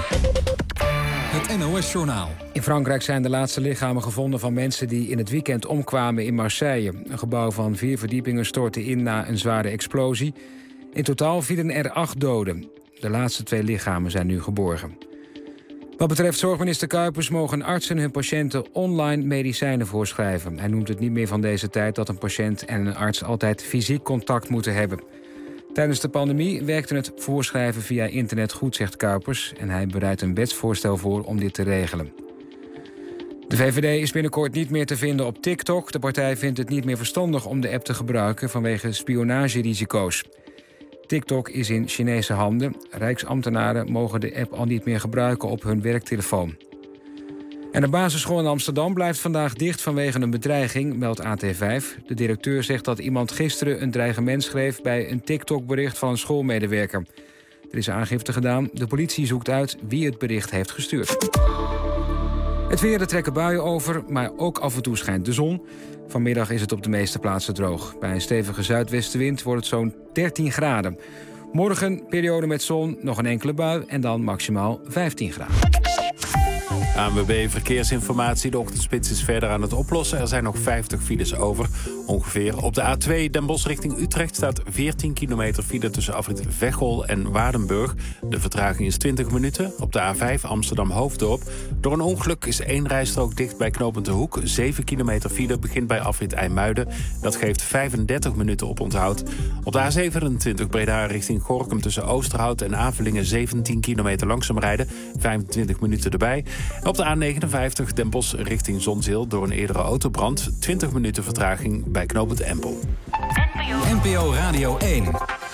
Het NOS-journaal. In Frankrijk zijn de laatste lichamen gevonden van mensen die in het weekend omkwamen in Marseille. Een gebouw van 4 verdiepingen stortte in na een zware explosie. In totaal vielen er 8 doden. De laatste 2 lichamen zijn nu geborgen. Wat betreft zorgminister Kuipers mogen artsen hun patiënten online medicijnen voorschrijven. Hij noemt het niet meer van deze tijd dat een patiënt en een arts altijd fysiek contact moeten hebben. Tijdens de pandemie werkte het voorschrijven via internet goed, zegt Kuipers. En hij bereidt een wetsvoorstel voor om dit te regelen. De VVD is binnenkort niet meer te vinden op TikTok. De partij vindt het niet meer verstandig om de app te gebruiken vanwege spionagerisico's. TikTok is in Chinese handen. Rijksambtenaren mogen de app al niet meer gebruiken op hun werktelefoon. En de basisschool in Amsterdam blijft vandaag dicht vanwege een bedreiging, meldt AT5. De directeur zegt dat iemand gisteren een dreigement schreef bij een TikTok-bericht van een schoolmedewerker. Er is aangifte gedaan. De politie zoekt uit wie het bericht heeft gestuurd. Het weer, er trekken buien over, maar ook af en toe schijnt de zon. Vanmiddag is het op de meeste plaatsen droog. Bij een stevige zuidwestenwind wordt het zo'n 13 graden. Morgen periode met zon, nog een enkele bui en dan maximaal 15 graden. ANWB Verkeersinformatie. De ochtendspits is verder aan het oplossen. Er zijn nog 50 files over, ongeveer. Op de A2 Den Bosch richting Utrecht staat 14 kilometer file tussen afrit Veghel en Waardenburg. De vertraging is 20 minuten. Op de A5 Amsterdam-Hoofddorp. Door een ongeluk is 1 rijstrook dicht bij knooppunt De Hoek. 7 kilometer file begint bij afrit IJmuiden. Dat geeft 35 minuten op onthoud. Op de A27 Breda richting Gorinchem tussen Oosterhout en Avelingen 17 kilometer langzaam rijden. 25 minuten erbij. Op de A59 Den Bosch richting Zonzeel door een eerdere autobrand. 20 minuten vertraging bij knooppunt Empel. NPO Radio 1.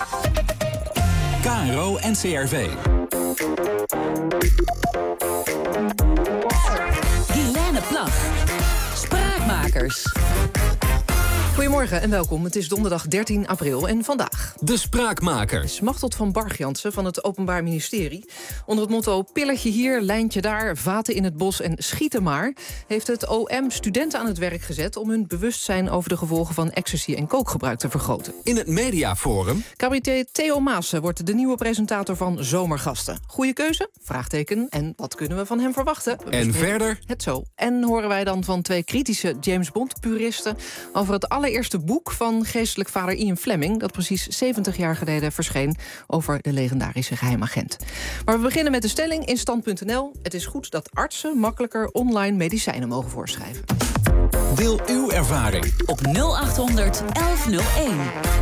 KRO NCRV. Guilaine Plag. Spraakmakers. Goedemorgen en welkom. Het is donderdag 13 april en vandaag. De Spraakmakers. Machteld van Bargjansen van het Openbaar Ministerie. Onder het motto pilletje hier, lijntje daar, vaten in het bos en schieten maar, heeft het OM studenten aan het werk gezet om hun bewustzijn over de gevolgen van ecstasy en kookgebruik te vergroten. In het Mediaforum. Cabaretier Theo Maassen wordt de nieuwe presentator van Zomergasten. Goeie keuze? Vraagteken. En wat kunnen we van hem verwachten? En verder? Het zo. En horen wij dan van 2 kritische James Bond-puristen over het allereerste boek van geestelijk vader Ian Fleming, dat precies 70 jaar geleden verscheen over de legendarische geheimagent. Maar we beginnen met de stelling in stand.nl. Het is goed dat artsen makkelijker online medicijnen mogen voorschrijven. Deel uw ervaring op 0800 1101.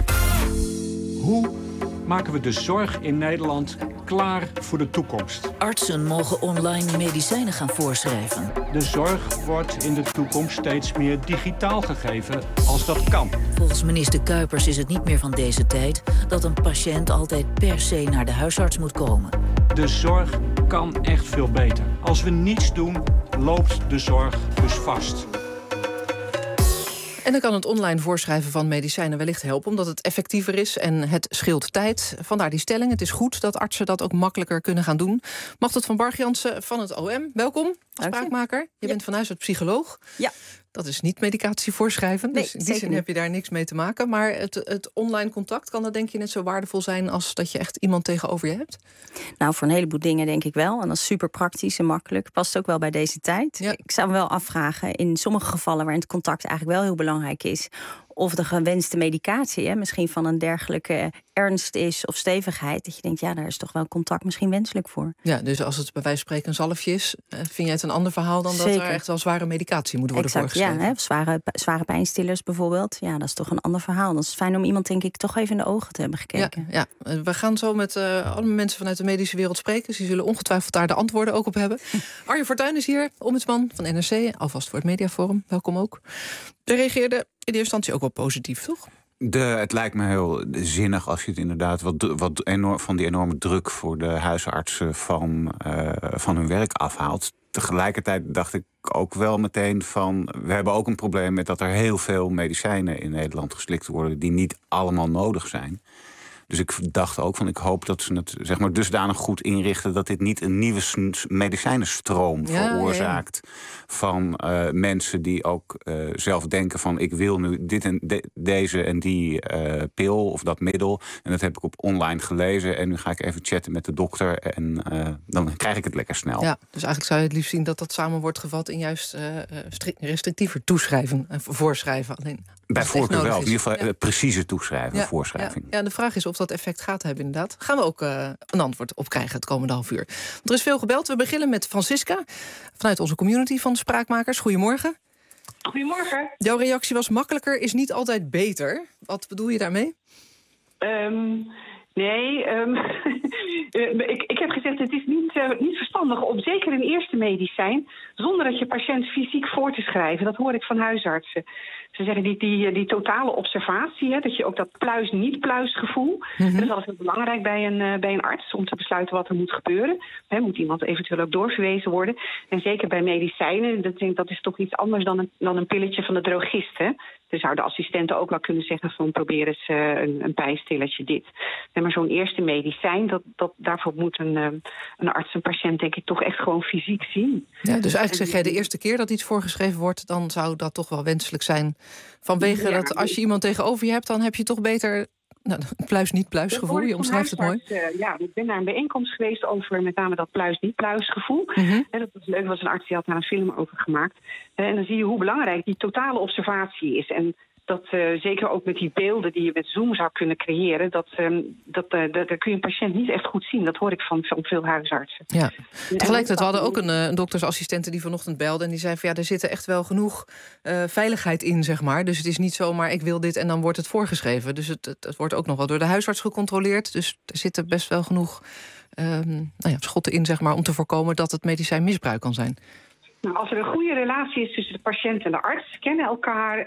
Hoe maken we de zorg in Nederland klaar voor de toekomst? Artsen mogen online medicijnen gaan voorschrijven. De zorg wordt in de toekomst steeds meer digitaal gegeven als dat kan. Volgens minister Kuipers is het niet meer van deze tijd dat een patiënt altijd per se naar de huisarts moet komen. De zorg kan echt veel beter. Als we niets doen, loopt de zorg dus vast. En dan kan het online voorschrijven van medicijnen wellicht helpen, omdat het effectiever is en het scheelt tijd. Vandaar die stelling. Het is goed dat artsen dat ook makkelijker kunnen gaan doen. Machteld van Bargjansen van het OM, welkom. Spraakmaker. Je bent van huis uit psycholoog. Ja. Dat is niet medicatie voorschrijven, dus in die zin heb je daar niks mee te maken. Maar het online contact, kan dat denk je net zo waardevol zijn als dat je echt iemand tegenover je hebt? Nou, voor een heleboel dingen denk ik wel. En dat is super praktisch en makkelijk. Past ook wel bij deze tijd. Ja. Ik zou me wel afvragen, in sommige gevallen waarin het contact eigenlijk wel heel belangrijk is, of de gewenste medicatie misschien van een dergelijke ernst is of stevigheid, dat je denkt, ja, daar is toch wel contact misschien wenselijk voor. Ja, dus als het bij wijze van spreken een zalfje is, vind jij het een ander verhaal dan Zeker. Dat er echt wel zware medicatie moet worden voorgeschreven? Ja, zware pijnstillers bijvoorbeeld. Ja, dat is toch een ander verhaal. Dat is fijn om iemand, denk ik, toch even in de ogen te hebben gekeken. Ja. We gaan zo met alle mensen vanuit de medische wereld spreken. Dus die zullen ongetwijfeld daar de antwoorden ook op hebben. Arjen Fortuyn is hier, ombudsman van NRC. Alvast voor het Mediaforum, welkom ook. De reageerde in de eerste instantie ook wel positief, toch? Het lijkt me heel zinnig als je het inderdaad wat enorm van die enorme druk voor de huisartsen van hun werk afhaalt. Tegelijkertijd dacht ik ook wel meteen van, we hebben ook een probleem met dat er heel veel medicijnen in Nederland geslikt worden die niet allemaal nodig zijn. Dus ik dacht ook van, ik hoop dat ze het zeg maar dusdanig goed inrichten dat dit niet een nieuwe medicijnenstroom veroorzaakt van mensen die ook zelf denken van, ik wil nu dit en deze en die pil of dat middel. En dat heb ik op online gelezen en nu ga ik even chatten met de dokter en dan krijg ik het lekker snel. Ja, dus eigenlijk zou je het liefst zien dat dat samen wordt gevat in juist restrictiever toeschrijven en voorschrijven. Alleen bij voorkeur wel, in ieder geval precieze toeschrijven, voorschrijving. Ja, de vraag is of dat effect gaat hebben inderdaad. Gaan we ook een antwoord op krijgen het komende half uur. Want er is veel gebeld. We beginnen met Francisca vanuit onze community van Spraakmakers. Goedemorgen. Goedemorgen. Jouw reactie was makkelijker is niet altijd beter. Wat bedoel je daarmee? Ik heb gezegd, het is niet verstandig om zeker een eerste medicijn zonder dat je patiënt fysiek voor te schrijven. Dat hoor ik van huisartsen. Ze zeggen die totale observatie, dat je ook dat pluis-niet-pluis-gevoel. Dat is altijd heel belangrijk bij een arts om te besluiten wat er moet gebeuren. Moet iemand eventueel ook doorverwezen worden? En zeker bij medicijnen, dat is toch iets anders dan een pilletje van de drogist. Dan zou de assistenten ook wel kunnen zeggen van probeer eens een pijnstilletje dit. Maar zo'n eerste medicijn, daarvoor moet een arts een patiënt denk ik toch echt gewoon fysiek zien. Ja, dus eigenlijk zeg jij de eerste keer dat iets voorgeschreven wordt, dan zou dat toch wel wenselijk zijn. Vanwege dat als je iemand tegenover je hebt, dan heb je toch beter pluis-niet-pluis gevoel. Je omschrijft het mooi. Ik ben naar een bijeenkomst geweest over met name dat pluis-niet-pluis gevoel. En dat was leuk, was een arts die had daar een film over gemaakt. En dan zie je hoe belangrijk die totale observatie is. En dat zeker ook met die beelden die je met Zoom zou kunnen creëren, daar kun je een patiënt niet echt goed zien. Dat hoor ik van veel huisartsen. Ja. Tegelijkertijd, we hadden ook een doktersassistente die vanochtend belde en die zei van er zit echt wel genoeg veiligheid in, zeg maar. Dus het is niet zomaar ik wil dit en dan wordt het voorgeschreven. Dus het wordt ook nog wel door de huisarts gecontroleerd. Dus er zitten best wel genoeg schotten in, zeg maar, om te voorkomen dat het medicijn misbruik kan zijn. Nou, als er een goede relatie is tussen de patiënt en de arts, kennen elkaar.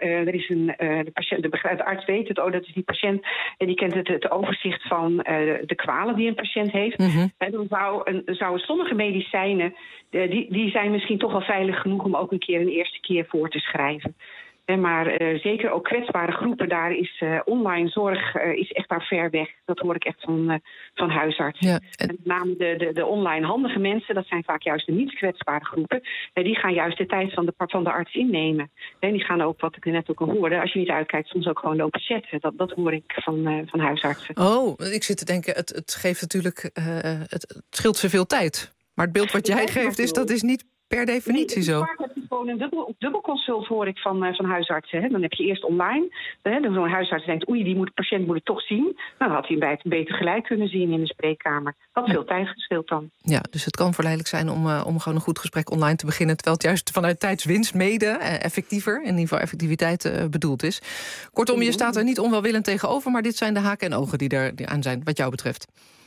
De arts weet het, dat is die patiënt. En die kent het overzicht van de kwalen die een patiënt heeft. Dan zouden sommige medicijnen, die zijn misschien toch wel veilig genoeg om ook een eerste keer voor te schrijven. Maar zeker ook kwetsbare groepen, daar is online zorg is echt daar ver weg. Dat hoor ik echt van huisartsen. Ja, en met name de online handige mensen, dat zijn vaak juist de niet kwetsbare groepen. Die gaan juist de tijd van de arts innemen. En die gaan ook, wat ik net ook al hoorde, als je niet uitkijkt, soms ook gewoon lopen chatten. Dat hoor ik van huisartsen. Oh, ik zit te denken, het geeft natuurlijk, het scheelt zoveel tijd. Maar het beeld wat jij geeft, dat is niet per definitie zo. Vaak heb je gewoon een dubbelconsult, hoor ik van huisartsen. Dan heb je eerst online. Dan zo'n huisarts denkt, die patiënt moet het toch zien. Nou, dan had hij hem beter gelijk kunnen zien in de spreekkamer. Dat veel tijd gescheeld dan. Ja, dus het kan verleidelijk zijn om gewoon een goed gesprek online te beginnen, terwijl het juist vanuit tijdswinst effectiever, in ieder geval effectiviteit bedoeld is. Kortom, je staat er niet onwelwillend tegenover, maar dit zijn de haken en ogen die aan zijn, wat jou betreft.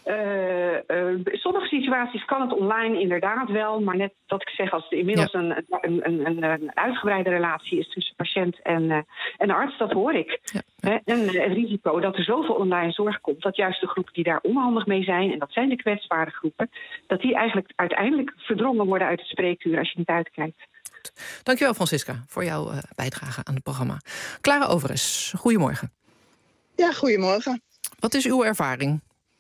In sommige situaties kan het online inderdaad wel, maar net wat ik zeg, als er inmiddels een uitgebreide relatie is tussen patiënt en de arts, dat hoor ik. Ja. En het risico dat er zoveel online zorg komt, dat juist de groepen die daar onhandig mee zijn, en dat zijn de kwetsbare groepen, dat die eigenlijk uiteindelijk verdrongen worden uit het spreekuur als je niet uitkijkt. Dankjewel, Francisca, voor jouw bijdrage aan het programma. Clara Overes, goedemorgen. Ja, goedemorgen. Wat is uw ervaring?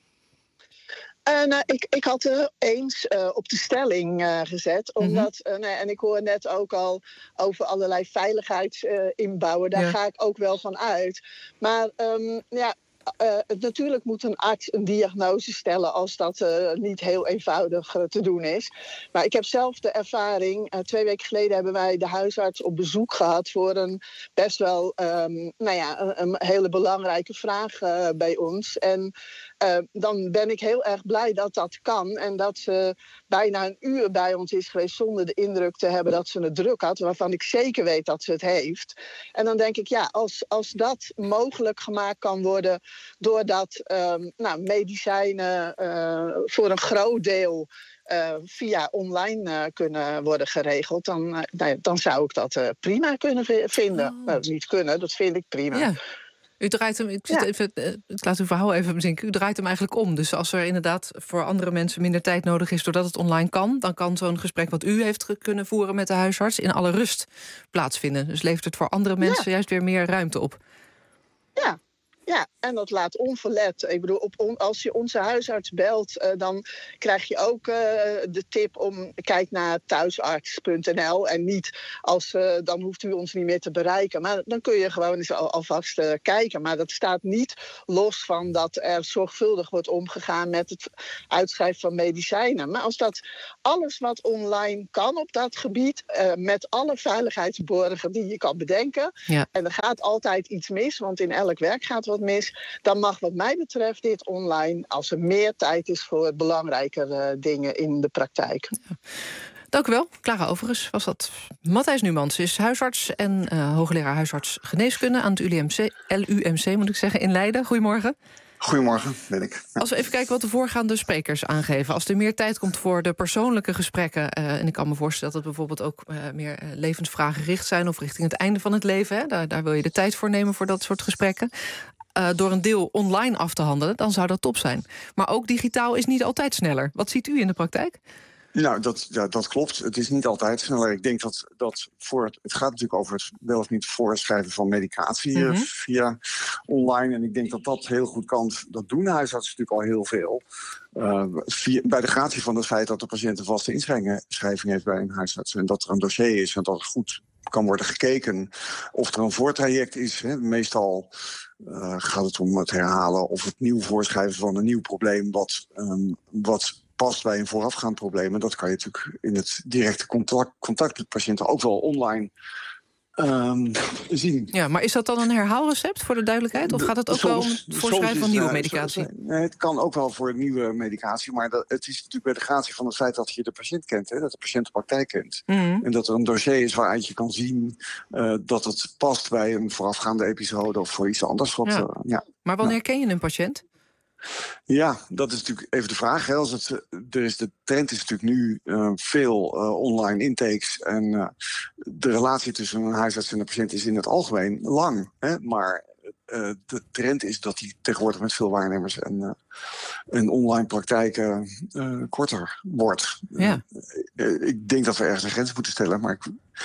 Ik had er eens op de stelling gezet. Omdat, en ik hoor net ook al over allerlei veiligheidsinbouwen. Daar ga ik ook wel van uit. Maar natuurlijk moet een arts een diagnose stellen als dat niet heel eenvoudig te doen is. Maar ik heb zelf de ervaring. 2 weken geleden hebben wij de huisarts op bezoek gehad voor een best wel een hele belangrijke vraag bij ons. En dan ben ik heel erg blij dat dat kan. En dat ze bijna een uur bij ons is geweest zonder de indruk te hebben dat ze het druk had. Waarvan ik zeker weet dat ze het heeft. En dan denk ik, als dat mogelijk gemaakt kan worden doordat medicijnen voor een groot deel via online kunnen worden geregeld, dan zou ik dat prima kunnen vinden. Niet kunnen, dat vind ik prima. Ja. U draait hem, ik laat uw verhaal even bezinken. U draait hem eigenlijk om. Dus als er inderdaad voor andere mensen minder tijd nodig is doordat het online kan, dan kan zo'n gesprek wat u heeft kunnen voeren met de huisarts in alle rust plaatsvinden. Dus levert het voor andere mensen juist weer meer ruimte op. Ja. Ja, en dat laat onverlet. Ik bedoel, als je onze huisarts belt, dan krijg je ook de tip om kijk naar thuisarts.nl en niet dan hoeft u ons niet meer te bereiken. Maar dan kun je gewoon eens alvast kijken. Maar dat staat niet los van dat er zorgvuldig wordt omgegaan met het uitschrijven van medicijnen. Maar als dat alles wat online kan op dat gebied, met alle veiligheidsborgen die je kan bedenken, en er gaat altijd iets mis, want in elk werk gaat wat mis, dan mag wat mij betreft dit online als er meer tijd is voor belangrijkere dingen in de praktijk. Ja. Dank u wel. Clara Overigens was dat. Matthijs Numans is huisarts en hoogleraar huisarts geneeskunde aan het LUMC moet ik zeggen, in Leiden. Goedemorgen. Goedemorgen, ben ik. Ja. Als we even kijken wat de voorgaande sprekers aangeven. Als er meer tijd komt voor de persoonlijke gesprekken, en ik kan me voorstellen dat het bijvoorbeeld ook meer levensvragenricht zijn of richting het einde van het leven. Hè? Daar wil je de tijd voor nemen voor dat soort gesprekken. Door een deel online af te handelen, dan zou dat top zijn. Maar ook digitaal is niet altijd sneller. Wat ziet u in de praktijk? Nou, dat klopt. Het is niet altijd sneller. Ik denk dat het gaat natuurlijk over het wel of niet voorschrijven van medicatie via online. En ik denk dat dat heel goed kan. Dat doen huisartsen natuurlijk al heel veel. Bij de gratie van het feit dat de patiënt een vaste inschrijving heeft bij een huisarts. En dat er een dossier is en dat het goed kan worden gekeken of er een voortraject is. Hè. Meestal gaat het om het herhalen of het nieuw voorschrijven van een nieuw probleem wat past bij een voorafgaand probleem. En dat kan je natuurlijk in het directe contact met patiënten ook wel online zien. Ja, maar is dat dan een herhaalrecept voor de duidelijkheid? Of gaat het ook wel om het voorschrijven van nieuwe medicatie? Nee, het kan ook wel voor nieuwe medicatie. Maar het is natuurlijk bij de gratie van het feit dat je de patiënt kent. Hè, dat de patiënt de praktijk kent. En dat er een dossier is waaruit je kan zien dat het past bij een voorafgaande episode of voor iets anders. Maar wanneer ken je een patiënt? Ja, dat is natuurlijk even de vraag. Hè. De trend is natuurlijk nu veel online intakes. En de relatie tussen een huisarts en een patiënt is in het algemeen lang. Hè. Maar de trend is dat die tegenwoordig met veel waarnemers en online praktijken korter wordt. Ja. Ik denk dat we ergens een grens moeten stellen. Maar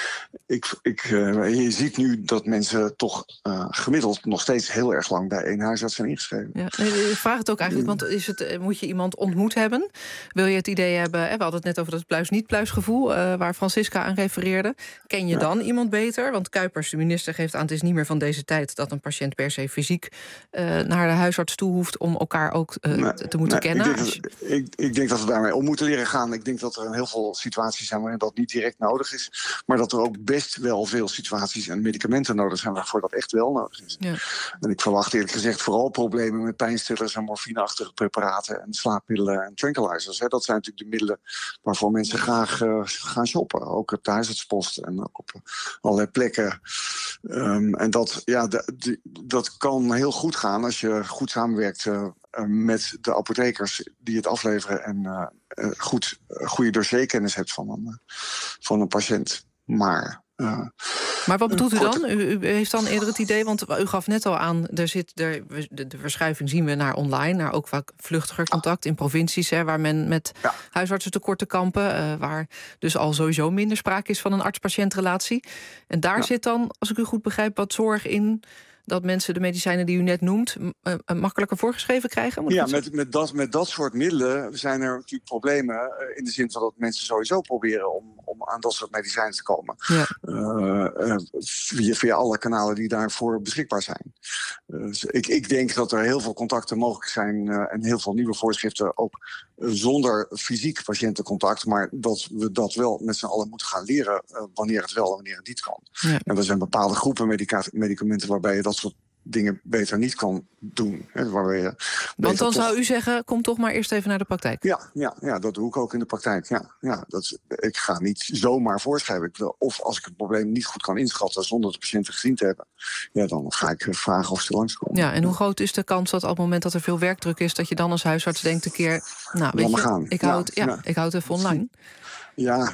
je ziet nu dat mensen toch gemiddeld nog steeds heel erg lang bij één huisarts zijn ingeschreven. Ja, ik vraag het ook eigenlijk, want moet je iemand ontmoet hebben? Wil je het idee hebben, we hadden het net over dat pluis-niet-pluisgevoel, waar Francisca aan refereerde. Ken je dan iemand beter? Want Kuipers, de minister, geeft aan, het is niet meer van deze tijd dat een patiënt per se fysiek naar de huisarts toe hoeft om elkaar ook te moeten kennen. Ik denk dat we daarmee om moeten leren gaan. Ik denk dat er heel veel situaties zijn waarin dat niet direct nodig is. Maar dat er ook best wel veel situaties en medicamenten nodig zijn waarvoor dat echt wel nodig is. Ja. En ik verwacht eerlijk gezegd vooral problemen met pijnstillers en morfineachtige preparaten en slaapmiddelen en tranquilizers. Hè. Dat zijn natuurlijk de middelen waarvoor mensen graag gaan shoppen. Ook op de huisartspost en ook op allerlei plekken. En dat kan heel goed gaan als je goed samenwerkt met de apothekers die het afleveren en goede dossierkennis hebt van een patiënt. Maar wat bedoelt u dan? U heeft dan eerder het idee, want u gaf net al aan, de verschuiving zien we naar online, naar ook vaak vluchtiger contact in provincies, waar men met huisartsen tekorten kampen, waar dus al sowieso minder sprake is van een arts-patiëntrelatie. En daar zit dan, als ik u goed begrijp, wat zorg in dat mensen de medicijnen die u net noemt makkelijker voorgeschreven krijgen? Met dat soort middelen zijn er natuurlijk problemen in de zin van dat mensen sowieso proberen om aan dat soort medicijnen te komen. Ja. Via alle kanalen die daarvoor beschikbaar zijn. Dus ik denk dat er heel veel contacten mogelijk zijn en heel veel nieuwe voorschriften ook zonder fysiek patiëntencontact, maar dat we dat wel met z'n allen moeten gaan leren wanneer het wel en wanneer het niet kan. Ja. En er zijn bepaalde groepen medicamenten waarbij je dat soort dingen beter niet kan doen. Hè, want dan zou u zeggen, kom toch maar eerst even naar de praktijk. Ja, dat doe ik ook in de praktijk. Ik ga niet zomaar voorschrijven. Of als ik het probleem niet goed kan inschatten zonder de patiënten gezien te hebben, dan ga ik vragen of ze langskomen. Ja, en hoe groot is de kans dat op het moment dat er veel werkdruk is, dat je dan als huisarts denkt een keer, ik hou het even online? Ja,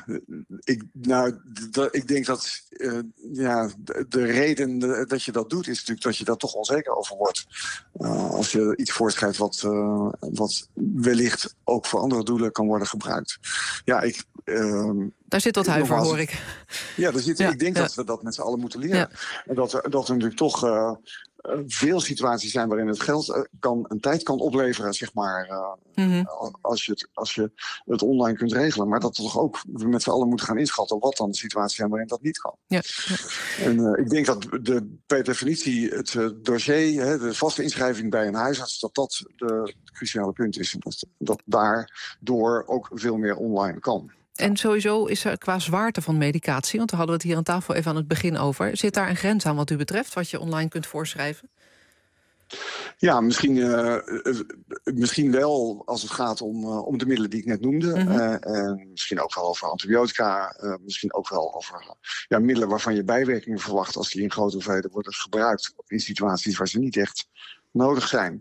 ik denk dat de reden dat je dat doet is natuurlijk dat je daar toch onzeker over wordt. Als je iets voorschrijft wat wellicht ook voor andere doelen kan worden gebruikt. Daar zit wat huiver, hoor ik. Ja, ik denk dat we dat met z'n allen moeten leren. Ja. En dat er natuurlijk toch veel situaties zijn waarin het geld een tijd kan opleveren, zeg maar, als je het online kunt regelen. Maar dat we toch ook met z'n allen moeten gaan inschatten wat dan de situaties zijn waarin dat niet kan. Ja. En ik denk dat per definitie het dossier, de vaste inschrijving bij een huisarts, dat het cruciale punt is. Dat daardoor ook veel meer online kan. En sowieso is er qua zwaarte van medicatie, want we hadden het hier aan tafel even aan het begin over. Zit daar een grens aan wat u betreft, wat je online kunt voorschrijven? Ja, misschien wel als het gaat om de middelen die ik net noemde. En misschien ook wel over antibiotica. Misschien ook wel over middelen waarvan je bijwerkingen verwacht als die in grote hoeveelheden worden gebruikt in situaties waar ze niet echt nodig zijn.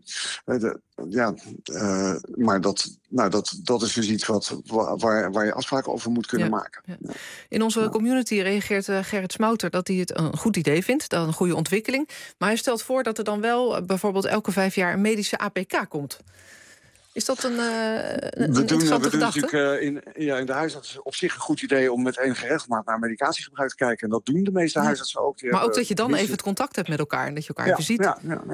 Maar dat is dus iets waar je afspraken over moet kunnen maken. Ja. In onze community reageert Gerrit Smouter dat hij het een goed idee vindt, dat een goede ontwikkeling. Maar hij stelt voor dat er dan wel bijvoorbeeld elke 5 jaar een medische APK komt. Is dat een interessante gedachte? Natuurlijk in de huisarts op zich een goed idee om met enige regelmaat naar medicatiegebruik te kijken. En dat doen de meeste huisartsen ook. Maar ook dat je dan even het contact hebt met elkaar en dat je elkaar even ziet.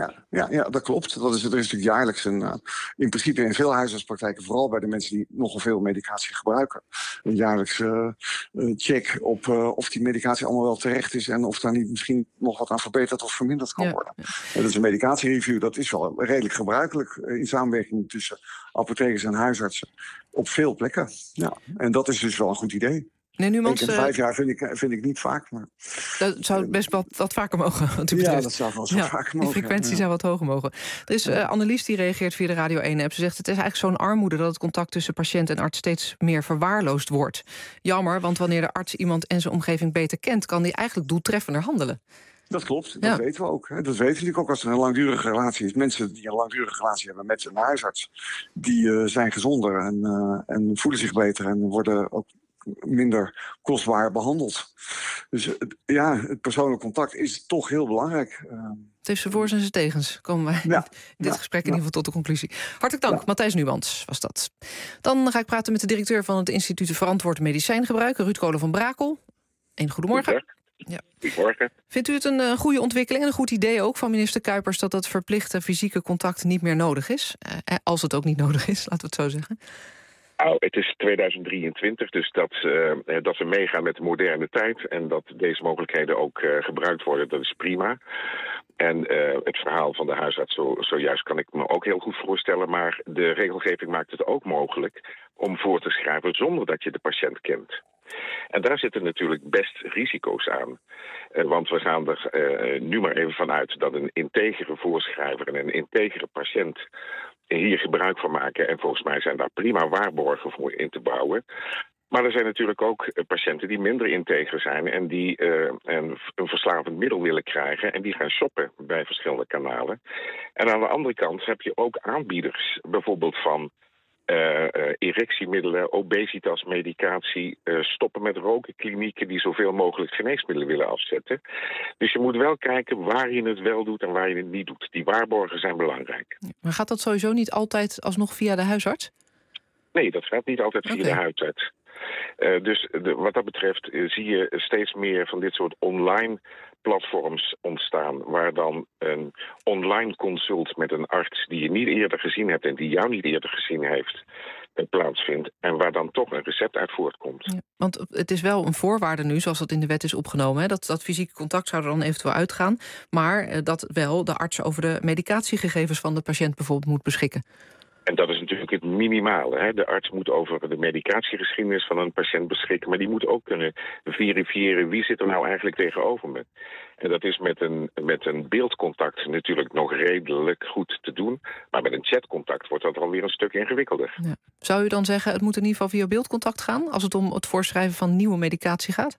Ja, dat klopt. Er is natuurlijk jaarlijks in principe in veel huisartspraktijken, vooral bij de mensen die nogal veel medicatie gebruiken, een jaarlijkse check op of die medicatie allemaal wel terecht is en of daar niet misschien nog wat aan verbeterd of verminderd kan worden. Dat is een medicatiereview, dat is wel redelijk gebruikelijk in samenwerking tussen apothekers en huisartsen op veel plekken. Ja. En dat is dus wel een goed idee. In 5 jaar vind ik niet vaak. Maar dat zou best wat vaker mogen. Wat u betreft. Ja, dat zou wel zo vaker mogen. De frequentie zou wat hoger mogen. Er is Annelies die reageert via de Radio 1-app. Ze zegt het is eigenlijk zo'n armoede dat het contact tussen patiënt en arts steeds meer verwaarloosd wordt. Jammer, want wanneer de arts iemand en zijn omgeving beter kent, kan die eigenlijk doeltreffender handelen. Dat klopt, dat weten we ook. Dat weten we natuurlijk ook als er een langdurige relatie is. Mensen die een langdurige relatie hebben met een huisarts, die zijn gezonder en voelen zich beter en worden ook minder kostbaar behandeld. Dus het persoonlijk contact is toch heel belangrijk. Het heeft zijn voor's en zijn tegens. Komen wij in dit gesprek in ieder geval tot de conclusie. Hartelijk dank, Matthijs Nuwans was dat. Dan ga ik praten met de directeur van het Instituut Verantwoord Medicijngebruik, Ruud Kolen van Brakel. Goedemorgen. Ja. Goedemorgen. Vindt u het een goede ontwikkeling en een goed idee ook van minister Kuipers dat dat verplichte fysieke contact niet meer nodig is? Als het ook niet nodig is, laten we het zo zeggen. Nou, het is 2023, dus dat we meegaan met de moderne tijd en dat deze mogelijkheden ook gebruikt worden, dat is prima. En het verhaal van de huisarts zojuist kan ik me ook heel goed voorstellen, maar de regelgeving maakt het ook mogelijk om voor te schrijven zonder dat je de patiënt kent. En daar zitten natuurlijk best risico's aan. Want we gaan er nu maar even vanuit dat een integere voorschrijver en een integere patiënt hier gebruik van maken. En volgens mij zijn daar prima waarborgen voor in te bouwen. Maar er zijn natuurlijk ook patiënten die minder integer zijn en die een verslavend middel willen krijgen en die gaan shoppen bij verschillende kanalen. En aan de andere kant heb je ook aanbieders, bijvoorbeeld van erectiemiddelen, obesitasmedicatie, stoppen met roken, klinieken die zoveel mogelijk geneesmiddelen willen afzetten. Dus je moet wel kijken waar je het wel doet en waar je het niet doet. Die waarborgen zijn belangrijk. Maar gaat dat sowieso niet altijd alsnog via de huisarts? Nee, dat gaat niet altijd via de huisarts. Dus wat dat betreft zie je steeds meer van dit soort online platforms ontstaan, waar dan een online consult met een arts die je niet eerder gezien hebt en die jou niet eerder gezien heeft plaatsvindt en waar dan toch een recept uit voortkomt. Ja, want het is wel een voorwaarde nu, zoals dat in de wet is opgenomen, hè, dat fysieke contact zou er dan eventueel uitgaan, maar dat wel de arts over de medicatiegegevens van de patiënt bijvoorbeeld moet beschikken. En dat is natuurlijk het minimale. Hè? De arts moet over de medicatiegeschiedenis van een patiënt beschikken, maar die moet ook kunnen verifiëren wie zit er nou eigenlijk tegenover me. En dat is met een beeldcontact natuurlijk nog redelijk goed te doen, maar met een chatcontact wordt dat alweer een stuk ingewikkelder. Ja. Zou u dan zeggen, het moet in ieder geval via beeldcontact gaan als het om het voorschrijven van nieuwe medicatie gaat?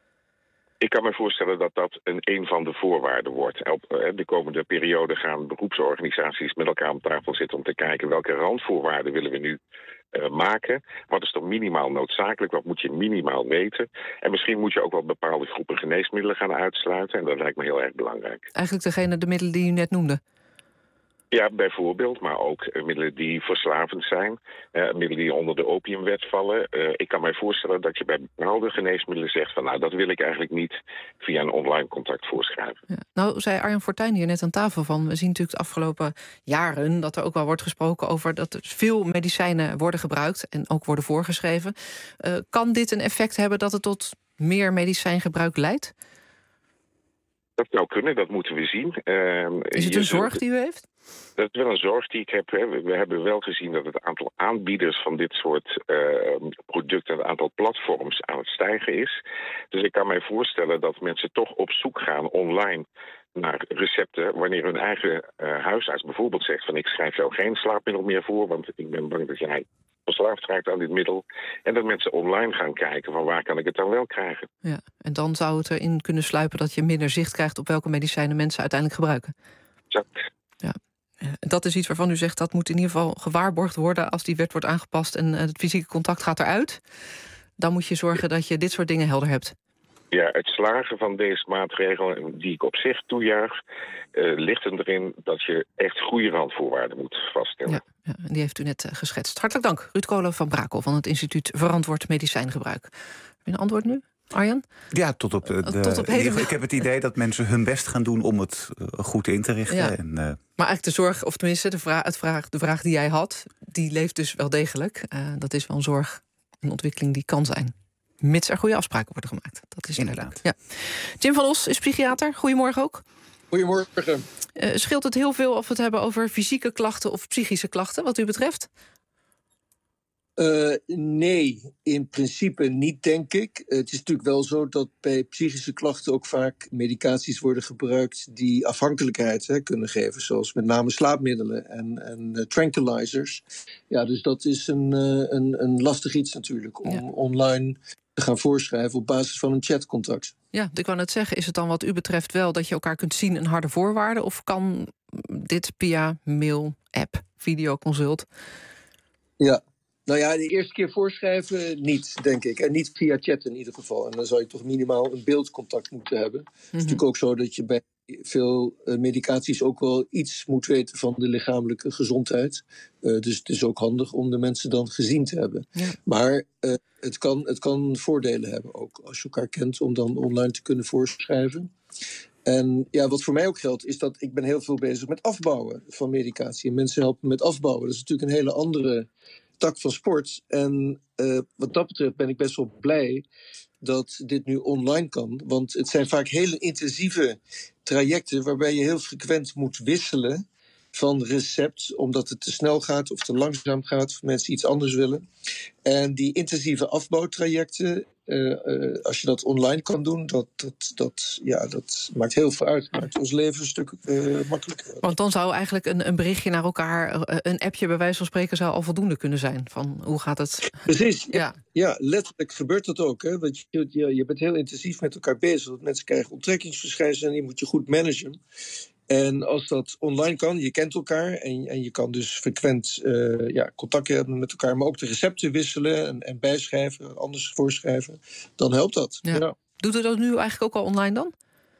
Ik kan me voorstellen dat dat een van de voorwaarden wordt. Op de komende periode gaan beroepsorganisaties met elkaar aan tafel zitten om te kijken welke randvoorwaarden willen we nu maken. Wat is toch minimaal noodzakelijk? Wat moet je minimaal weten? En misschien moet je ook wel bepaalde groepen geneesmiddelen gaan uitsluiten. En dat lijkt me heel erg belangrijk. Eigenlijk de middelen die u net noemde? Ja, bijvoorbeeld, maar ook middelen die verslavend zijn. Middelen die onder de opiumwet vallen. Ik kan mij voorstellen dat je bij bepaalde geneesmiddelen zegt van nou, dat wil ik eigenlijk niet via een online contact voorschrijven. Ja. Nou, zei Arjan Fortuyn hier net aan tafel van, we zien natuurlijk de afgelopen jaren dat er ook wel wordt gesproken over dat er veel medicijnen worden gebruikt en ook worden voorgeschreven. Kan dit een effect hebben dat het tot meer medicijngebruik leidt? Dat zou kunnen, dat moeten we zien. Is het een zorg die u heeft? Dat is wel een zorg die ik heb. We hebben wel gezien dat het aantal aanbieders van dit soort producten, het aantal platforms aan het stijgen is. Dus ik kan mij voorstellen dat mensen toch op zoek gaan online naar recepten wanneer hun eigen huisarts bijvoorbeeld zegt van ik schrijf jou geen slaapmiddel meer voor, want ik ben bang dat jij verslaafd raakt aan dit middel. En dat mensen online gaan kijken van waar kan ik het dan wel krijgen. Ja, en dan zou het erin kunnen sluipen dat je minder zicht krijgt op welke medicijnen mensen uiteindelijk gebruiken. Exact. Ja. Dat is iets waarvan u zegt dat moet in ieder geval gewaarborgd worden als die wet wordt aangepast en het fysieke contact gaat eruit. Dan moet je zorgen dat je dit soort dingen helder hebt. Ja, het slagen van deze maatregel, die ik op zich toejuich, ligt erin dat je echt goede randvoorwaarden moet vaststellen. Ja, en die heeft u net geschetst. Hartelijk dank, Ruud Kolen van Brakel van het Instituut Verantwoord Medicijngebruik. Heb je een antwoord nu, Arjan? Ja, tot op ik heb het idee dat mensen hun best gaan doen om het goed in te richten. Ja. En, maar eigenlijk de zorg, of tenminste de vraag die jij had, die leeft dus wel degelijk. Dat is wel een zorg, een ontwikkeling die kan zijn. Mits er goede afspraken worden gemaakt. Dat is inderdaad. Ja. Jim van Os is psychiater. Goedemorgen ook. Goedemorgen. Scheelt het heel veel of we het hebben over fysieke klachten of psychische klachten, wat u betreft? Nee, in principe niet, denk ik. Het is natuurlijk wel zo dat bij psychische klachten ook vaak medicaties worden gebruikt die afhankelijkheid kunnen geven, zoals met name slaapmiddelen en tranquilizers. Ja, dus dat is een lastig iets natuurlijk om online te gaan voorschrijven op basis van een chatcontact. Ja, ik wou net zeggen, is het dan wat u betreft wel dat je elkaar kunt zien in harde voorwaarden, of kan dit via mail, app, videoconsult? Ja. Nou ja, de eerste keer voorschrijven niet, denk ik. En niet via chat in ieder geval. En dan zou je toch minimaal een beeldcontact moeten hebben. Het is natuurlijk ook zo dat je bij veel medicaties ook wel iets moet weten van de lichamelijke gezondheid. Dus het is ook handig om de mensen dan gezien te hebben. Ja. Maar het kan voordelen hebben ook, als je elkaar kent, om dan online te kunnen voorschrijven. En ja, wat voor mij ook geldt, is dat ik ben heel veel bezig met afbouwen van medicatie. En mensen helpen met afbouwen. Dat is natuurlijk een hele andere tak van sport. En wat dat betreft ben ik best wel blij dat dit nu online kan. Want het zijn vaak hele intensieve trajecten waarbij je heel frequent moet wisselen van recept, omdat het te snel gaat of te langzaam gaat, of mensen iets anders willen. En die intensieve afbouwtrajecten, als je dat online kan doen, dat maakt heel veel uit. Het maakt ons leven een stuk makkelijker. Want dan zou eigenlijk een berichtje naar elkaar, een appje bij wijze van spreken, zou al voldoende kunnen zijn. Van hoe gaat het? Precies, ja, letterlijk gebeurt dat ook. Hè? Want je bent heel intensief met elkaar bezig. Want mensen krijgen onttrekkingsverschijnselen en die moet je goed managen. En als dat online kan, je kent elkaar en je kan dus frequent contact hebben met elkaar, maar ook de recepten wisselen en bijschrijven, anders voorschrijven, dan helpt dat. Ja. Doet u dat nu eigenlijk ook al online dan?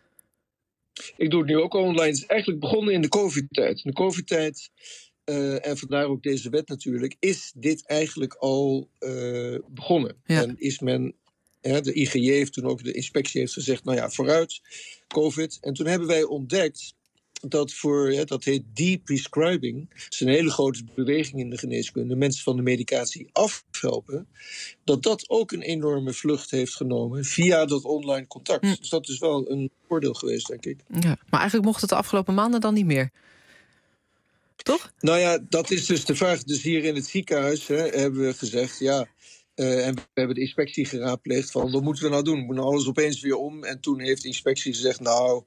Ik doe het nu ook al online. Het is eigenlijk begonnen in de COVID-tijd. In de COVID-tijd, en vandaar ook deze wet natuurlijk, is dit eigenlijk al begonnen. Ja. En is men, de IGJ heeft toen ook, de inspectie heeft gezegd, nou ja, vooruit, COVID. En toen hebben wij ontdekt dat dat heet de-prescribing, dat is een hele grote beweging in de geneeskunde, mensen van de medicatie afhelpen, dat ook een enorme vlucht heeft genomen via dat online contact. Dus dat is wel een voordeel geweest, denk ik. Ja, maar eigenlijk mocht het de afgelopen maanden dan niet meer. Toch? Nou ja, dat is dus de vraag. Dus hier in het ziekenhuis hebben we gezegd, en we hebben de inspectie geraadpleegd van, wat moeten we nou doen? We moeten alles opeens weer om. En toen heeft de inspectie gezegd, nou,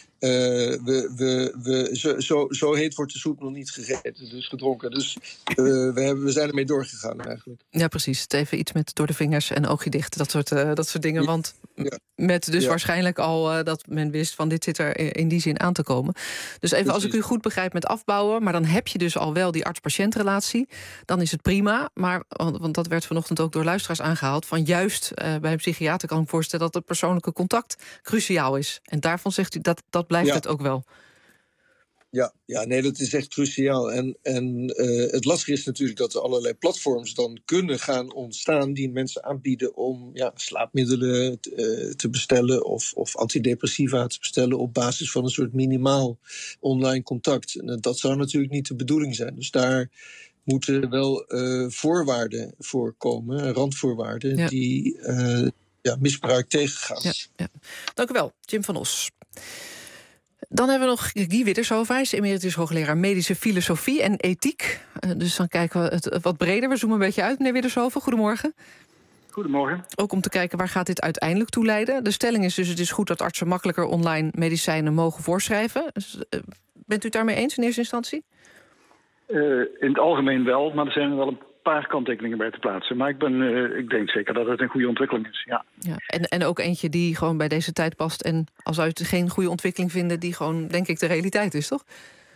zo heet wordt de soep nog niet gegeten, dus gedronken. Dus we zijn ermee doorgegaan eigenlijk. Ja, precies. Het even iets met door de vingers en oogje dicht, dat soort dingen. Ja. Want met dus waarschijnlijk al dat men wist van dit zit er in die zin aan te komen. Dus even als ik u goed begrijp met afbouwen, maar dan heb je dus al wel die arts-patiëntrelatie. Dan is het prima, maar want dat werd vanochtend ook door luisteraars aangehaald, van juist bij een psychiater kan ik me voorstellen dat het persoonlijke contact cruciaal is. En daarvan zegt u dat blijft het ook wel. Nee, dat is echt cruciaal. En het lastige is natuurlijk dat er allerlei platforms dan kunnen gaan ontstaan die mensen aanbieden om slaapmiddelen te bestellen of antidepressiva te bestellen op basis van een soort minimaal online contact. En dat zou natuurlijk niet de bedoeling zijn. Dus daar moeten wel voorwaarden voor komen, randvoorwaarden die misbruik tegengaan. Ja. Dank u wel, Jim van Os. Dan hebben we nog Guy Widdershoven. Hij is emeritus hoogleraar medische filosofie en ethiek. Dus dan kijken we het wat breder. We zoomen een beetje uit, meneer Widdershoven. Goedemorgen. Goedemorgen. Ook om te kijken waar gaat dit uiteindelijk toe leiden. De stelling is dus: het is goed dat artsen makkelijker online medicijnen mogen voorschrijven. Dus, bent u het daarmee eens in eerste instantie? In het algemeen wel, maar er zijn wel een paar kanttekeningen bij te plaatsen. Maar ik denk zeker dat het een goede ontwikkeling is, ja. En ook eentje die gewoon bij deze tijd past. En als u het geen goede ontwikkeling vinden, die gewoon, denk ik, de realiteit is, toch?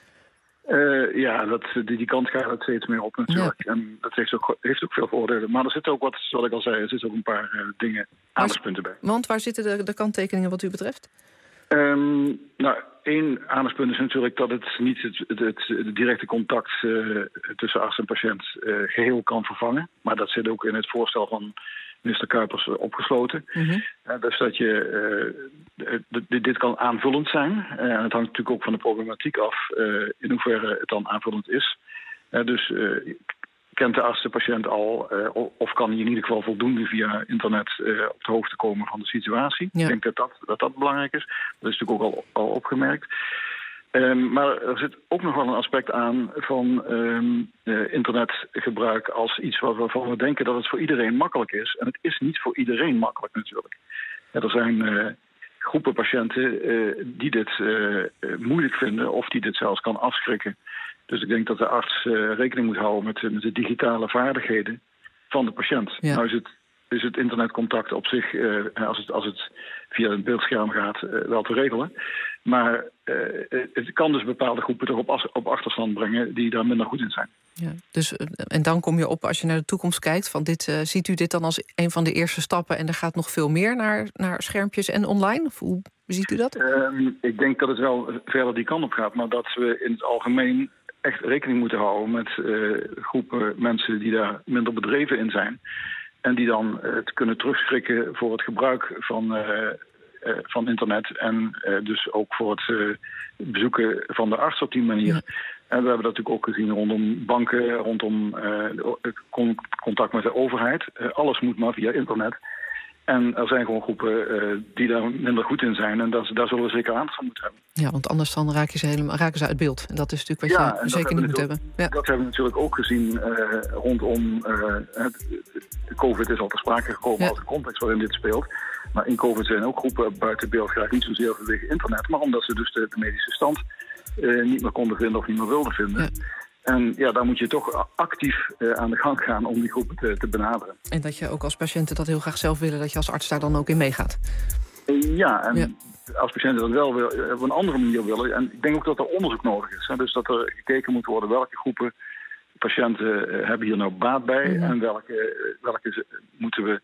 Die kant gaat het steeds meer op natuurlijk. Ja. En dat heeft ook veel voordelen. Maar er zit ook wat ik al zei, er zitten ook een paar aandachtspunten bij. Want waar zitten de kanttekeningen wat u betreft? Één aandachtspunt is natuurlijk dat het niet het directe contact tussen arts en patiënt geheel kan vervangen. Maar dat zit ook in het voorstel van minister Kuipers opgesloten. Mm-hmm. Dus dat dit kan aanvullend zijn. En het hangt natuurlijk ook van de problematiek af in hoeverre het dan aanvullend is. Dus kent de arts de patiënt al of kan hij in ieder geval voldoende via internet op de hoogte komen van de situatie. Ja. Ik denk dat belangrijk is. Dat is natuurlijk ook al opgemerkt. Maar er zit ook nog wel een aspect aan van internetgebruik als iets waarvan we denken dat het voor iedereen makkelijk is. En het is niet voor iedereen makkelijk natuurlijk. Er zijn groepen patiënten die dit moeilijk vinden of die dit zelfs kan afschrikken. Dus ik denk dat de arts rekening moet houden met de digitale vaardigheden van de patiënt. Ja. Nou is het internetcontact op zich, als het via een beeldscherm gaat, wel te regelen. Maar het kan dus bepaalde groepen toch op achterstand brengen die daar minder goed in zijn. Ja, dus, en dan kom je op, als je naar de toekomst kijkt, van ziet u dit dan als een van de eerste stappen en er gaat nog veel meer naar schermpjes en online? Of hoe ziet u dat? Ik denk dat het wel verder die kant op gaat, maar dat we in het algemeen echt rekening moeten houden met groepen mensen die daar minder bedreven in zijn. En die dan het kunnen terugschrikken voor het gebruik van internet. En dus ook voor het bezoeken van de arts op die manier. Ja. En we hebben dat natuurlijk ook gezien rondom banken, rondom contact met de overheid. Alles moet maar via internet. En er zijn gewoon groepen die daar minder goed in zijn. En daar zullen we zeker aandacht van moeten hebben. Ja, want anders dan raken ze uit beeld. En dat is natuurlijk wat je zeker niet moet hebben. Ja. Dat hebben we natuurlijk ook gezien rondom... COVID is al ter sprake gekomen als de context waarin dit speelt. Maar in COVID zijn ook groepen buiten beeld graag niet zozeer vanwege internet. Maar omdat ze dus de medische stand niet meer konden vinden of niet meer wilden vinden. Ja. En daar moet je toch actief aan de gang gaan om die groepen te benaderen. En dat je ook als patiënten dat heel graag zelf willen, dat je als arts daar dan ook in meegaat. Als patiënten dat wel op een andere manier willen. En ik denk ook dat er onderzoek nodig is. Hè? Dus dat er gekeken moet worden welke groepen patiënten hebben hier nou baat bij. Ja. En welke moeten we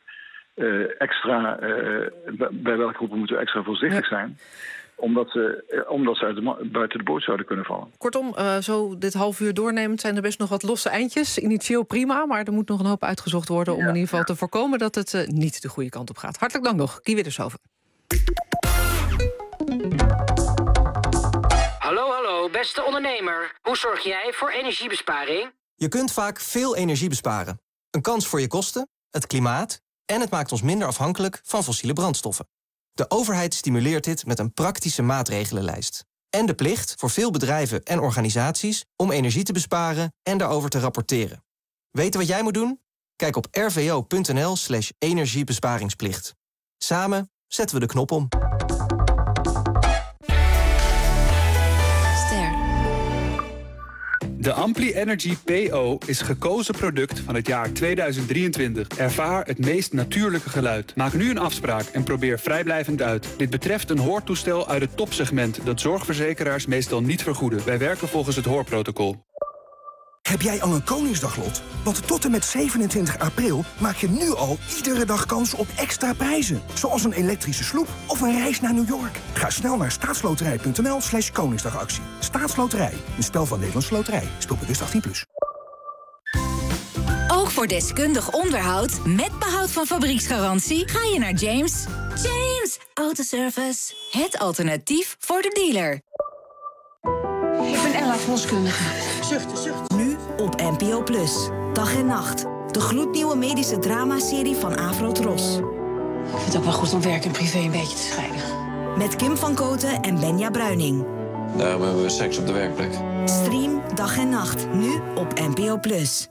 bij welke groepen moeten we extra voorzichtig zijn. Omdat ze buiten de boot zouden kunnen vallen. Kortom, zo dit half uur doornemend zijn er best nog wat losse eindjes. Initieel prima, maar er moet nog een hoop uitgezocht worden om in ieder geval te voorkomen dat het niet de goede kant op gaat. Hartelijk dank nog, Guy Widdershoven. Hallo, beste ondernemer. Hoe zorg jij voor energiebesparing? Je kunt vaak veel energie besparen. Een kans voor je kosten, het klimaat en het maakt ons minder afhankelijk van fossiele brandstoffen. De overheid stimuleert dit met een praktische maatregelenlijst. En de plicht voor veel bedrijven en organisaties om energie te besparen en daarover te rapporteren. Weten wat jij moet doen? Kijk op rvo.nl/energiebesparingsplicht. Samen zetten we de knop om. De Ampli Energy PO is gekozen product van het jaar 2023. Ervaar het meest natuurlijke geluid. Maak nu een afspraak en probeer vrijblijvend uit. Dit betreft een hoortoestel uit het topsegment dat zorgverzekeraars meestal niet vergoeden. Wij werken volgens het hoorprotocol. Heb jij al een Koningsdaglot? Want tot en met 27 april maak je nu al iedere dag kans op extra prijzen. Zoals een elektrische sloep of een reis naar New York. Ga snel naar staatsloterij.nl/Koningsdagactie. Staatsloterij, een spel van Nederlandse Loterij. Speel bewust 18+. Ook voor deskundig onderhoud, met behoud van fabrieksgarantie, ga je naar James. James Autoservice, het alternatief voor de dealer. Ik ben Ella, verloskundige. Zuchten. Nu op NPO Plus. Dag en nacht. De gloednieuwe medische dramaserie van Avrotros. Ik vind het ook wel goed om werk en privé een beetje te scheiden. Met Kim van Koten en Benja Bruining. Daarom hebben we seks op de werkplek. Stream Dag en Nacht. Nu op NPO Plus.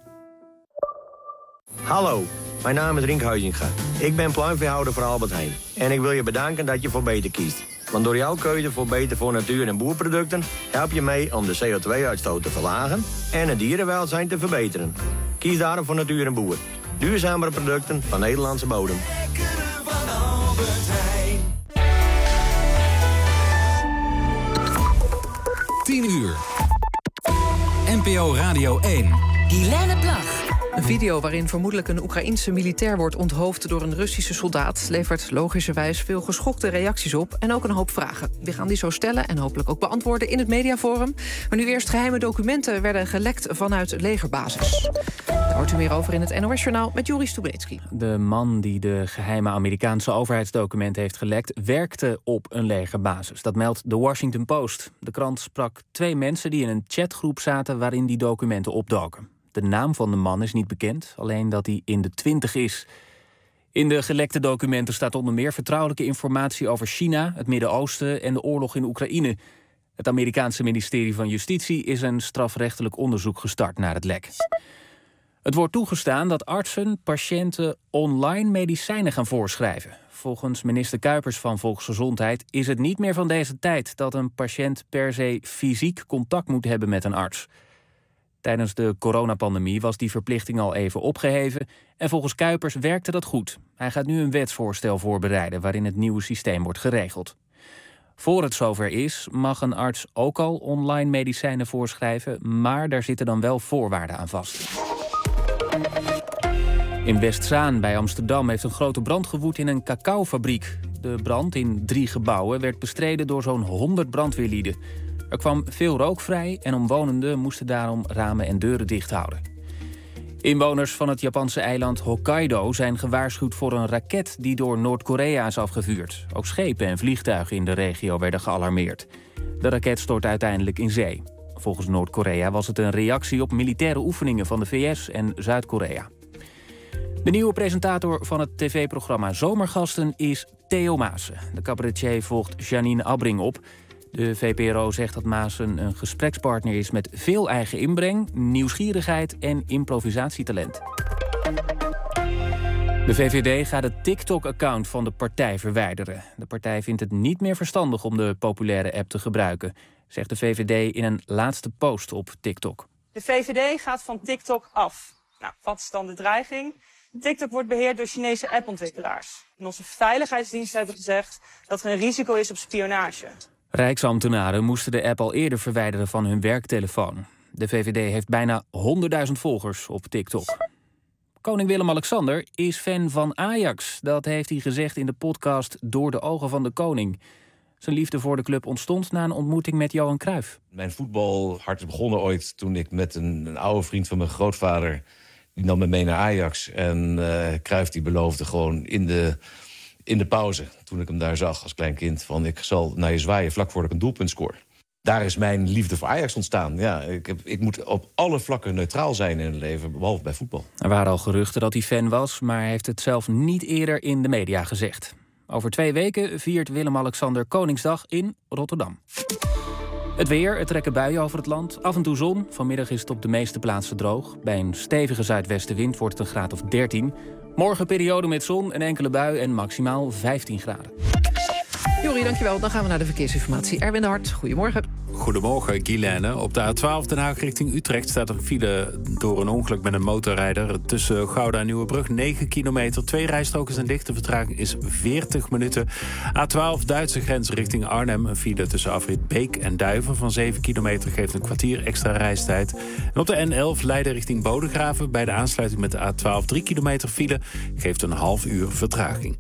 Hallo, mijn naam is Rink Huizinga. Ik ben pluimveehouder voor Albert Heijn. En ik wil je bedanken dat je voor Beter kiest. Want door jouw keuze voor Beter voor natuur- en boerproducten help je mee om de CO2-uitstoot te verlagen en het dierenwelzijn te verbeteren. Kies daarom voor natuur en boer. Duurzamere producten van Nederlandse bodem. 10 uur. NPO Radio 1. Helene Plag. Een video waarin vermoedelijk een Oekraïense militair wordt onthoofd door een Russische soldaat levert logischerwijs veel geschokte reacties op en ook een hoop vragen. We gaan die zo stellen en hopelijk ook beantwoorden in het mediaforum. Maar nu eerst geheime documenten werden gelekt vanuit legerbasis. Daar hoort u meer over in het NOS-journaal met Joris Stubenitski. De man die de geheime Amerikaanse overheidsdocumenten heeft gelekt werkte op een legerbasis. Dat meldt The Washington Post. De krant sprak 2 mensen die in een chatgroep zaten waarin die documenten opdoken. De naam van de man is niet bekend, alleen dat hij in de 20 is. In de gelekte documenten staat onder meer vertrouwelijke informatie over China, het Midden-Oosten en de oorlog in Oekraïne. Het Amerikaanse ministerie van Justitie is een strafrechtelijk onderzoek gestart naar het lek. Het wordt toegestaan dat artsen patiënten online medicijnen gaan voorschrijven. Volgens minister Kuipers van Volksgezondheid is het niet meer van deze tijd dat een patiënt per se fysiek contact moet hebben met een arts. Tijdens de coronapandemie was die verplichting al even opgeheven en volgens Kuipers werkte dat goed. Hij gaat nu een wetsvoorstel voorbereiden waarin het nieuwe systeem wordt geregeld. Voor het zover is, mag een arts ook al online medicijnen voorschrijven, maar daar zitten dan wel voorwaarden aan vast. In Westzaan bij Amsterdam heeft een grote brand gewoed in een cacaofabriek. De brand in 3 gebouwen werd bestreden door zo'n 100 brandweerlieden. Er kwam veel rook vrij en omwonenden moesten daarom ramen en deuren dicht houden. Inwoners van het Japanse eiland Hokkaido zijn gewaarschuwd voor een raket die door Noord-Korea is afgevuurd. Ook schepen en vliegtuigen in de regio werden gealarmeerd. De raket stort uiteindelijk in zee. Volgens Noord-Korea was het een reactie op militaire oefeningen van de VS en Zuid-Korea. De nieuwe presentator van het tv-programma Zomergasten is Theo Maassen. De cabaretier volgt Janine Abbring op. De VPRO zegt dat Maassen een gesprekspartner is met veel eigen inbreng, nieuwsgierigheid en improvisatietalent. De VVD gaat het TikTok-account van de partij verwijderen. De partij vindt het niet meer verstandig om de populaire app te gebruiken, zegt de VVD in een laatste post op TikTok. De VVD gaat van TikTok af. Nou, wat is dan de dreiging? TikTok wordt beheerd door Chinese appontwikkelaars. En onze veiligheidsdiensten hebben gezegd dat er een risico is op spionage. Rijksambtenaren moesten de app al eerder verwijderen van hun werktelefoon. De VVD heeft bijna 100.000 volgers op TikTok. Koning Willem-Alexander is fan van Ajax. Dat heeft hij gezegd in de podcast Door de ogen van de koning. Zijn liefde voor de club ontstond na een ontmoeting met Johan Cruijff. Mijn voetbalhart is begonnen ooit toen ik met een oude vriend van mijn grootvader... die nam me mee naar Ajax. En Cruijff die beloofde gewoon in de pauze, toen ik hem daar zag als klein kind, van ik zal naar je zwaaien vlak voordat ik een doelpunt scoor. Daar is mijn liefde voor Ajax ontstaan. Ja, ik moet op alle vlakken neutraal zijn in het leven, behalve bij voetbal. Er waren al geruchten dat hij fan was, maar hij heeft het zelf niet eerder in de media gezegd. Over 2 weken viert Willem-Alexander Koningsdag in Rotterdam. Het weer, er trekken buien over het land. Af en toe zon. Vanmiddag is het op de meeste plaatsen droog. Bij een stevige zuidwestenwind wordt het een graad of 13. Morgen periode met zon, een enkele bui en maximaal 15 graden. Jori, dankjewel. Dan gaan we naar de verkeersinformatie. Erwin de Hart, goedemorgen. Goedemorgen, Guilaine. Op de A12 Den Haag richting Utrecht staat een file door een ongeluk met een motorrijder. Tussen Gouda en Nieuwebrug 9 kilometer. 2 rijstroken zijn dicht. De vertraging is 40 minuten. A12 Duitse grens richting Arnhem. Een file tussen afrit Beek en Duiven van 7 kilometer geeft een kwartier extra reistijd. En op de N11 Leiden richting Bodegraven. Bij de aansluiting met de A12 3 kilometer file geeft een half uur vertraging.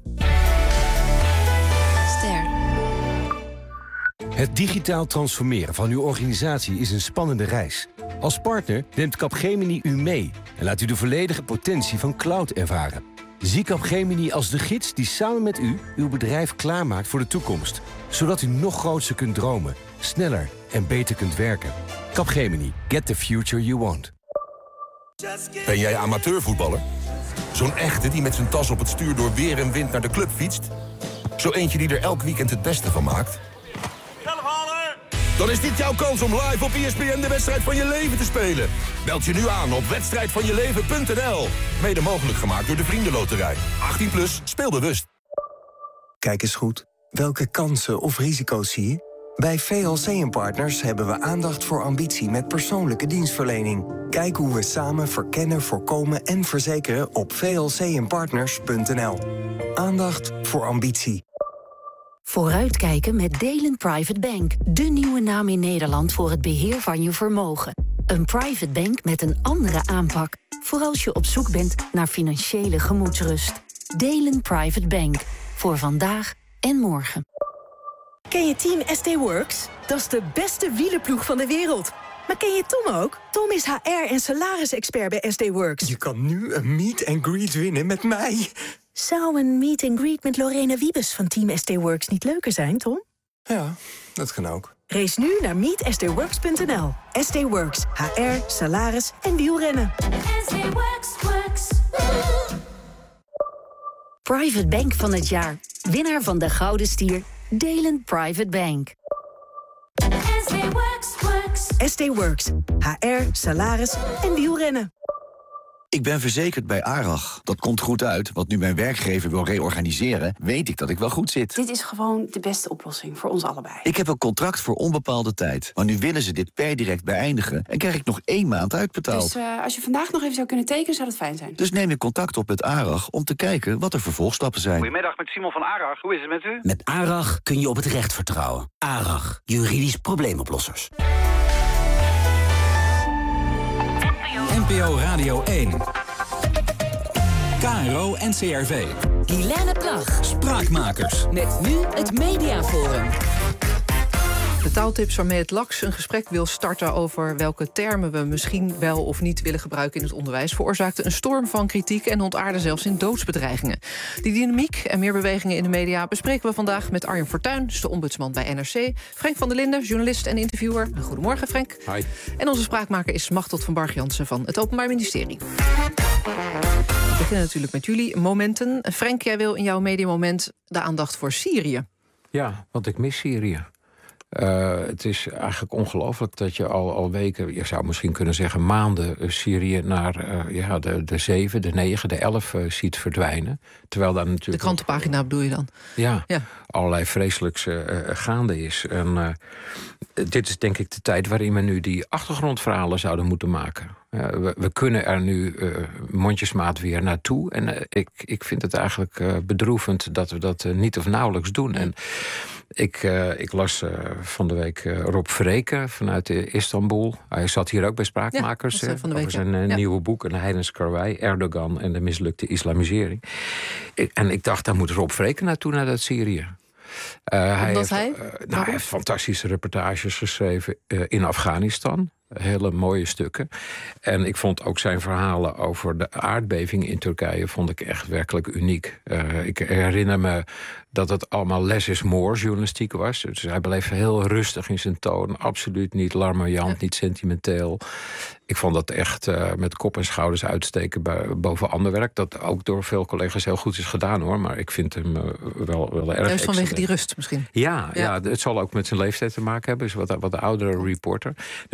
Het digitaal transformeren van uw organisatie is een spannende reis. Als partner neemt Capgemini u mee en laat u de volledige potentie van cloud ervaren. Zie Capgemini als de gids die samen met u uw bedrijf klaarmaakt voor de toekomst. Zodat u nog groter kunt dromen, sneller en beter kunt werken. Capgemini, get the future you want. Ben jij amateurvoetballer? Zo'n echte die met zijn tas op het stuur door weer en wind naar de club fietst? Zo eentje die er elk weekend het beste van maakt? Dan is dit jouw kans om live op ESPN de wedstrijd van je leven te spelen. Meld je nu aan op wedstrijdvanjeleven.nl. Mede mogelijk gemaakt door de Vriendenloterij. 18+, speel bewust. Kijk eens goed. Welke kansen of risico's zie je? Bij VLC & Partners hebben we aandacht voor ambitie met persoonlijke dienstverlening. Kijk hoe we samen verkennen, voorkomen en verzekeren op vlcandpartners.nl. Aandacht voor ambitie. Vooruitkijken met Delen Private Bank. De nieuwe naam in Nederland voor het beheer van je vermogen. Een private bank met een andere aanpak. Voor als je op zoek bent naar financiële gemoedsrust. Delen Private Bank. Voor vandaag en morgen. Ken je Team SD Works? Dat is de beste wielerploeg van de wereld. Maar ken je Tom ook? Tom is HR- en salarisexpert bij SD Works. Je kan nu een meet and greet winnen met mij. Zou een meet and greet met Lorena Wiebes van Team SD Works niet leuker zijn, Tom? Ja, dat kan ook. Race nu naar meetstworks.nl. SD Works, HR, salaris en wielrennen. Private Bank van het jaar. Winnaar van de Gouden Stier. Delen Private Bank. SD Works, HR, salaris en wielrennen. Ik ben verzekerd bij ARAG. Dat komt goed uit, want nu mijn werkgever wil reorganiseren, weet ik dat ik wel goed zit. Dit is gewoon de beste oplossing voor ons allebei. Ik heb een contract voor onbepaalde tijd. Maar nu willen ze dit per direct beëindigen en krijg ik nog 1 maand uitbetaald. Dus als je vandaag nog even zou kunnen tekenen, zou dat fijn zijn. Dus neem je contact op met ARAG om te kijken wat de vervolgstappen zijn. Goedemiddag, met Simon van ARAG. Hoe is het met u? Met ARAG kun je op het recht vertrouwen. ARAG, juridisch probleemoplossers. NPO Radio 1. KRO NCRV. Guilaine Plag. Spraakmakers. Met nu het Mediaforum. De taaltips waarmee het LAX een gesprek wil starten over welke termen we misschien wel of niet willen gebruiken in het onderwijs, veroorzaakte een storm van kritiek en ontaarde zelfs in doodsbedreigingen. Die dynamiek en meer bewegingen in de media bespreken we vandaag met Arjen Fortuyn, dus de ombudsman bij NRC, Frank van der Linden, journalist en interviewer. Goedemorgen, Frank. Hi. En onze spraakmaker is Machteld van Barg-Jansen van het Openbaar Ministerie. We beginnen natuurlijk met jullie momenten. Frank, jij wil in jouw mediamoment de aandacht voor Syrië. Ja, want ik mis Syrië. Het is eigenlijk ongelooflijk dat je al weken, je zou misschien kunnen zeggen maanden, Syrië naar de 7, de 9, de 11 ziet verdwijnen. Terwijl daar natuurlijk de krantenpagina bedoel je dan? Ja, allerlei vreselijks gaande is. En dit is denk ik de tijd waarin we nu die achtergrondverhalen zouden moeten maken. We kunnen er nu mondjesmaat weer naartoe. En ik vind het eigenlijk bedroevend dat we dat niet of nauwelijks doen. En ik las van de week Rob Vreken vanuit Istanbul. Hij zat hier ook bij Spraakmakers. Van de week, over zijn nieuwe boek, Een heidens karwei, Erdogan en de mislukte islamisering. En ik dacht, daar moet Rob Vreken naartoe, naar dat Syrië. Hij heeft fantastische reportages geschreven in Afghanistan. Hele mooie stukken. En ik vond ook zijn verhalen over de aardbeving in Turkije vond ik echt werkelijk uniek. Ik herinner me dat het allemaal less is more journalistiek was. Dus hij bleef heel rustig in zijn toon. Absoluut niet larmoyant, niet sentimenteel. Ik vond dat echt met kop en schouders uitsteken boven ander werk. Dat ook door veel collega's heel goed is gedaan, hoor. Maar ik vind hem wel erg. Juist vanwege die rust misschien. Ja, het zal ook met zijn leeftijd te maken hebben. Is wat oudere reporter. Dus ik zou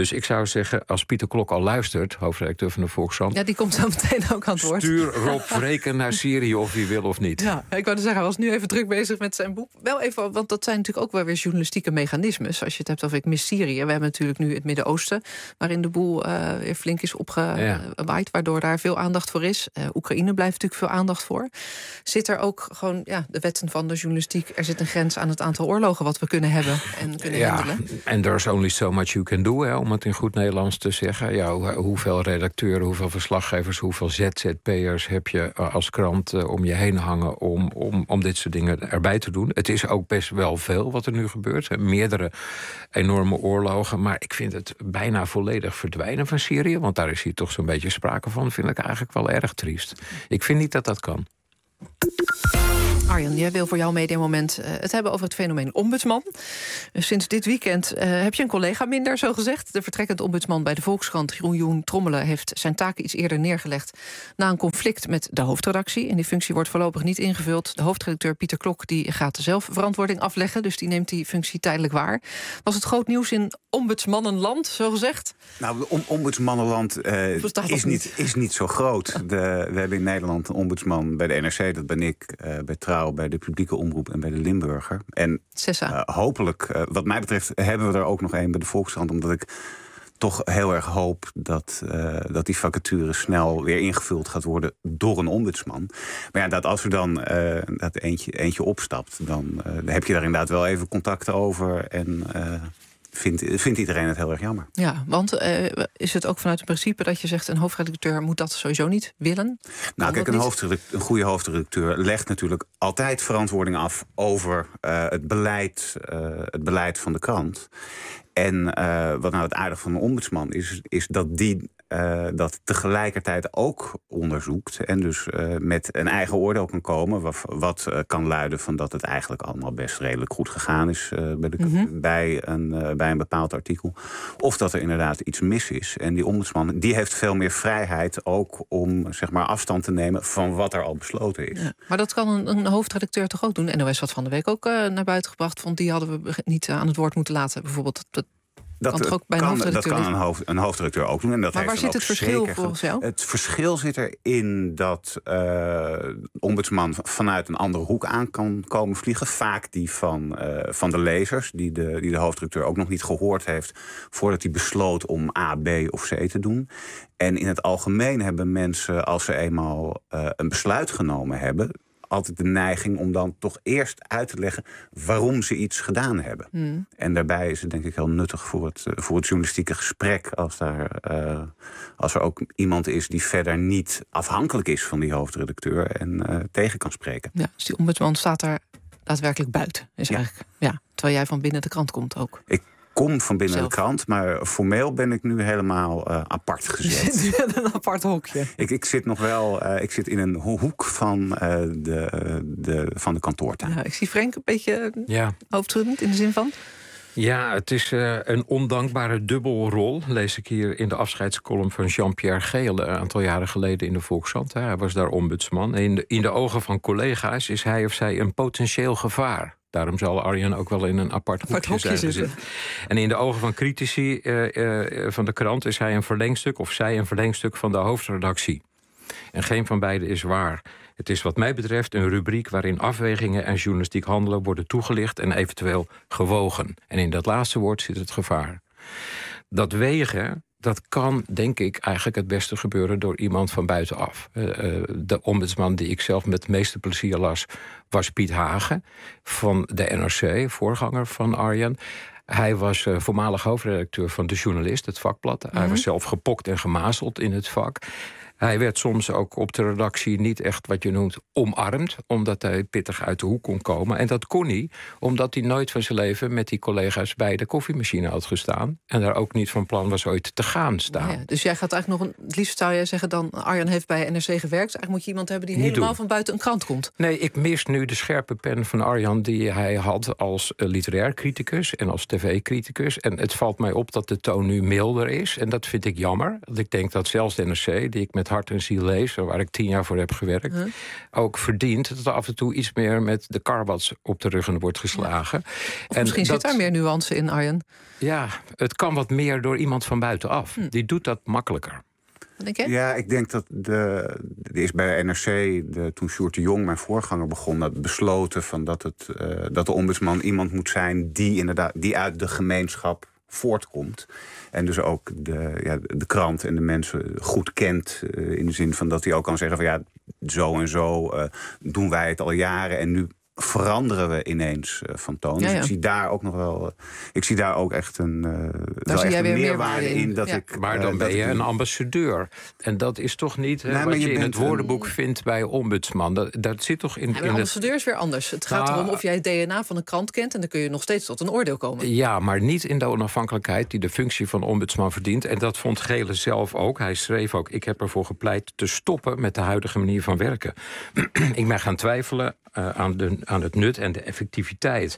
zeggen, als Pieter Klok al luistert, hoofdredacteur van de Volkskrant... Ja, die komt zo meteen ook aan het woord. Stuur Rob Vreken naar Syrië of hij wil of niet. Ja, ik wou zeggen, hij was nu even druk bezig met zijn boek. Wel even, want dat zijn natuurlijk ook wel weer journalistieke mechanismes. Als je het hebt over ik mis Syrië. We hebben natuurlijk nu het Midden-Oosten, waarin de boel weer flink is opgewaaid, waardoor daar veel aandacht voor is. Oekraïne blijft natuurlijk veel aandacht voor. Zit er ook gewoon de wetten van de journalistiek, er zit een grens aan het aantal oorlogen wat we kunnen hebben en kunnen handelen? En there's only so much you can do, om het in goed Nederlands te zeggen. Ja, hoeveel redacteuren, hoeveel verslaggevers, hoeveel ZZP'ers heb je als krant om je heen hangen om dit soort dingen erbij te doen. Het is ook best wel veel wat er nu gebeurt. Meerdere enorme oorlogen, maar ik vind het bijna volledig verdwijnen van Syrië, want daar is hier toch zo'n beetje sprake van, vind ik eigenlijk wel erg triest. Ik vind niet dat dat kan. Arjan, jij wil voor jouw mediamoment het hebben over het fenomeen ombudsman. Sinds dit weekend heb je een collega minder, zo gezegd. De vertrekkend ombudsman bij de Volkskrant, Jeroen Trommelen, heeft zijn taken iets eerder neergelegd na een conflict met de hoofdredactie. En die functie wordt voorlopig niet ingevuld. De hoofdredacteur Pieter Klok die gaat zelf verantwoording afleggen, dus die neemt die functie tijdelijk waar. Was het groot nieuws in ombudsmannenland, zo gezegd? Nou, ombudsmannenland is niet zo groot. We hebben in Nederland een ombudsman bij de NRC, dat ben ik, bij Trouw, bij de publieke omroep en bij de Limburger. En hopelijk, wat mij betreft, hebben we er ook nog één bij de Volkskrant, omdat ik toch heel erg hoop dat die vacature snel weer ingevuld gaat worden door een ombudsman. Maar ja, dat als er dan dat eentje opstapt, dan heb je daar inderdaad wel even contacten over en vindt iedereen het heel erg jammer. Ja, want is het ook vanuit het principe dat je zegt, een hoofdredacteur moet dat sowieso niet willen? Nou, kijk, een goede hoofdredacteur legt natuurlijk altijd verantwoording af over het beleid van de krant. En wat nou het aardige van een ombudsman is dat die dat tegelijkertijd ook onderzoekt en dus met een eigen oordeel kan komen, wat kan luiden van dat het eigenlijk allemaal best redelijk goed gegaan is bij een bepaald artikel. Of dat er inderdaad iets mis is. En die ombudsman die heeft veel meer vrijheid ook om zeg maar afstand te nemen van wat er al besloten is. Ja, maar dat kan een hoofdredacteur toch ook doen? NOS had van de week ook naar buiten gebracht, vond die hadden we niet aan het woord moeten laten. Bijvoorbeeld dat kan een hoofdredacteur ook doen. En dat maar waar zit het verschil volgens jou? Het verschil zit erin dat ombudsman vanuit een andere hoek aan kan komen vliegen. Vaak die van de lezers, die de hoofdredacteur ook nog niet gehoord heeft voordat hij besloot om A, B of C te doen. En in het algemeen hebben mensen, als ze eenmaal een besluit genomen hebben, altijd de neiging om dan toch eerst uit te leggen waarom ze iets gedaan hebben. En daarbij is het denk ik heel nuttig voor het journalistieke gesprek als er ook iemand is die verder niet afhankelijk is van die hoofdredacteur en tegen kan spreken. Ja, dus die ombudsman staat daar daadwerkelijk buiten. Eigenlijk, terwijl jij van binnen de krant komt ook. Ik kom van binnen de krant, maar formeel ben ik nu helemaal apart gezet. Je zit in een apart hokje. Ik zit nog wel ik zit in een hoek van de kantoortuin. Ja, ik zie Frank een beetje hoofdschuddend in de zin van? Ja, het is een ondankbare dubbelrol, lees ik hier in de afscheidscolumn van Jean-Pierre Geele een aantal jaren geleden in de Volkskrant. Hij was daar ombudsman. In de ogen van collega's is hij of zij een potentieel gevaar. Daarom zal Arjan ook wel in een apart hokje zitten. En in de ogen van critici van de krant is hij een verlengstuk, of zij een verlengstuk van de hoofdredactie. En geen van beiden is waar. Het is wat mij betreft een rubriek waarin afwegingen en journalistiek handelen worden toegelicht en eventueel gewogen. En in dat laatste woord zit het gevaar. Dat wegen, dat kan, denk ik, eigenlijk het beste gebeuren door iemand van buitenaf. De ombudsman die ik zelf met het meeste plezier las, was Piet Hagen van de NRC, voorganger van Arjan. Hij was voormalig hoofdredacteur van De Journalist, het vakblad. Hij was zelf gepokt en gemazeld in het vak. Hij werd soms ook op de redactie niet echt wat je noemt omarmd, omdat hij pittig uit de hoek kon komen. En dat kon hij, omdat hij nooit van zijn leven met die collega's bij de koffiemachine had gestaan. En daar ook niet van plan was ooit te gaan staan. Ja, dus jij gaat eigenlijk nog het liefst zou jij zeggen dan Arjan heeft bij NRC gewerkt. Eigenlijk moet je iemand hebben die helemaal van buiten een krant komt. Nee, ik mis nu de scherpe pen van Arjan die hij had als literair criticus en als tv-criticus. En het valt mij op dat de toon nu milder is. En dat vind ik jammer. Want ik denk dat zelfs de NRC, die ik met hart en ziel lees, waar ik 10 jaar voor heb gewerkt, ook verdient dat er af en toe iets meer met de karwats op de ruggen wordt geslagen. En misschien zit daar meer nuance in, Arjen. Ja, het kan wat meer door iemand van buitenaf. Die doet dat makkelijker. Ja, ik denk dat er is bij NRC, toen Sjoerd de Jong, mijn voorganger, begon, dat besloten van dat de ombudsman iemand moet zijn die uit de gemeenschap voortkomt. En dus ook de krant en de mensen goed kent. In de zin van dat hij ook kan zeggen van zo en zo doen wij het al jaren en nu veranderen we ineens van toon. Dus ik zie daar ook nog wel. Ik zie daar ook echt een meerwaarde in. Maar dan ben je een ambassadeur. En dat is toch niet wat je in het woordenboek vindt bij ombudsman. Dat zit toch in. Een ambassadeur is weer anders. Het gaat erom of jij het DNA van een krant kent en dan kun je nog steeds tot een oordeel komen. Ja, maar niet in de onafhankelijkheid die de functie van ombudsman verdient. En dat vond Gele zelf ook. Hij schreef ook: ik heb ervoor gepleit te stoppen met de huidige manier van werken. Ik ben gaan twijfelen aan het nut en de effectiviteit.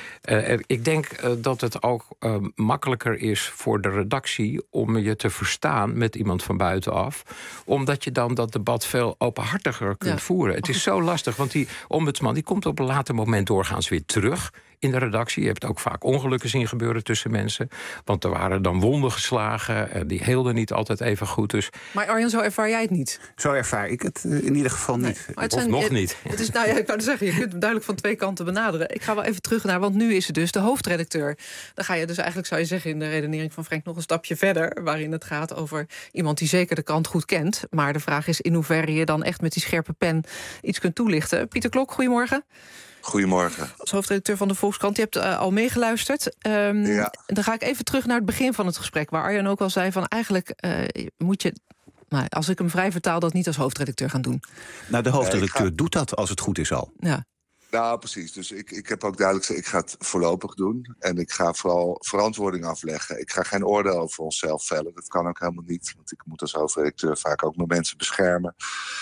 Ik denk dat het ook makkelijker is voor de redactie om je te verstaan met iemand van buitenaf, omdat je dan dat debat veel openhartiger kunt voeren. Het is zo lastig, want die ombudsman die komt op een later moment doorgaans weer terug in de redactie. Je hebt ook vaak ongelukken zien gebeuren tussen mensen, want er waren dan wonden geslagen en die heelden niet altijd even goed. Dus. Maar Arjen, zo ervaar jij het niet? Zo ervaar ik het in ieder geval niet. Of nog niet. Het is, ik wou zeggen, je kunt hem duidelijk van 2 kanten benaderen. Ik ga wel even terug naar, want nu is het dus de hoofdredacteur. Dan ga je dus eigenlijk, zou je zeggen, in de redenering van Frank nog een stapje verder, waarin het gaat over iemand die zeker de krant goed kent. Maar de vraag is in hoeverre je dan echt met die scherpe pen iets kunt toelichten. Pieter Klok, goedemorgen. Goedemorgen. Als hoofdredacteur van de Volkskrant, je hebt al meegeluisterd. Dan ga ik even terug naar het begin van het gesprek, waar Arjen ook al zei van eigenlijk moet je, als ik hem vrij vertaal, dat niet als hoofdredacteur gaan doen. Nou, de hoofdredacteur doet dat als het goed is al. Ja. Nou, precies. Dus ik heb ook duidelijk gezegd, ik ga het voorlopig doen. En ik ga vooral verantwoording afleggen. Ik ga geen oordeel over onszelf vellen. Dat kan ook helemaal niet. Want ik moet als hoofdredacteur vaak ook mijn mensen beschermen.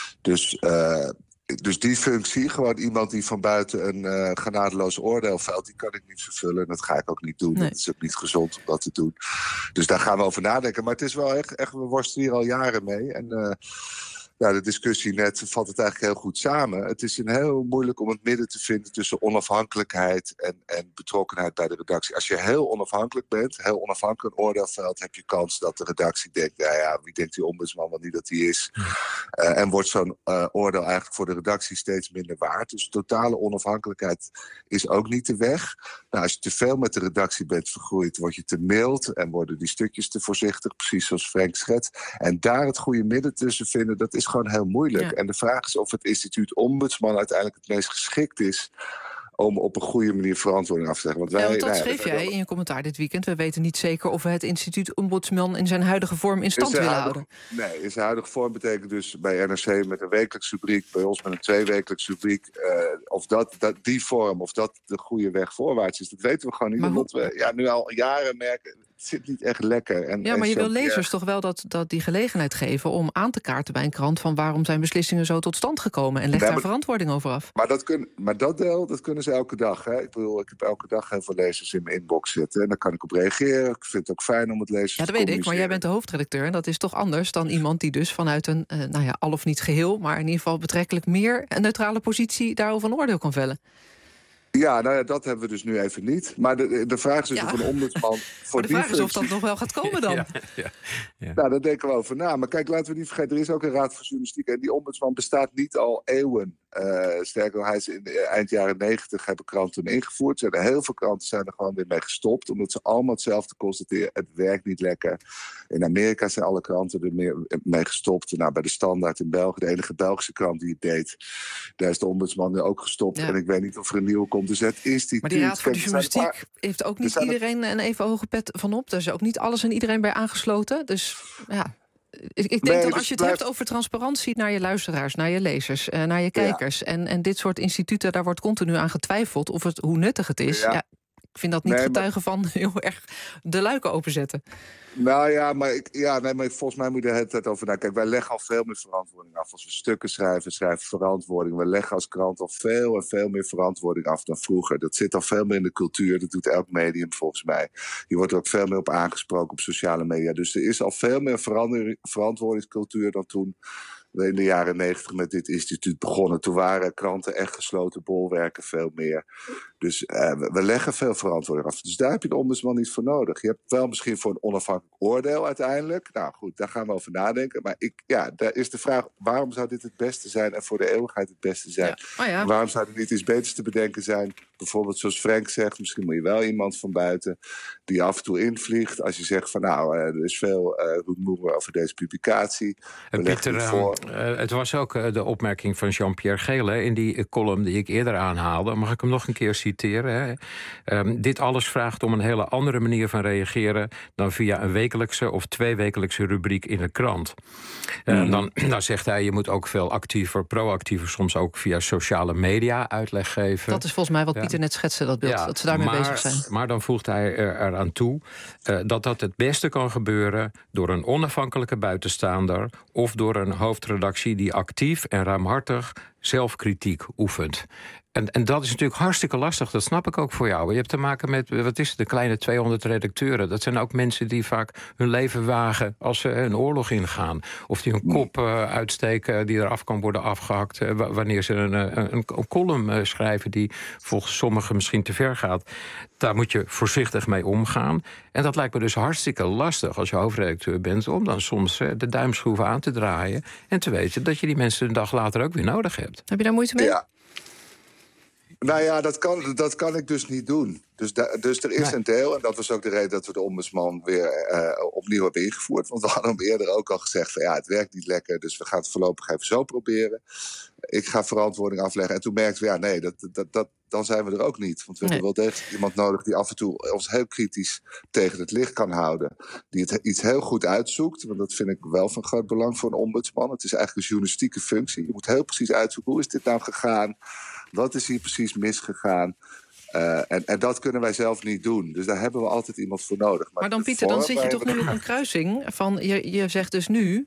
Dus die functie, gewoon iemand die van buiten een genadeloos oordeel velt, die kan ik niet vervullen. En dat ga ik ook niet doen. Nee. Het is ook niet gezond om dat te doen. Dus daar gaan we over nadenken. Maar het is wel echt we worstelen hier al jaren mee. En de discussie net vat het eigenlijk heel goed samen. Het is heel moeilijk om het midden te vinden tussen onafhankelijkheid en betrokkenheid bij de redactie. Als je heel onafhankelijk bent, heel onafhankelijk een oordeel velt, heb je kans dat de redactie denkt, wie denkt die ombudsman wel niet dat hij is? En wordt zo'n oordeel eigenlijk voor de redactie steeds minder waard. Dus totale onafhankelijkheid is ook niet de weg. Nou, als je te veel met de redactie bent vergroeid, word je te mild en worden die stukjes te voorzichtig, precies zoals Frank schetst. En daar het goede midden tussen vinden, dat is gewoon heel moeilijk. Ja. En de vraag is of het instituut ombudsman uiteindelijk het meest geschikt is om op een goede manier verantwoording af te leggen. Want dat schreef jij in je commentaar dit weekend. We weten niet zeker of we het instituut ombudsman in zijn huidige vorm in stand willen houden. Nee, in zijn huidige vorm betekent dus bij NRC met een wekelijks rubriek, bij ons met een 2-wekelijks rubriek. Of die vorm, of dat de goede weg voorwaarts is, dat weten we gewoon niet. Omdat we nu al jaren merken, het zit niet echt lekker. Maar je wil lezers toch wel dat die gelegenheid geven om aan te kaarten bij een krant van waarom zijn beslissingen zo tot stand gekomen en leg daar verantwoording over af. Maar dat kunnen ze elke dag. Hè? Ik bedoel, ik heb elke dag heel veel lezers in mijn inbox zitten en daar kan ik op reageren. Ik vind het ook fijn om het lezers te communiceren. Ja, dat weet ik, maar jij bent de hoofdredacteur en dat is toch anders dan iemand die dus vanuit een, al of niet geheel, maar in ieder geval betrekkelijk meer een neutrale positie daarover een oordeel kan vellen. Ja, dat hebben we dus nu even niet. Maar de vraag is dus of een ombudsman voor die functie... is of dat nog wel gaat komen dan. Ja. Nou, daar denken we over na. Maar kijk, laten we niet vergeten, er is ook een raad voor journalistiek. En die ombudsman bestaat niet al eeuwen. Sterker, hij is in de eind jaren 90 hebben kranten ingevoerd. Heel veel kranten zijn er gewoon weer mee gestopt. Omdat ze allemaal hetzelfde constateren. Het werkt niet lekker. In Amerika zijn alle kranten er mee gestopt. Nou, bij de Standaard in België, de enige Belgische krant die het deed. Daar is de ombudsman nu ook gestopt. Ja. En ik weet niet of er een nieuwe komt. Dus het instituut... Maar die raad voor de journalistiek heeft ook niet iedereen een even hoge pet van op. Daar is ook niet alles en iedereen bij aangesloten. Dus ja... Ik denk dan als je het hebt over transparantie naar je luisteraars, naar je lezers, naar je kijkers. En dit soort instituten, daar wordt continu aan getwijfeld hoe nuttig het is. Ja. Ik Ik vind dat niet getuigen van heel erg de luiken openzetten. Nou ja, maar volgens mij moet je de hele tijd over naar. Kijk, wij leggen al veel meer verantwoording af. Als we stukken schrijven verantwoording. We leggen als krant al veel en veel meer verantwoording af dan vroeger. Dat zit al veel meer in de cultuur. Dat doet elk medium volgens mij. Je wordt er ook veel meer op aangesproken op sociale media. Dus er is al veel meer verantwoordingscultuur dan toen we in de jaren 90 met dit instituut begonnen. Toen waren kranten echt gesloten bolwerken, veel meer. Dus we leggen veel verantwoording af. Dus daar heb je de ombudsman niet voor nodig. Je hebt wel misschien voor een onafhankelijk oordeel uiteindelijk. Nou goed, daar gaan we over nadenken. Maar daar is de vraag, waarom zou dit het beste zijn en voor de eeuwigheid het beste zijn? Ja. Waarom zou er niet iets beters te bedenken zijn? Bijvoorbeeld zoals Frank zegt, misschien moet je wel iemand van buiten die af en toe invliegt. Als je zegt van er is veel rumoer over deze publicatie. Pieter, het was ook de opmerking van Jean-Pierre Geele in die column die ik eerder aanhaalde. Mag ik hem nog een keer citeren? Dit alles vraagt om een hele andere manier van reageren dan via een wekelijkse of 2-wekelijkse rubriek in de krant. Dan zegt hij, je moet ook veel actiever, proactiever, soms ook via sociale media uitleg geven. Dat is volgens mij wat Pieter net schetste, dat beeld, dat ze daarmee bezig zijn. Maar dan voegt hij eraan toe dat het beste kan gebeuren door een onafhankelijke buitenstaander of door een hoofdredactie die actief en ruimhartig zelfkritiek oefent. En dat is natuurlijk hartstikke lastig, dat snap ik ook voor jou. Je hebt te maken met, de kleine 200 redacteuren. Dat zijn ook mensen die vaak hun leven wagen als ze een oorlog ingaan. Of die hun kop uitsteken die eraf kan worden afgehakt wanneer ze een column schrijven die volgens sommigen misschien te ver gaat. Daar moet je voorzichtig mee omgaan. En dat lijkt me dus hartstikke lastig als je hoofdredacteur bent, om dan soms de duimschroeven aan te draaien en te weten dat je die mensen een dag later ook weer nodig hebt. Heb je daar moeite mee? Ja. Nou ja, dat kan ik dus niet doen. Dus er is een deel, en dat was ook de reden dat we de ombudsman weer opnieuw hebben ingevoerd. Want we hadden hem eerder ook al gezegd van het werkt niet lekker, dus we gaan het voorlopig even zo proberen. Ik ga verantwoording afleggen. En toen merkten we, dan zijn we er ook niet. Want we hebben wel degelijk iemand nodig die af en toe ons heel kritisch tegen het licht kan houden. Die het iets heel goed uitzoekt. Want dat vind ik wel van groot belang voor een ombudsman. Het is eigenlijk een journalistieke functie. Je moet heel precies uitzoeken, hoe is dit nou gegaan? Wat is hier precies misgegaan? En dat kunnen wij zelf niet doen. Dus daar hebben we altijd iemand voor nodig. Maar dan Pieter, dan zit je toch nu op een kruising van, je zegt dus nu,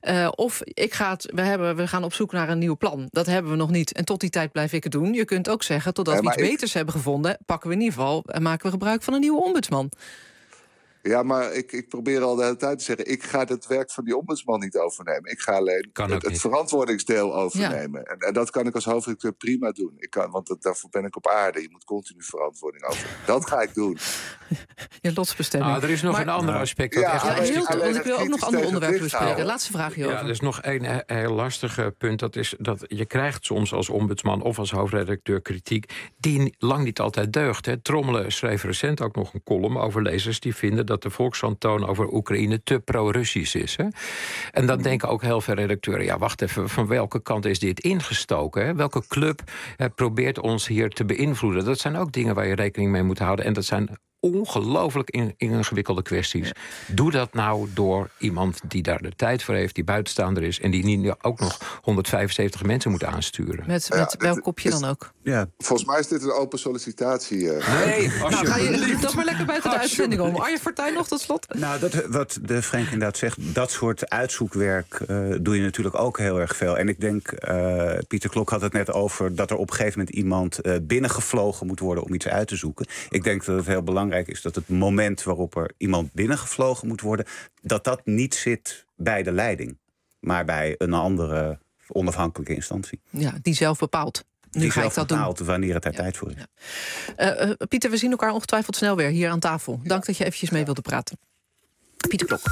we gaan op zoek naar een nieuw plan. Dat hebben we nog niet. En tot die tijd blijf ik het doen. Je kunt ook zeggen, totdat we iets beters hebben gevonden, pakken we in ieder geval en maken we gebruik van een nieuwe ombudsman. Ja, maar ik probeer al de hele tijd te zeggen, ik ga het werk van die ombudsman niet overnemen. Ik ga alleen het verantwoordingsdeel overnemen. Ja. En dat kan ik als hoofdredacteur prima doen. Want daarvoor ben ik op aarde. Je moet continu verantwoording overnemen. Dat ga ik doen. Je lotsbestemming. Er is nog een ander aspect. Want ik wil ook nog andere onderwerpen bespreken. Laatste vraag hierover. Ja, er is nog een heel lastig punt. Dat is dat je krijgt soms als ombudsman of als hoofdredacteur kritiek die lang niet altijd deugt. Hè. Trommelen schreef recent ook nog een column over lezers die vinden dat de Volkskrant-toon over Oekraïne te pro-Russisch is. Hè? En dan denken ook heel veel redacteuren, wacht even, van welke kant is dit ingestoken? Hè? Welke club probeert ons hier te beïnvloeden? Dat zijn ook dingen waar je rekening mee moet houden. En dat zijn ongelooflijk ingewikkelde kwesties. Doe dat nou door iemand die daar de tijd voor heeft, die buitenstaander is en die niet ook nog 175 mensen moet aansturen. Met welk kopje dan ook? Ja. Volgens mij is dit een open sollicitatie. Nee, ga je toch maar lekker buiten de uitzending om. Arjen Fortuyn nog tot slot? Nou, wat de Frank inderdaad zegt, dat soort uitzoekwerk doe je natuurlijk ook heel erg veel. En ik denk, Pieter Klok had het net over dat er op een gegeven moment iemand binnengevlogen moet worden om iets uit te zoeken. Ik denk dat het heel belangrijk is dat het moment waarop er iemand binnengevlogen moet worden, dat niet zit bij de leiding, maar bij een andere onafhankelijke instantie. Ja, die zelf bepaalt. Nu ga ik dat doen. Wanneer het er tijd voor is. Ja. Pieter, we zien elkaar ongetwijfeld snel weer hier aan tafel. Dank dat je eventjes mee wilde praten. Pieter Klok.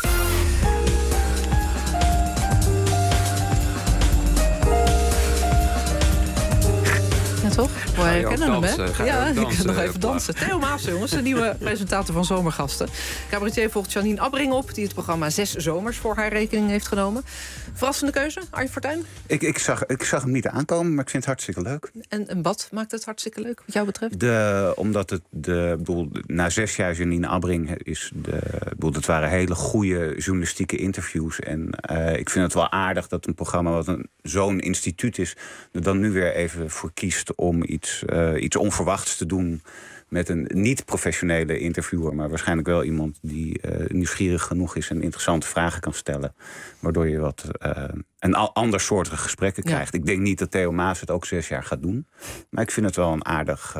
Ja, toch? We kennen hem, hè? Ja, ik kan nog even dansen. Theo Maas, jongens, de nieuwe presentator van Zomergasten. Cabaretier volgt Janine Abbring op, die het programma 6 Zomers voor haar rekening heeft genomen. Verrassende keuze, Arjen Fortuyn? Ik zag hem niet aankomen, maar ik vind het hartstikke leuk. En wat maakt het hartstikke leuk, wat jou betreft? Omdat na 6 jaar Janine Abbring dat waren hele goede journalistieke interviews. En ik vind het wel aardig dat een programma wat zo'n instituut is er dan nu weer even voor kiest om iets onverwachts te doen met een niet-professionele interviewer, maar waarschijnlijk wel iemand die nieuwsgierig genoeg is en interessante vragen kan stellen, waardoor je een ander soortige gesprekken krijgt. Ik denk niet dat Theo Maas het ook 6 jaar gaat doen, maar ik vind het wel een aardig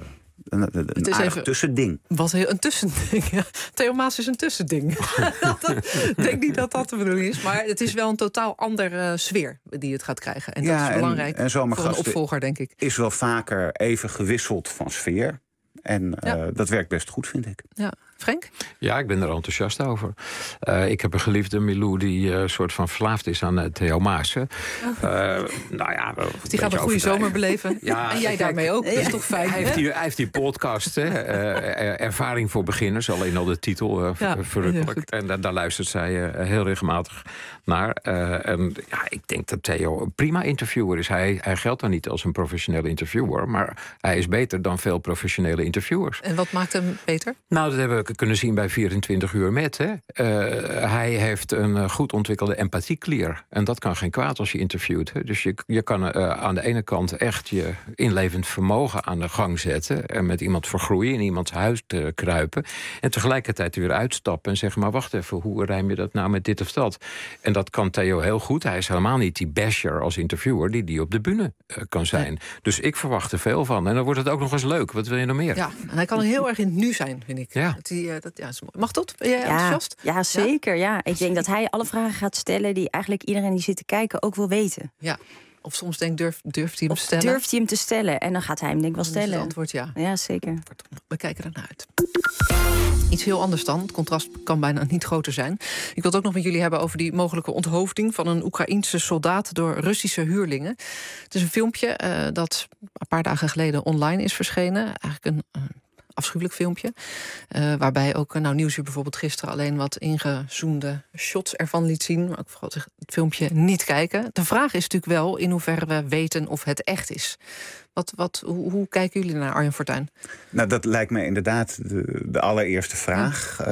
tussending. Wat een tussending. Ja. Theo Maas is een tussending. Ik denk niet dat dat de bedoeling is, maar het is wel een totaal andere sfeer die het gaat krijgen. En dat is belangrijk en voor een opvolger, denk ik. Is wel vaker even gewisseld van sfeer. En dat werkt best goed, vind ik. Ja. Frank? Ja, ik ben er enthousiast over. Ik heb een geliefde, Milou, die soort van verslaafd is aan Theo Maas. Die gaat een goede zomer beleven. Ja, en jij daarmee ook. Dat is toch fijn. Hij heeft die podcast, Ervaring voor Beginners. Alleen al de titel, verrukkelijk. En daar luistert zij heel regelmatig naar. Ik denk dat Theo een prima interviewer is. Hij geldt dan niet als een professionele interviewer, maar hij is beter dan veel professionele interviewers. En wat maakt hem beter? Nou, dat hebben we kunnen zien bij 24 uur met. Hij heeft een goed ontwikkelde empathieklier. En dat kan geen kwaad als je interviewt. Hè. Dus je kan aan de ene kant echt je inlevend vermogen aan de gang zetten en met iemand vergroeien, in iemands huis te kruipen. En tegelijkertijd weer uitstappen en zeggen, maar wacht even, hoe rijm je dat nou met dit of dat? En dat kan Theo heel goed. Hij is helemaal niet die basher als interviewer die op de bühne kan zijn. Nee. Dus ik verwacht er veel van. En dan wordt het ook nog eens leuk. Wat wil je nog meer? Ja, en hij kan heel erg in het nu zijn, vind ik. Ja. Dat is mooi. Mag dat? Ben jij enthousiast? Ja, zeker. Ja. Ik denk dat hij alle vragen gaat stellen die eigenlijk iedereen die zit te kijken ook wil weten. Ja. Of soms durft hij hem te stellen. Durft hij hem te stellen en dan gaat hij hem denk ik wel stellen. Het antwoord ja. Ja, zeker. We kijken ernaar uit. Iets heel anders dan. Het contrast kan bijna niet groter zijn. Ik wil het ook nog met jullie hebben over die mogelijke onthoofding van een Oekraïense soldaat door Russische huurlingen. Het is een filmpje dat een paar dagen geleden online is verschenen. Eigenlijk een afschuwelijk filmpje. Waarbij ook Nieuwsuur bijvoorbeeld gisteren alleen wat ingezoomde shots ervan liet zien. Maar ik vooral het filmpje niet kijken. De vraag is natuurlijk wel in hoeverre we weten of het echt is. Hoe kijken jullie naar, Arjan Fortuyn? Nou, dat lijkt me inderdaad de allereerste vraag.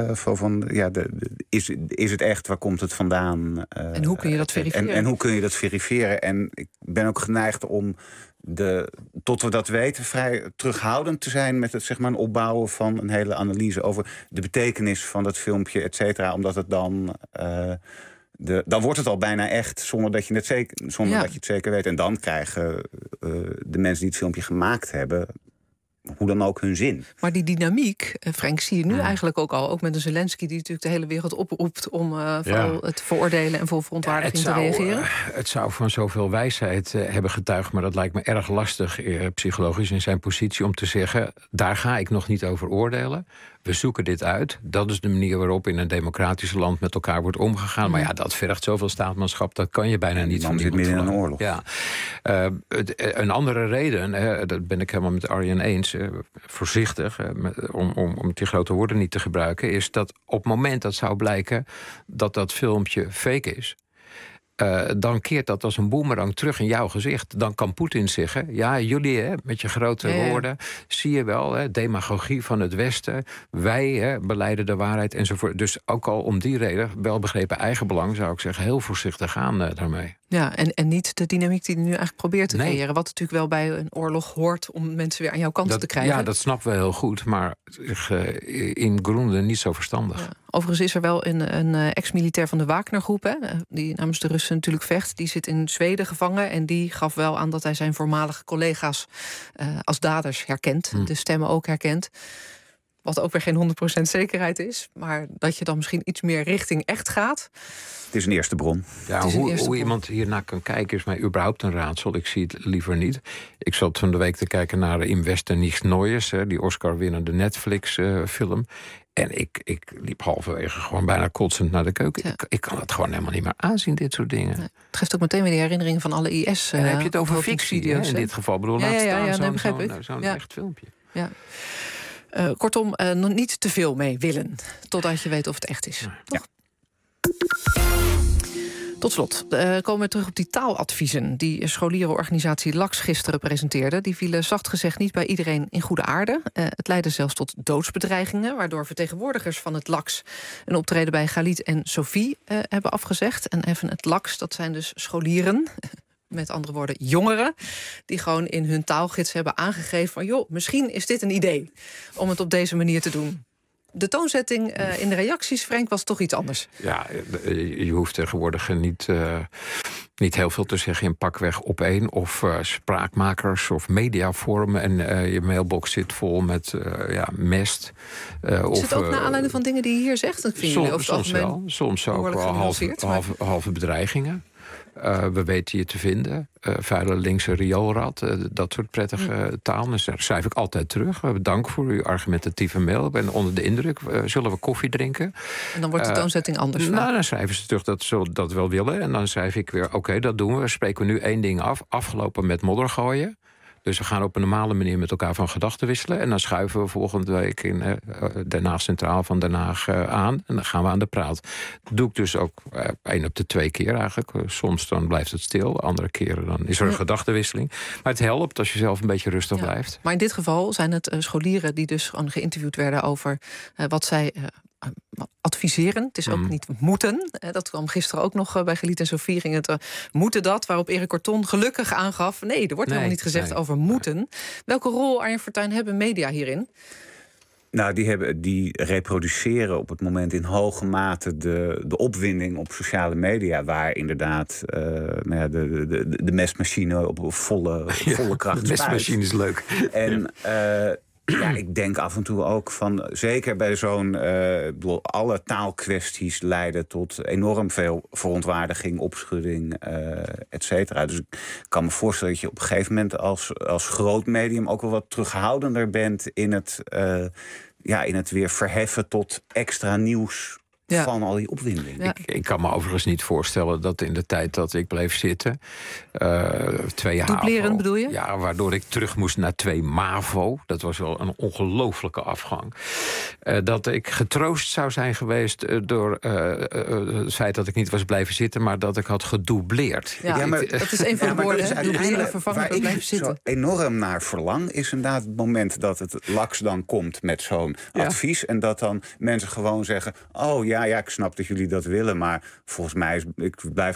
Is het echt? Waar komt het vandaan? En hoe kun je dat verifiëren? En hoe kun je dat verifiëren? En ik ben ook geneigd om tot we dat weten, vrij terughoudend te zijn met het een opbouwen van een hele analyse over de betekenis van dat filmpje, et cetera. Omdat het dan wordt het al bijna echt zonder dat je het zeker weet. En dan krijgen de mensen die het filmpje gemaakt hebben hoe dan ook hun zin. Maar die dynamiek, Frank, zie je nu eigenlijk ook al. Ook met een Zelensky die natuurlijk de hele wereld oproept om vooral het veroordelen en vol verontwaardiging te reageren. Het zou van zoveel wijsheid hebben getuigd, maar dat lijkt me erg lastig psychologisch in zijn positie om te zeggen, daar ga ik nog niet over oordelen. We zoeken dit uit. Dat is de manier waarop in een democratisch land met elkaar wordt omgegaan. Maar dat vergt zoveel staatmanschap, dat kan je bijna niet van iemand midden in een oorlog. Ja. Een andere reden, dat ben ik helemaal met Arjen eens, voorzichtig, om die grote woorden niet te gebruiken, is dat op het moment dat zou blijken dat dat filmpje fake is, dan keert dat als een boemerang terug in jouw gezicht. Dan kan Poetin zeggen, ja, jullie met je grote woorden, zie je wel, demagogie van het Westen, wij belijden de waarheid enzovoort. Dus ook al om die reden, wel begrepen eigenbelang, zou ik zeggen, heel voorzichtig gaan daarmee. Ja, en niet de dynamiek die hij nu eigenlijk probeert te creëren. Wat natuurlijk wel bij een oorlog hoort om mensen weer aan jouw kant te krijgen. Ja, dat snappen we heel goed, maar in gronden niet zo verstandig. Ja. Overigens is er wel een ex-militair van de Wagner-groep, die namens de Russen natuurlijk vecht. Die zit in Zweden gevangen en die gaf wel aan dat hij zijn voormalige collega's als daders herkent. De stemmen ook herkent. Wat ook weer geen 100% zekerheid is. Maar dat je dan misschien iets meer richting echt gaat. Het is een eerste bron. Ja, hoe iemand hiernaar kan kijken is mij überhaupt een raadsel. Ik zie het liever niet. Ik zat van de week te kijken naar Im Westen nichts Neues, die Oscar-winnende Netflix-film. En ik liep halverwege gewoon bijna kotsend naar de keuken. Ja. Ik kan het gewoon helemaal niet meer aanzien, dit soort dingen. Nee, het geeft ook meteen weer die herinneringen van alle IS. En dan heb je het over fictie, in dit geval. Bedoel, zo'n echt filmpje. Ja. Kortom, nog niet te veel mee willen. Totdat je weet of het echt is. Ja. Tot slot komen we terug op die taaladviezen die scholierenorganisatie LAX gisteren presenteerde. Die vielen zacht gezegd niet bij iedereen in goede aarde. Het leidde zelfs tot doodsbedreigingen, waardoor vertegenwoordigers van het LAX een optreden bij Galit en Sophie hebben afgezegd. En even het LAX, dat zijn dus scholieren. Met andere woorden, jongeren die gewoon in hun taalgids hebben aangegeven van joh, misschien is dit een idee om het op deze manier te doen. De toonzetting in de reacties, Frank, was toch iets anders. Ja, je hoeft tegenwoordig niet heel veel te zeggen in pakweg op één. Of spraakmakers of mediavormen. En je mailbox zit vol met mest. Is het ook naar aanleiding van dingen die je hier zegt? Dat vind jullie over het algemeen wel. Soms ook wel halve bedreigingen. We weten je te vinden. Vuile linkse rioolrad. Dat soort prettige taal. Dus daar schrijf ik altijd terug. Dank voor uw argumentatieve mail. Ik ben onder de indruk. Zullen we koffie drinken? En dan wordt de toonzetting anders. Nou, dan schrijven ze terug dat ze dat wel willen. En dan schrijf ik weer, oké, dat doen we. Spreken we nu 1 ding af. Afgelopen met modder gooien. Dus we gaan op een normale manier met elkaar van gedachten wisselen. En dan schuiven we volgende week in Den Haag Centraal van Den Haag aan. En dan gaan we aan de praat. Dat doe ik dus ook 1 op de 2 keer eigenlijk. Soms dan blijft het stil. Andere keren dan is er een gedachtenwisseling. Maar het helpt als je zelf een beetje rustig blijft. Maar in dit geval zijn het scholieren die dus gewoon geïnterviewd werden over wat zij adviseren. Het is ook niet moeten. Dat kwam gisteren ook nog bij Geliet en Sofie. Ging het moeten dat, waarop Erik Korton gelukkig aangaf. Nee, er wordt helemaal niet gezegd over moeten. Welke rol, Arjen Fortuyn, hebben media hierin? Nou, die reproduceren op het moment in hoge mate de opwinding op sociale media, waar inderdaad de mestmachine op volle kracht de mestmachine is leuk. En ik denk af en toe ook van, zeker bij zo'n alle taalkwesties leiden tot enorm veel verontwaardiging, opschudding, et cetera. Dus ik kan me voorstellen dat je op een gegeven moment als groot medium ook wel wat terughoudender bent in het weer verheffen tot extra nieuws. Van al die opwinding. Ja. Ik kan me overigens niet voorstellen dat in de tijd dat ik bleef zitten, 2 Dubleren HAVO, bedoel je? Ja, waardoor ik terug moest naar 2 MAVO. Dat was wel een ongelooflijke afgang. Dat ik getroost zou zijn geweest door het feit dat ik niet was blijven zitten, maar dat ik had gedoubleerd. Ja, maar dat is een van de woorden. Dubleren, vervangen door blijven zitten. Zo enorm naar verlang is inderdaad het moment dat het LAX dan komt met zo'n advies. En dat dan mensen gewoon zeggen, oh ja, ik snap dat jullie dat willen, maar volgens mij ik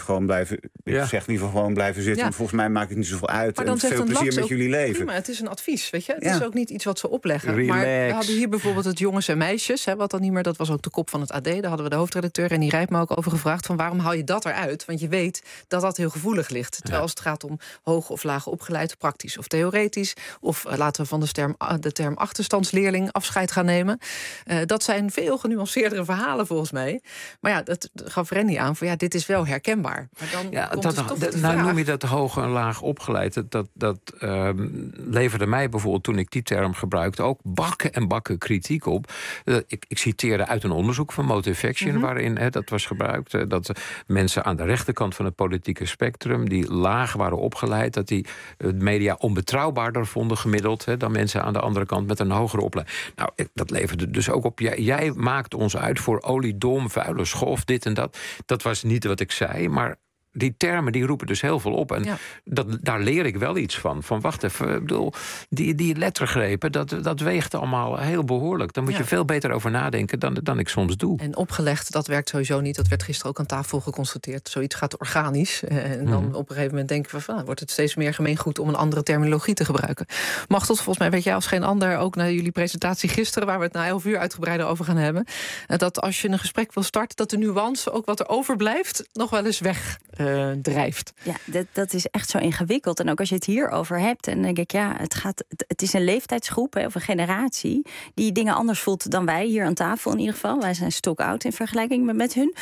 zeg liever gewoon blijven zitten. En volgens mij maakt het niet zoveel uit. Maar dan en veel plezier met jullie leven. Prima, het is een advies, weet je. Het is ook niet iets wat ze opleggen. Relax. Maar we hadden hier bijvoorbeeld het jongens en meisjes, wat dan niet meer, dat was ook de kop van het AD. Daar hadden we de hoofdredacteur Rennie Rijpma ook over gevraagd van waarom haal je dat eruit? Want je weet dat dat heel gevoelig ligt. Terwijl als het gaat om hoog of laag opgeleid, praktisch of theoretisch, of laten we van de term achterstandsleerling afscheid gaan nemen. Dat zijn veel genuanceerdere verhalen volgens mij. Maar ja, dat gaf Rennie aan van dit is wel herkenbaar. Maar dan komt het toch de vraag. Noem je dat hoog en laag opgeleid? Dat leverde mij bijvoorbeeld, toen ik die term gebruikte, ook bakken en bakken kritiek op. Ik citeerde uit een onderzoek van Motive Action, waarin dat was gebruikt. Dat mensen aan de rechterkant van het politieke spectrum, die laag waren opgeleid, dat die media onbetrouwbaarder vonden gemiddeld dan mensen aan de andere kant met een hogere opleiding. Nou, dat leverde dus ook op. Jij maakt ons uit voor oliedom, vuile schof, dit en dat. Dat was niet wat ik zei, maar die termen die roepen dus heel veel op. En daar leer ik wel iets van. Van wacht even, ik bedoel, die lettergrepen, dat weegt allemaal heel behoorlijk. Daar moet je veel beter over nadenken dan ik soms doe. En opgelegd, dat werkt sowieso niet. Dat werd gisteren ook aan tafel geconstateerd. Zoiets gaat organisch. En dan op een gegeven moment denken we van, wordt het steeds meer gemeengoed om een andere terminologie te gebruiken. Machteld, volgens mij weet jij als geen ander, ook naar jullie presentatie gisteren, waar we het na 11 uur uitgebreider over gaan hebben, dat als je een gesprek wil starten, dat de nuance, ook wat er overblijft, nog wel eens drijft. Ja, dat is echt zo ingewikkeld. En ook als je het hierover hebt, en denk ik, het is een leeftijdsgroep of een generatie die dingen anders voelt dan wij hier aan tafel in ieder geval. Wij zijn stock-out in vergelijking met hun.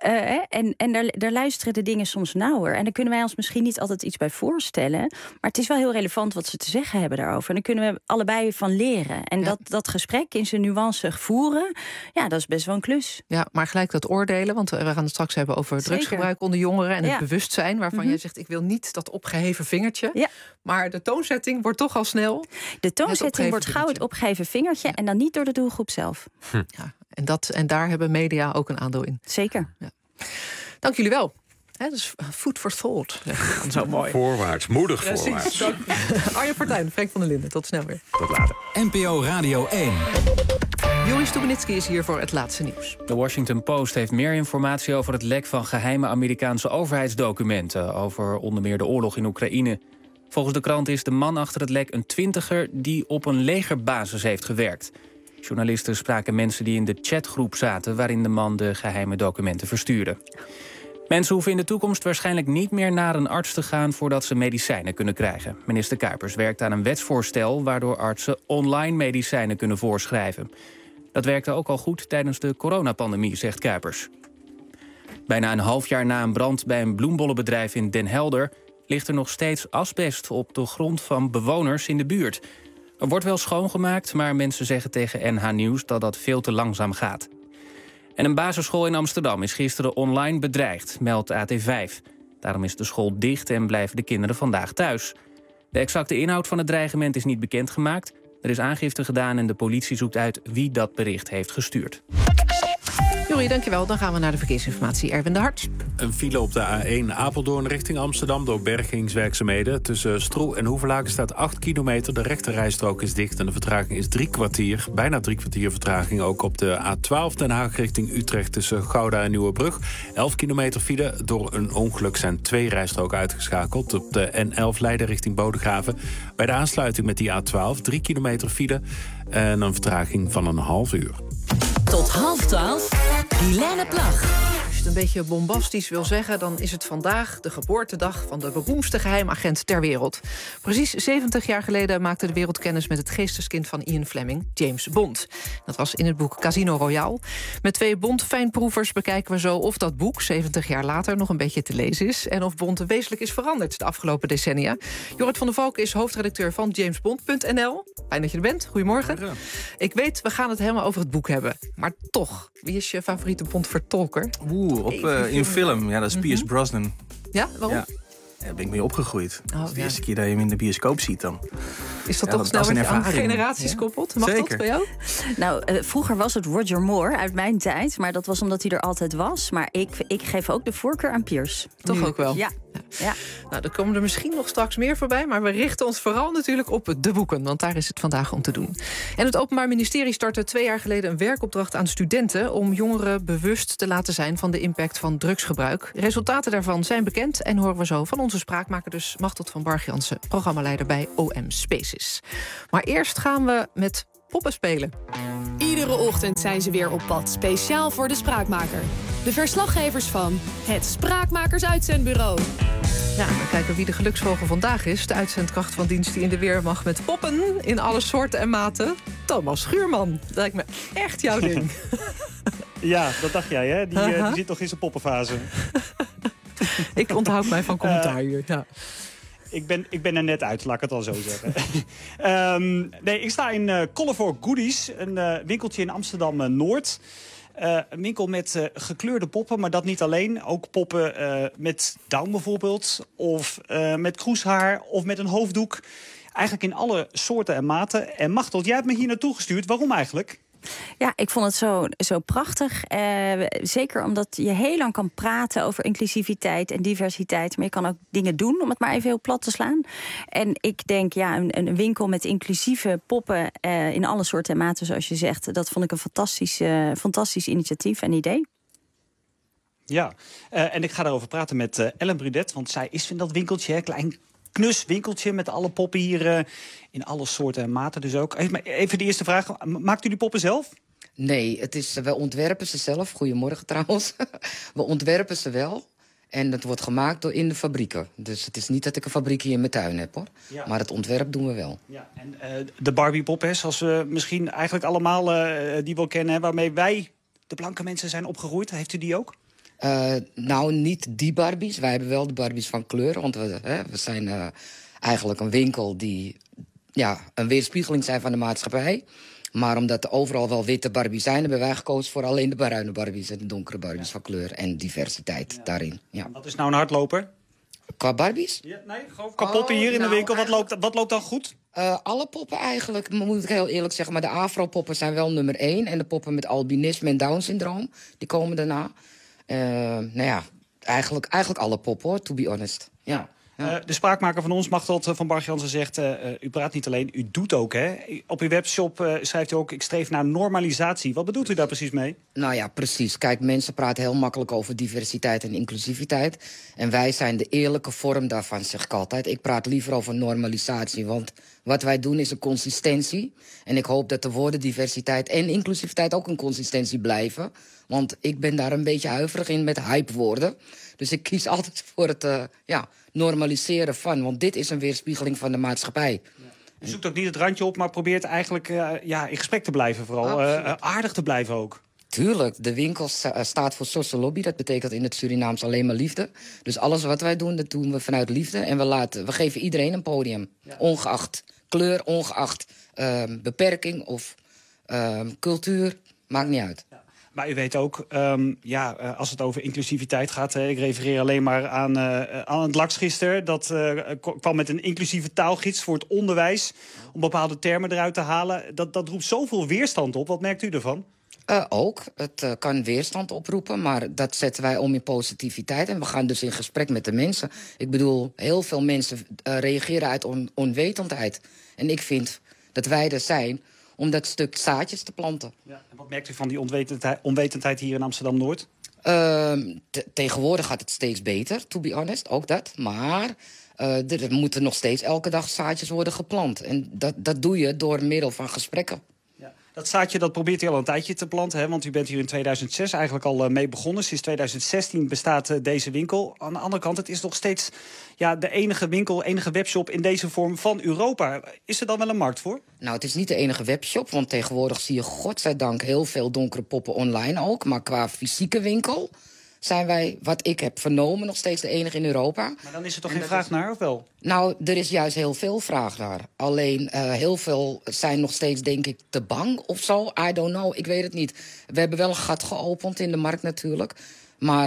En daar luisteren de dingen soms nauwer. En daar kunnen wij ons misschien niet altijd iets bij voorstellen. Maar het is wel heel relevant wat ze te zeggen hebben daarover. En daar kunnen we allebei van leren. En dat gesprek in zijn nuance voeren, dat is best wel een klus. Ja, maar gelijk dat oordelen, want we gaan het straks hebben over drugsgebruik onder jongeren en het bewustzijn waarvan jij zegt, ik wil niet dat opgeheven vingertje. Ja. Maar de toonzetting wordt toch al snel. De toonzetting wordt gauw het opgeheven vingertje en dan niet door de doelgroep zelf. Ja, en daar hebben media ook een aandeel in. Zeker. Ja. Dank jullie wel. Dus food for thought, zeg je dan zo mooi. Voorwaarts, moedig voorwaarts. Arjen Fortuyn, Frank van der Linden. Tot snel weer. Tot later. NPO Radio 1. Joris Stubenitski is hier voor het laatste nieuws. De Washington Post heeft meer informatie over het lek van geheime Amerikaanse overheidsdocumenten over onder meer de oorlog in Oekraïne. Volgens de krant is de man achter het lek een 20er die op een legerbasis heeft gewerkt. Journalisten spraken mensen die in de chatgroep zaten waarin de man de geheime documenten verstuurde. Mensen hoeven in de toekomst waarschijnlijk niet meer naar een arts te gaan voordat ze medicijnen kunnen krijgen. Minister Kuipers werkt aan een wetsvoorstel waardoor artsen online medicijnen kunnen voorschrijven. Dat werkte ook al goed tijdens de coronapandemie, zegt Kuipers. Bijna een half jaar na een brand bij een bloembollenbedrijf in Den Helder ligt er nog steeds asbest op de grond van bewoners in de buurt. Er wordt wel schoongemaakt, maar mensen zeggen tegen NH Nieuws dat dat veel te langzaam gaat. En een basisschool in Amsterdam is gisteren online bedreigd, meldt AT5. Daarom is de school dicht en blijven de kinderen vandaag thuis. De exacte inhoud van het dreigement is niet bekendgemaakt. Er is aangifte gedaan en de politie zoekt uit wie dat bericht heeft gestuurd. Jori, dankjewel. Dan gaan we naar de verkeersinformatie. Erwin de Hart. Een file op de A1 Apeldoorn richting Amsterdam door bergingswerkzaamheden. Tussen Stroe en Hoevelaken staat 8 kilometer. De rechterrijstrook is dicht en de vertraging is 3 kwartier. Bijna 3 kwartier vertraging ook op de A12 Den Haag richting Utrecht tussen Gouda en Nieuwebrug. 11 kilometer file. Door een ongeluk zijn 2 rijstroken uitgeschakeld. Op de N11 Leiden richting Bodegraven. Bij de aansluiting met die A12 3 kilometer file en een vertraging van een half uur. Tot 11:30, Helene Plag. Als je het een beetje bombastisch wil zeggen, dan is het vandaag de geboortedag van de beroemdste geheimagent ter wereld. Precies 70 jaar geleden maakte de wereld kennis met het geesteskind van Ian Fleming, James Bond. Dat was in het boek Casino Royale. Met 2 Bond-fijnproevers bekijken we zo of dat boek 70 jaar later nog een beetje te lezen is en of Bond wezenlijk is veranderd de afgelopen decennia. Jorrit van der Valk is hoofdredacteur van JamesBond.nl. Fijn dat je er bent. Goedemorgen. Ja. Ik weet, we gaan het helemaal over het boek hebben. Maar toch, wie is je favoriete Bond-vertolker? In film. Ja, dat is Pierce Brosnan. Ja, waarom? Ja. Daar ben ik mee opgegroeid. Dat is de eerste keer dat je hem in de bioscoop ziet dan. Is dat toch snel wat aan generaties koppelt? Mag Zeker. Dat bij jou? Nou, vroeger was het Roger Moore uit mijn tijd. Maar dat was omdat hij er altijd was. Maar ik geef ook de voorkeur aan Pierce. Toch ook wel? Ja. Nou, er komen er misschien nog straks meer voorbij. Maar we richten ons vooral natuurlijk op de boeken. Want daar is het vandaag om te doen. En het Openbaar Ministerie startte 2 jaar geleden een werkopdracht aan studenten om jongeren bewust te laten zijn van de impact van drugsgebruik. Resultaten daarvan zijn bekend en horen we zo van onze spraakmaker, dus Machteld van Barg-Jansen, programmaleider bij OM Spaces. Maar eerst gaan we met poppen spelen. Iedere ochtend zijn ze weer op pad, speciaal voor de spraakmaker. De verslaggevers van het Spraakmakers-uitzendbureau. Ja, dan kijken we wie de geluksvogel vandaag is. De uitzendkracht van dienst die in de weer mag met poppen in alle soorten en maten. Thomas Schuurman. Dat lijkt me echt jouw ding. Ja, dat dacht jij, hè? Die zit toch in zijn poppenfase. Ik onthoud mij van commentaar hier, ja. Ik ben er net uit, laat ik het al zo zeggen. Ik sta in Colorful Goodies, een winkeltje in Amsterdam-Noord. Een winkel met gekleurde poppen, maar dat niet alleen. Ook poppen met Down bijvoorbeeld, of met kroeshaar, of met een hoofddoek. Eigenlijk in alle soorten en maten. En Machteld, jij hebt me hier naartoe gestuurd. Waarom eigenlijk? Ja, ik vond het zo prachtig. Zeker omdat je heel lang kan praten over inclusiviteit en diversiteit. Maar je kan ook dingen doen, om het maar even heel plat te slaan. En ik denk, ja, een winkel met inclusieve poppen in alle soorten en maten, zoals je zegt, dat vond ik een fantastisch initiatief en idee. Ja, en ik ga daarover praten met Ellen Brudet, want zij is in dat winkeltje, klein knus winkeltje met alle poppen hier in alle soorten en maten dus ook. Even de eerste vraag, maakt u die poppen zelf? Nee, we ontwerpen ze zelf. Goedemorgen trouwens. We ontwerpen ze wel. En het wordt gemaakt in de fabrieken. Dus het is niet dat ik een fabriekje in mijn tuin heb, hoor. Ja. Maar het ontwerp doen we wel. Ja, en de Barbie-poppen, zoals we misschien eigenlijk allemaal die wel kennen, waarmee wij, de blanke mensen, zijn opgegroeid. Heeft u die ook? Nou, niet die Barbies. Wij hebben wel de Barbies van kleur. Want we zijn eigenlijk een winkel die een weerspiegeling zijn van de maatschappij. Maar omdat er overal wel witte Barbies zijn, hebben wij gekozen voor alleen de bruine Barbies en de donkere Barbies van kleur en diversiteit daarin. Ja. Wat is nou een hardloper? Qua Barbies? Ja, nee, gewoon qua poppen hier in de winkel. Wat loopt dan goed? Alle poppen eigenlijk, moet ik heel eerlijk zeggen. Maar de afro-poppen zijn wel nummer 1. En de poppen met albinisme en Down-syndroom, die komen daarna. Eigenlijk alle pop, hoor, to be honest. Ja. De spraakmaker van ons, Machteld van Barg-Jansen, zegt... u praat niet alleen, u doet ook, hè? Op uw webshop schrijft u ook... ik streef naar normalisatie. Wat bedoelt u daar precies mee? Nou ja, precies. Kijk, mensen praten heel makkelijk over diversiteit en inclusiviteit. En wij zijn de eerlijke vorm daarvan, zeg ik altijd. Ik praat liever over normalisatie, want wat wij doen is een consistentie. En ik hoop dat de woorden diversiteit en inclusiviteit ook een consistentie blijven. Want ik ben daar een beetje huiverig in met hypewoorden. Dus ik kies altijd voor het normaliseren van. Want dit is een weerspiegeling van de maatschappij. U zoekt ook niet het randje op, maar probeert eigenlijk in gesprek te blijven. Vooral aardig te blijven ook. Tuurlijk, de winkel staat voor social lobby. Dat betekent in het Surinaams alleen maar liefde. Dus alles wat wij doen, dat doen we vanuit liefde. En we geven iedereen een podium. Ja. Ongeacht kleur, ongeacht beperking of cultuur. Maakt niet uit. Ja. Maar u weet ook, als het over inclusiviteit gaat... ik refereer alleen maar aan het LAX gisteren. Dat kwam met een inclusieve taalgids voor het onderwijs... om bepaalde termen eruit te halen. Dat roept zoveel weerstand op. Wat merkt u ervan? Ook. Het kan weerstand oproepen, maar dat zetten wij om in positiviteit. En we gaan dus in gesprek met de mensen. Ik bedoel, heel veel mensen reageren uit onwetendheid. En ik vind dat wij er zijn om dat stuk zaadjes te planten. Ja, en wat merkt u van die onwetendheid hier in Amsterdam-Noord? Tegenwoordig gaat het steeds beter, to be honest, ook dat. Maar er moeten nog steeds elke dag zaadjes worden geplant. En dat doe je door middel van gesprekken. Dat zaadje dat probeert u al een tijdje te planten, hè? Want u bent hier in 2006 eigenlijk al mee begonnen. Sinds 2016 bestaat deze winkel. Aan de andere kant, het is nog steeds de enige winkel, enige webshop in deze vorm van Europa. Is er dan wel een markt voor? Nou, het is niet de enige webshop, want tegenwoordig zie je godzijdank heel veel donkere poppen online ook. Maar qua fysieke winkel zijn wij, wat ik heb vernomen, nog steeds de enige in Europa. Maar dan is er toch geen vraag naar, of wel? Nou, er is juist heel veel vraag naar. Alleen heel veel zijn nog steeds, denk ik, te bang of zo. I don't know, ik weet het niet. We hebben wel een gat geopend in de markt natuurlijk. Maar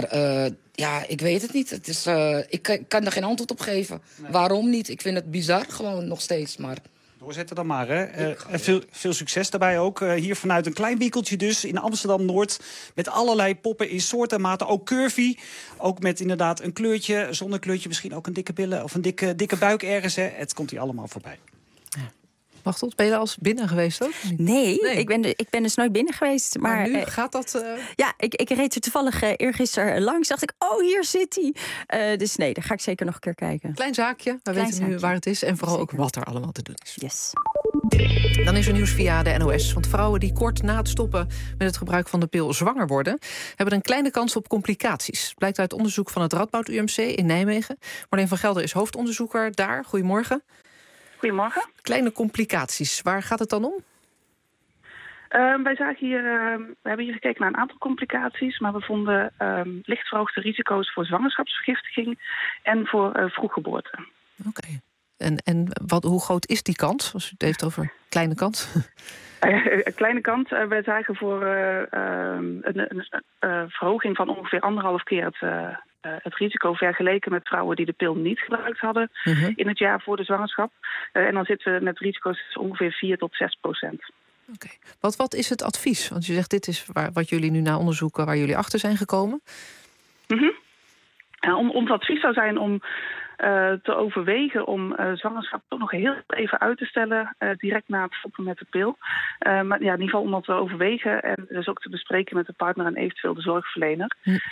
ik weet het niet. Het is, ik kan er geen antwoord op geven. Nee. Waarom niet? Ik vind het bizar gewoon nog steeds, maar... Doorzetten dan maar, hè. En veel succes daarbij ook. Hier vanuit een klein winkeltje dus in Amsterdam-Noord... met allerlei poppen in soorten en maten. Ook curvy. Ook met inderdaad een kleurtje, zonder kleurtje... misschien ook een dikke billen of een dikke buik ergens. Hè. Het komt hier allemaal voorbij. Ja. Machteld, ben je al eens binnen geweest ook? Nee. Ik ben dus nooit binnen geweest. Maar nu gaat dat... Ja, ik reed er toevallig eergisteren langs. Dacht ik, hier zit hij. Dus nee, daar ga ik zeker nog een keer kijken. Klein zaakje, we weten nu waar het is. En vooral ook wat er allemaal te doen is. Yes. Dan is er nieuws via de NOS. Want vrouwen die kort na het stoppen met het gebruik van de pil zwanger worden... hebben een kleine kans op complicaties. Blijkt uit onderzoek van het Radboud UMC in Nijmegen. Marleen van Gelder is hoofdonderzoeker daar. Goedemorgen. Goedemorgen. Kleine complicaties, waar gaat het dan om? Wij zagen hier, we hebben hier gekeken naar een aantal complicaties... maar we vonden licht verhoogde risico's voor zwangerschapsvergiftiging... en voor vroeggeboorte. Oké. En hoe groot is die kans, als u het heeft over kleine kans? Een kleine kans. Wij zagen voor een verhoging van ongeveer 1,5 keer het risico vergeleken met vrouwen die de pil niet gebruikt hadden in het jaar voor de zwangerschap. En dan zitten we met risico's ongeveer 4 tot 6%. Oké. Wat is het advies? Want je zegt, dit is wat jullie nu na onderzoeken, waar jullie achter zijn gekomen. Ons advies zou zijn om te overwegen om zwangerschap toch nog heel even uit te stellen, direct na het stoppen met de pil. Maar in ieder geval om dat te overwegen en dus ook te bespreken met de partner en eventueel de zorgverlener.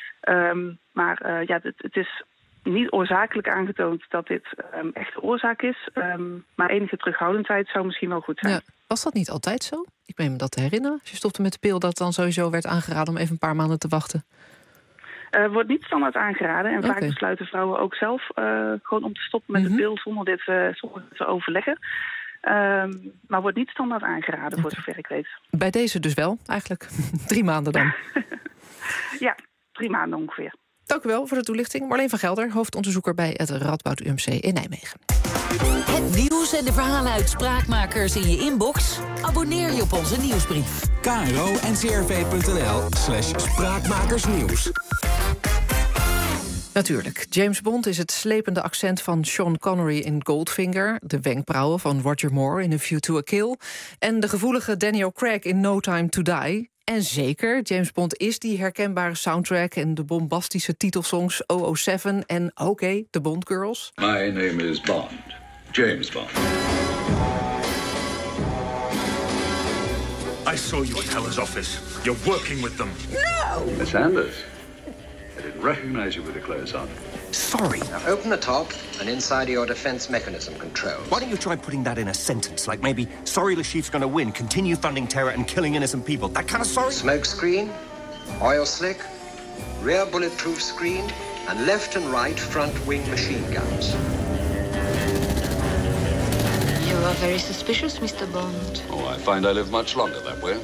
Het is niet oorzakelijk aangetoond dat dit echt de oorzaak is. Maar enige terughoudendheid zou misschien wel goed zijn. Ja. Was dat niet altijd zo? Ik meen me dat te herinneren. Als je stopte met de pil, dat dan sowieso werd aangeraden om even een paar maanden te wachten. Wordt niet standaard aangeraden. En vaak besluiten vrouwen ook zelf gewoon om te stoppen met de pil zonder dit te overleggen. Maar wordt niet standaard aangeraden, voor zover ik weet. Bij deze dus wel, eigenlijk. 3 maanden dan. Ja, 3 maanden ongeveer. Dank u wel voor de toelichting. Marleen van Gelder, hoofdonderzoeker bij het Radboud UMC in Nijmegen. Het nieuws en de verhalen uit Spraakmakers in je inbox? Abonneer je op onze nieuwsbrief. kro.ncrv.nl/spraakmakersnieuws. Natuurlijk. James Bond is het slepende accent van Sean Connery in Goldfinger, de wenkbrauwen van Roger Moore in A View to a Kill en de gevoelige Daniel Craig in No Time to Die. En zeker, James Bond is die herkenbare soundtrack en de bombastische titelsongs 007 en oké, de Bond Girls. My name is Bond, James Bond. I saw you at Heller's office. You're working with them. No! Miss Anders, I didn't recognize you with the clothes on. Sorry. Now open the top and inside your defense mechanism control. Why don't you try putting that in a sentence? Like maybe, sorry Lashif's gonna win, continue funding terror and killing innocent people. That kind of sorry? Smoke screen, oil slick, rear bulletproof screen, and left and right front wing machine guns. You are very suspicious, Mr. Bond. Oh, I find I live much longer that way.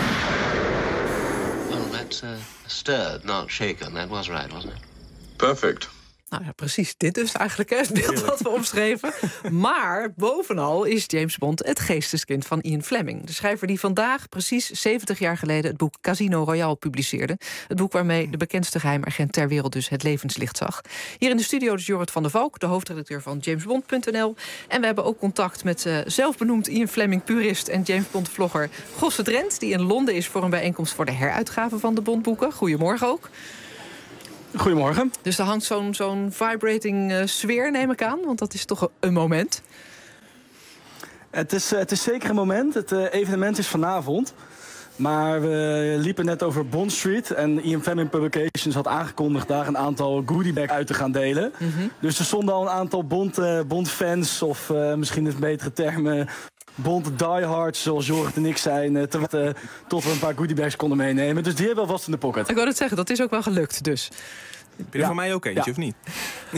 Well, that's stirred, not shaken. That was right, wasn't it? Perfect. Nou ja, precies dit dus eigenlijk, hè, het beeld wat we omschreven. Maar bovenal is James Bond het geesteskind van Ian Fleming. De schrijver die vandaag, precies 70 jaar geleden, het boek Casino Royale publiceerde. Het boek waarmee de bekendste geheimagent ter wereld dus het levenslicht zag. Hier in de studio is Jorrit van der Valk, de hoofdredacteur van JamesBond.nl. En we hebben ook contact met zelfbenoemd Ian Fleming purist en James Bond vlogger Gosse Drent, die in Londen is voor een bijeenkomst voor de heruitgave van de Bondboeken. Goedemorgen ook. Goedemorgen. Dus er hangt zo'n vibrating sfeer, neem ik aan. Want dat is toch een moment. Het is zeker een moment. Het evenement is vanavond. Maar we liepen net over Bond Street. En Ian Fleming Publications had aangekondigd daar een aantal goodiebags uit te gaan delen. Mm-hmm. Dus er stonden al een aantal Bond-fans. Of misschien een betere term... Bond diehards, zoals Jorrit en ik zijn, tot we een paar goodiebags konden meenemen. Dus die hebben we alvast in de pocket. Ik wou het zeggen, dat is ook wel gelukt, dus. Heb je er voor mij ook eentje, of niet?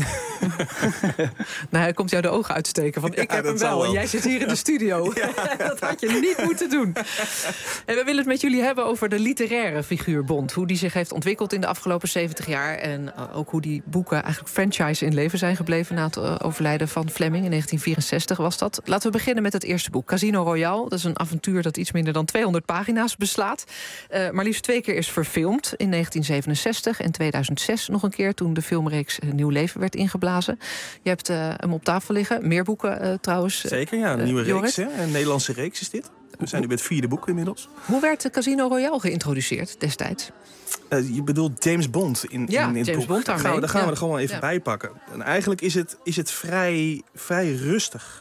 Nou, hij komt jou de ogen uitsteken van ik heb hem wel. En jij zit hier in de studio. Dat had je niet moeten doen. En we willen het met jullie hebben over de literaire figuur Bond. Hoe die zich heeft ontwikkeld in de afgelopen 70 jaar. En ook hoe die boeken eigenlijk franchise in leven zijn gebleven na het overlijden van Fleming. In 1964 was dat. Laten we beginnen met het eerste boek. Casino Royale. Dat is een avontuur dat iets minder dan 200 pagina's beslaat. Maar liefst 2 keer is verfilmd. In 1967 en 2006 nog een keer, toen de filmreeks Nieuw Leven werd ingeblazen. Je hebt hem op tafel liggen. Meer boeken trouwens. Zeker, ja. Een nieuwe reeks. Hè? Een Nederlandse reeks is dit. We zijn nu bij het 4e boek inmiddels. Hoe werd Casino Royale geïntroduceerd destijds? Je bedoelt James Bond in het James boek. Bond daarmee. Daar gaan we er gewoon even bij pakken. En eigenlijk is het vrij rustig.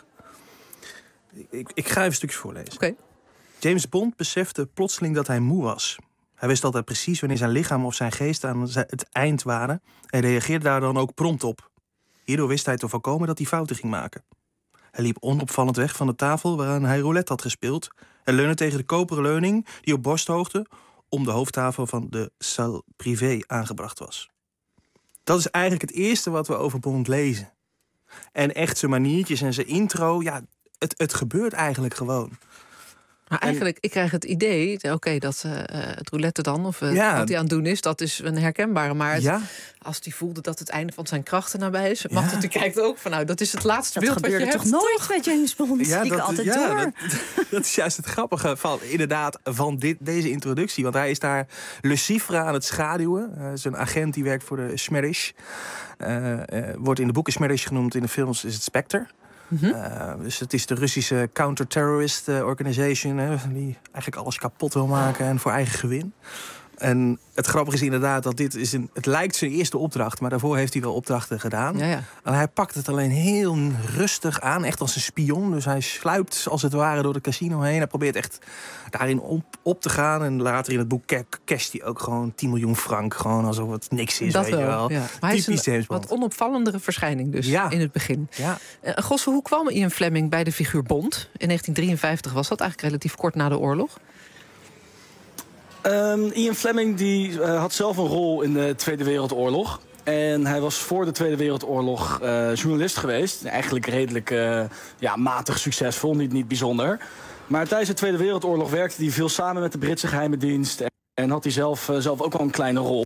Ik ga even stukjes voorlezen. Okay. James Bond besefte plotseling dat hij moe was. Hij wist altijd precies wanneer zijn lichaam of zijn geest aan het eind waren en reageerde daar dan ook prompt op. Hierdoor wist hij te voorkomen dat hij fouten ging maken. Hij liep onopvallend weg van de tafel waaraan hij roulette had gespeeld en leunde tegen de koperen leuning die op borsthoogte om de hoofdtafel van de salle privé aangebracht was. Dat is eigenlijk het eerste wat we over Bond lezen. En echt zijn maniertjes en zijn intro, ja, het gebeurt eigenlijk gewoon. Maar eigenlijk, ik krijg het idee, dat het roulette dan, of wat hij aan het doen is, dat is een herkenbare. Maar als hij voelde dat het einde van zijn krachten nabij is, mag dat, hij kijkt ook van, nou, dat is het laatste beeld wat je hebt. Dat gebeurde toch nooit met James Bond? Ja, dat altijd door. Dat is juist het grappige van, inderdaad, van deze introductie. Want hij is daar Lucifer aan het schaduwen. Zijn agent die werkt voor de Smerrish. Wordt in de boeken Smerrish genoemd, in de films is het Spectre. Mm-hmm. Dus het is de Russische counter-terrorist organization, die eigenlijk alles kapot wil maken en voor eigen gewin. En het grappige is inderdaad dat het lijkt zijn eerste opdracht, maar daarvoor heeft hij wel opdrachten gedaan. Ja. En hij pakt het alleen heel rustig aan, echt als een spion. Dus hij sluipt als het ware door het casino heen. Hij probeert echt daarin op te gaan. En later in het boek casht hij ook gewoon 10 miljoen frank, gewoon alsof het niks is. Dat weet je wel. Ja. Maar typisch hij is een James Bond. wat onopvallendere verschijning dus in het begin. Ja. Gosse, hoe kwam Ian Fleming bij de figuur Bond? In 1953 was dat eigenlijk relatief kort na de oorlog. Ian Fleming die had zelf een rol in de Tweede Wereldoorlog. En hij was voor de Tweede Wereldoorlog journalist geweest. Eigenlijk redelijk matig succesvol, niet bijzonder. Maar tijdens de Tweede Wereldoorlog werkte hij veel samen met de Britse geheime dienst. En had hij zelf ook wel een kleine rol.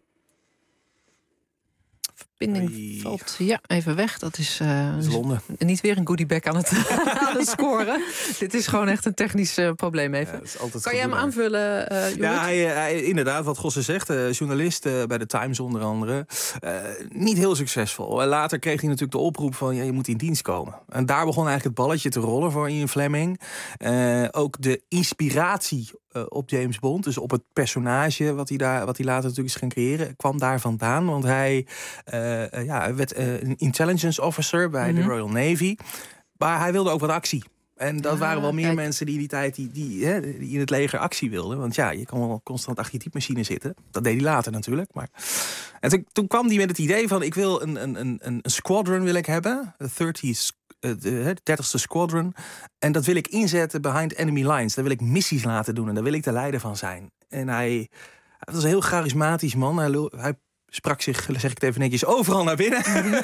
Verbinding valt even weg. Dat is Londen. Niet weer een goodiebag aan het scoren. Dit is gewoon echt een technisch probleem even. Kan jij hem aanvullen, Ja, hij, inderdaad, wat Gosse zegt. Journalist bij de Times onder andere. Niet heel succesvol. Later kreeg hij natuurlijk de oproep van je moet in dienst komen. En daar begon eigenlijk het balletje te rollen voor Ian Fleming. Ook de inspiratie op James Bond. Dus op het personage wat hij later natuurlijk is gaan creëren. Kwam daar vandaan. Want hij werd een intelligence officer bij de Royal Navy. Maar hij wilde ook wat actie. En dat waren wel meer mensen die in die tijd die in het leger actie wilden. Want ja, je kan wel constant achter je typemachine zitten. Dat deed hij later natuurlijk. Maar... En toen kwam hij met het idee van... ik wil een squadron wil ik hebben. De 30ste Squadron. En dat wil ik inzetten behind enemy lines. Daar wil ik missies laten doen. En daar wil ik de leider van zijn. En hij was een heel charismatisch man. Hij sprak zich, zeg ik het even netjes, overal naar binnen.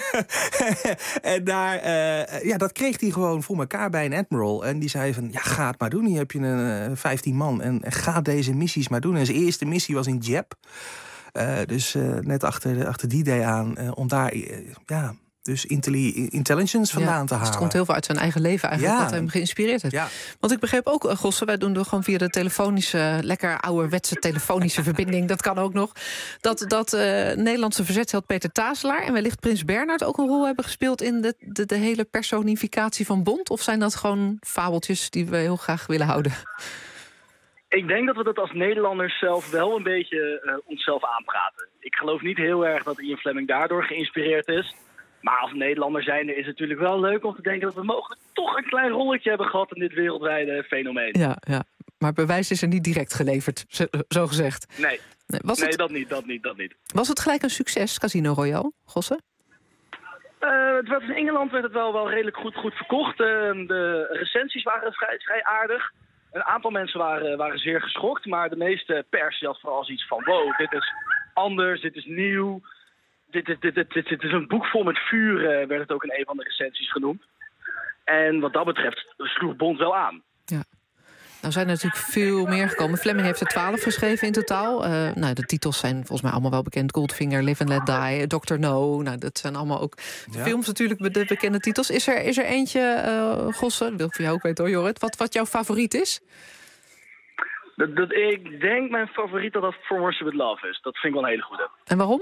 En daar, dat kreeg hij gewoon voor elkaar bij een admiral. En die zei van, ga het maar doen. Hier heb je 15 man. En ga deze missies maar doen. En zijn eerste missie was in Jep. Dus net achter die day aan. Om daar, dus intelligence vandaan te halen. Dus het komt heel veel uit zijn eigen leven eigenlijk, wat hem geïnspireerd heeft. Ja. Want ik begreep ook, Gosse, wij doen er gewoon via de telefonische, lekker ouderwetse telefonische verbinding, dat kan ook nog, dat Nederlandse verzetsheld Peter Tazelaar en wellicht Prins Bernhard ook een rol hebben gespeeld in de hele personificatie van Bond? Of zijn dat gewoon fabeltjes die we heel graag willen houden? Ik denk dat we dat als Nederlanders zelf wel een beetje onszelf aanpraten. Ik geloof niet heel erg dat Ian Fleming daardoor geïnspireerd is. Maar als Nederlander zijnde is het natuurlijk wel leuk om te denken dat we mogelijk toch een klein rolletje hebben gehad in dit wereldwijde fenomeen. Ja, maar bewijs is er niet direct geleverd, zo gezegd. Nee, dat niet. Was het gelijk een succes, Casino Royale, Gosse? In Engeland werd het wel redelijk goed verkocht. De recensies waren vrij aardig. Een aantal mensen waren zeer geschokt, maar de meeste pers had vooral zoiets van, wow, dit is anders, dit is nieuw. Dit is een boek vol met vuur, werd het ook in een van de recensies genoemd. En wat dat betreft sloeg Bond wel aan. Ja. Nou zijn er natuurlijk veel meer gekomen. Fleming heeft er 12 geschreven in totaal. De titels zijn volgens mij allemaal wel bekend. Goldfinger, Live and Let Die, Dr. No. Nou, dat zijn allemaal ook films natuurlijk, de bekende titels. Is er eentje, Gosse, dat wil ik voor jou ook weten hoor, Jorrit, wat jouw favoriet is? Ik denk mijn favoriet dat For Mercy With Love is. Dat vind ik wel een hele goede. En waarom?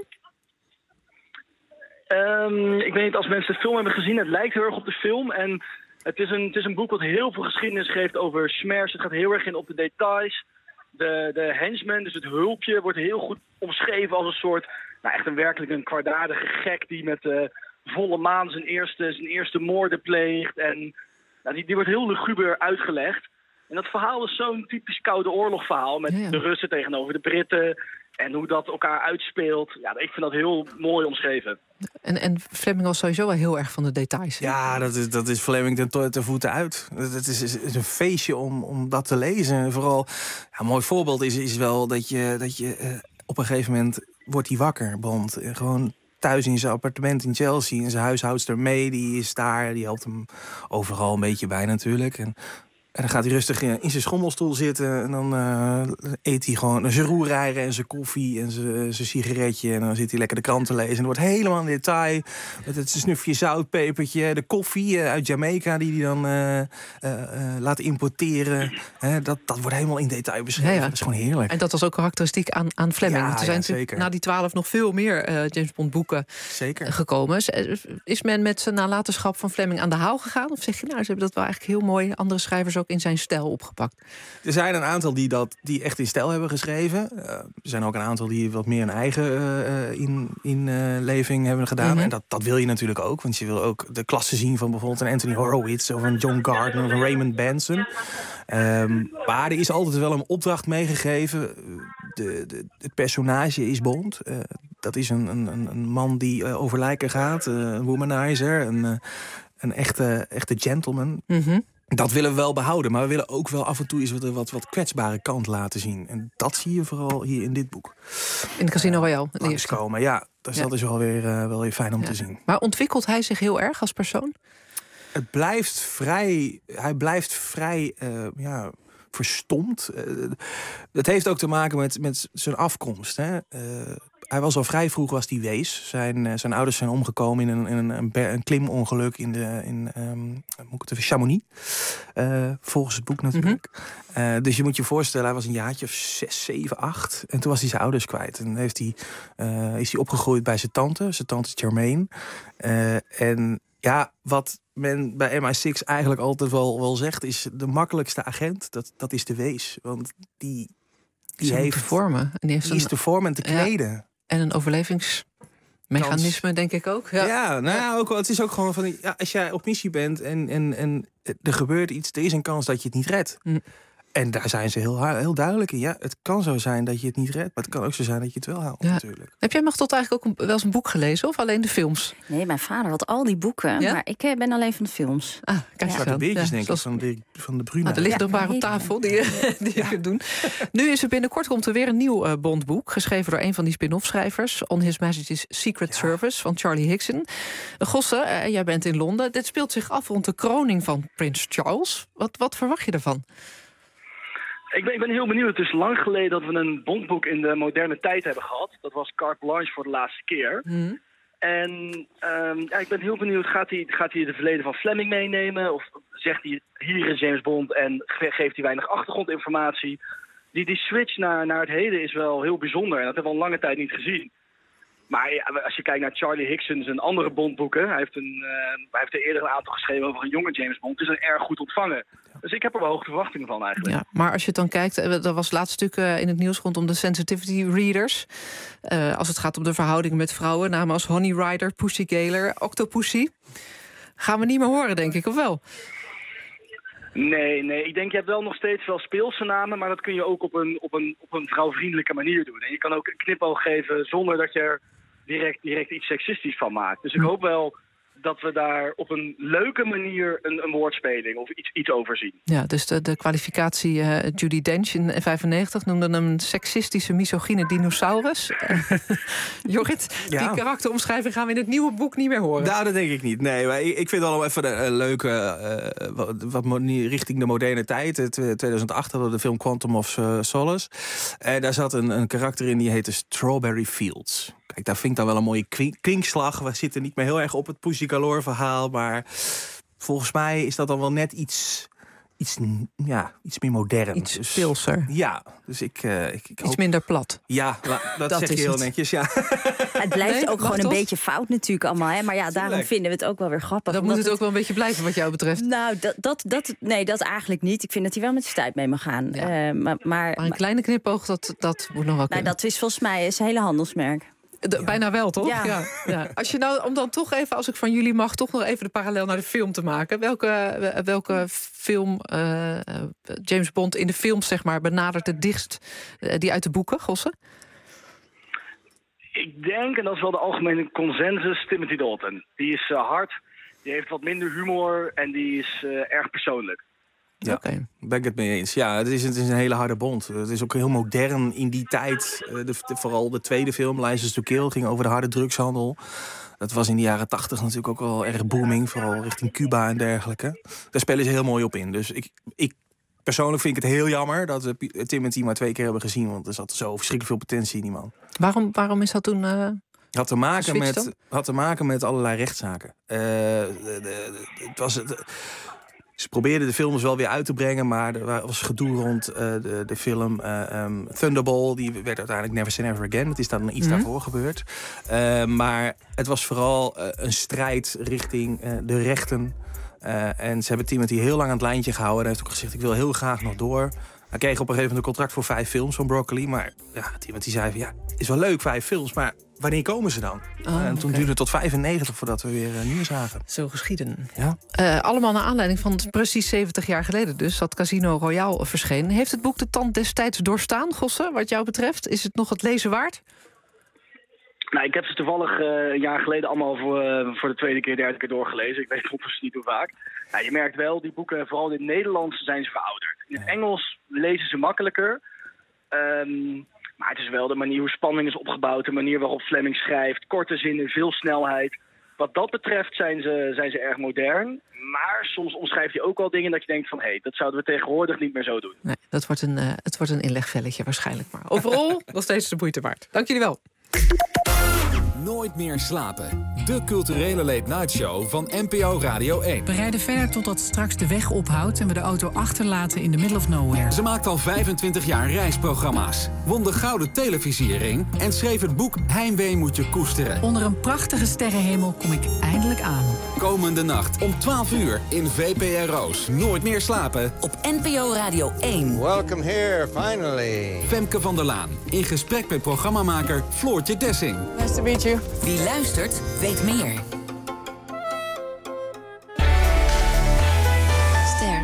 Ik weet niet, als mensen de film hebben gezien, het lijkt heel erg op de film. En het is een boek wat heel veel geschiedenis geeft over Smers. Het gaat heel erg in op de details. De henchman, dus het hulpje, wordt heel goed omschreven als een soort, echt werkelijk een kwaadaardige gek die met volle maan zijn eerste moorden pleegt. En die wordt heel luguber uitgelegd. En dat verhaal is zo'n typisch Koude Oorlog verhaal met de Russen tegenover de Britten. En hoe dat elkaar uitspeelt. Ja, ik vind dat heel mooi omschreven. En Fleming was sowieso wel heel erg van de details. Hè? Ja, dat is Fleming ten voeten uit. Het is een feestje om dat te lezen. En vooral, een mooi voorbeeld is wel dat je op een gegeven moment wordt hij wakker, Bond. Gewoon thuis in zijn appartement in Chelsea. En zijn huishoudster mee, die is daar. Die helpt hem overal een beetje bij natuurlijk. En dan gaat hij rustig in zijn schommelstoel zitten. En dan eet hij gewoon zijn roereieren en zijn koffie en zijn sigaretje. En dan zit hij lekker de krant te lezen. En er wordt helemaal in detail. Met het snufje zoutpepertje. De koffie uit Jamaica die hij dan laat importeren. Dat wordt helemaal in detail beschreven. Ja. Dat is gewoon heerlijk. En dat was ook karakteristiek aan Fleming. Ja, er zijn zeker na die 12 nog veel meer James Bond boeken gekomen. Is men met zijn nalatenschap van Fleming aan de haal gegaan? Of zeg je, ze hebben dat wel eigenlijk heel mooi, andere schrijvers ook in zijn stijl opgepakt? Er zijn een aantal die echt in stijl hebben geschreven. Er zijn ook een aantal die wat meer een eigen inleving hebben gedaan. Mm-hmm. En dat wil je natuurlijk ook. Want je wil ook de klasse zien van bijvoorbeeld een Anthony Horowitz of een John Gardner of een Raymond Benson. Maar er is altijd wel een opdracht meegegeven. Het personage is Bond. Dat is een man die over lijken gaat. Een womanizer. Een echte gentleman. Mm-hmm. Dat willen we wel behouden, maar we willen ook wel af en toe eens wat kwetsbare kant laten zien. En dat zie je vooral hier in dit boek. In Casino Royale. Langskomen, ja. Dus dat is wel weer fijn om te zien. Maar ontwikkelt hij zich heel erg als persoon? Hij blijft vrij verstomd. Dat heeft ook te maken met zijn afkomst. Hè? Hij was al vrij vroeg wees. Zijn ouders zijn omgekomen in een klimongeluk in Chamonix. Volgens het boek natuurlijk. Mm-hmm. Dus je moet je voorstellen, hij was een jaartje of 6, 7, 8. En toen was hij zijn ouders kwijt. En is hij opgegroeid bij zijn tante. Zijn tante Germaine. En Ja, wat men bij MI6 eigenlijk altijd wel zegt, is de makkelijkste agent, dat is de wees. Want die heeft te vormen. En die is te vormen en te kleden. Ja, en een overlevingsmechanisme, denk ik ook. Ja, ook wel. Het is ook gewoon van, als jij op missie bent en er gebeurt iets, er is een kans dat je het niet redt. En daar zijn ze heel duidelijk in. Ja, het kan zo zijn dat je het niet redt, maar het kan ook zo zijn dat je het wel haalt, natuurlijk. Heb jij Machteld eigenlijk ook wel eens een boek gelezen of alleen de films? Nee, mijn vader had al die boeken, maar ik ben alleen van de films. Kijk, zwarte beertjes, denk ik, van de Bruna. Er ligt er een paar op tafel die je kunt doen. Nu is er binnenkort komt er weer een nieuw Bondboek, geschreven door een van die spin-off schrijvers, On His Majesty's Secret Service, van Charlie Higson. Gosse, jij bent in Londen. Dit speelt zich af rond de kroning van Prins Charles. Wat verwacht je ervan? Ik ben heel benieuwd. Het is lang geleden dat we een Bondboek in de moderne tijd hebben gehad. Dat was Carte Blanche voor de laatste keer. En ik ben heel benieuwd. Gaat hij het verleden van Fleming meenemen? Of zegt hij, hier is James Bond en geeft hij weinig achtergrondinformatie? Die switch naar het heden is wel heel bijzonder. En dat hebben we al lange tijd niet gezien. Maar als je kijkt naar Charlie Higson, zijn andere Bondboeken, hij heeft er eerder een aantal geschreven over een jonge James Bond. Het is erg goed ontvangen. Dus ik heb er wel hoge verwachtingen van eigenlijk. Ja, maar als je het dan kijkt, er was laatst stuk in het nieuws rondom de sensitivity readers. Als het gaat om de verhoudingen met vrouwen, namen als Honey Rider, Pussy Galer, Octopussy. Gaan we niet meer horen, denk ik, of wel? Nee. Ik denk, je hebt wel nog steeds wel speelse namen, maar dat kun je ook op een vrouwvriendelijke manier doen. En je kan ook een knipoog geven zonder dat je er direct iets seksistisch van maakt. Dus ik hoop wel dat we daar op een leuke manier een woordspeling of iets over zien. Ja, dus de kwalificatie Judi Dench in 1995 noemde hem een seksistische, misogyne dinosaurus. Jorrit, die karakteromschrijving gaan we in het nieuwe boek niet meer horen. Nou, dat denk ik niet. Nee, maar ik vind wel even een leuke, richting de moderne tijd. 2008 hadden we de film Quantum of Solace. En daar zat een karakter in die heette Strawberry Fields. Kijk, daar vind ik dan wel een mooie kwinkslag. We zitten niet meer heel erg op het Pussy Galore verhaal, maar volgens mij is dat dan wel net iets meer modern. Iets speelser. Ja, dus ik iets minder plat. Ja, dat zeg je heel netjes, ja. Het blijft ook gewoon een beetje fout natuurlijk allemaal, hè? Maar daarom vinden we het ook wel weer grappig. Dan moet het ook wel een beetje blijven wat jou betreft. Nou, dat eigenlijk niet. Ik vind dat hij wel met zijn tijd mee mag gaan. Ja. Maar een kleine knipoog, dat moet nog wel kunnen. Dat is volgens mij een hele handelsmerk. Bijna wel, toch? Ja. Als je nou, om dan toch even, als ik van jullie mag, toch nog even de parallel naar de film te maken. Welke film James Bond in de films, zeg maar, benadert het dichtst die uit de boeken, Gosse? Ik denk, en dat is wel de algemene consensus, Timothy Dalton. Die is hard, die heeft wat minder humor en die is erg persoonlijk. Ja, ben ik het mee eens. Ja, het is een hele harde Bond. Het is ook heel modern in die tijd. Vooral de tweede film, License to Kill, ging over de harde drugshandel. Dat was in de jaren 80 natuurlijk ook wel erg booming. Vooral richting Cuba en dergelijke. Daar spelen ze heel mooi op in. Dus ik persoonlijk vind ik het heel jammer dat we Timothy maar 2 keer hebben gezien. Want er zat zo verschrikkelijk veel potentie in die man. Waarom is dat toen... Had te maken met allerlei rechtszaken. Ze probeerden de films wel weer uit te brengen, maar er was gedoe rond de film Thunderball. Die werd uiteindelijk Never Say Never Again. Dat is dan iets daarvoor gebeurd. Maar het was vooral een strijd richting de rechten. En ze hebben Timothy heel lang aan het lijntje gehouden. Hij heeft ook gezegd, ik wil heel graag nog door. Hij kreeg op een gegeven moment een contract voor 5 films van Broccoli. Maar Timothy zei van, is wel leuk, 5 films, maar wanneer komen ze dan? En toen duurde het tot 95 voordat we weer nieuws zagen. Zo geschieden. Ja. Allemaal naar aanleiding van precies 70 jaar geleden dus, dat Casino Royale verscheen. Heeft het boek de tand destijds doorstaan, Gosse, wat jou betreft? Is het nog het lezen waard? Nou, ik heb ze toevallig een jaar geleden allemaal voor de tweede keer, derde keer doorgelezen. Ik weet overigens niet hoe vaak. Je merkt wel, die boeken, vooral in het Nederlands, zijn ze verouderd. In het Engels lezen ze makkelijker. Maar het is wel de manier hoe spanning is opgebouwd, de manier waarop Fleming schrijft, korte zinnen, veel snelheid. Wat dat betreft zijn ze erg modern. Maar soms omschrijft hij ook wel dingen dat je denkt van, dat zouden we tegenwoordig niet meer zo doen. Nee, het wordt een inlegvelletje waarschijnlijk. Maar overal nog steeds de moeite waard. Dank jullie wel. Nooit meer slapen. De culturele late-night show van NPO Radio 1. We rijden verder totdat straks de weg ophoudt en we de auto achterlaten in the middle of nowhere. Ze maakt al 25 jaar reisprogramma's. Won de Gouden Televisiering en schreef het boek Heimwee moet je koesteren. Onder een prachtige sterrenhemel kom ik eindelijk aan. Komende nacht om 12 uur in VPRO's Nooit meer slapen. Op NPO Radio 1. Welcome here, finally. Femke van der Laan in gesprek met programmamaker Floortje Dessing. Nice to meet you. Wie luistert, weet meer. Ster.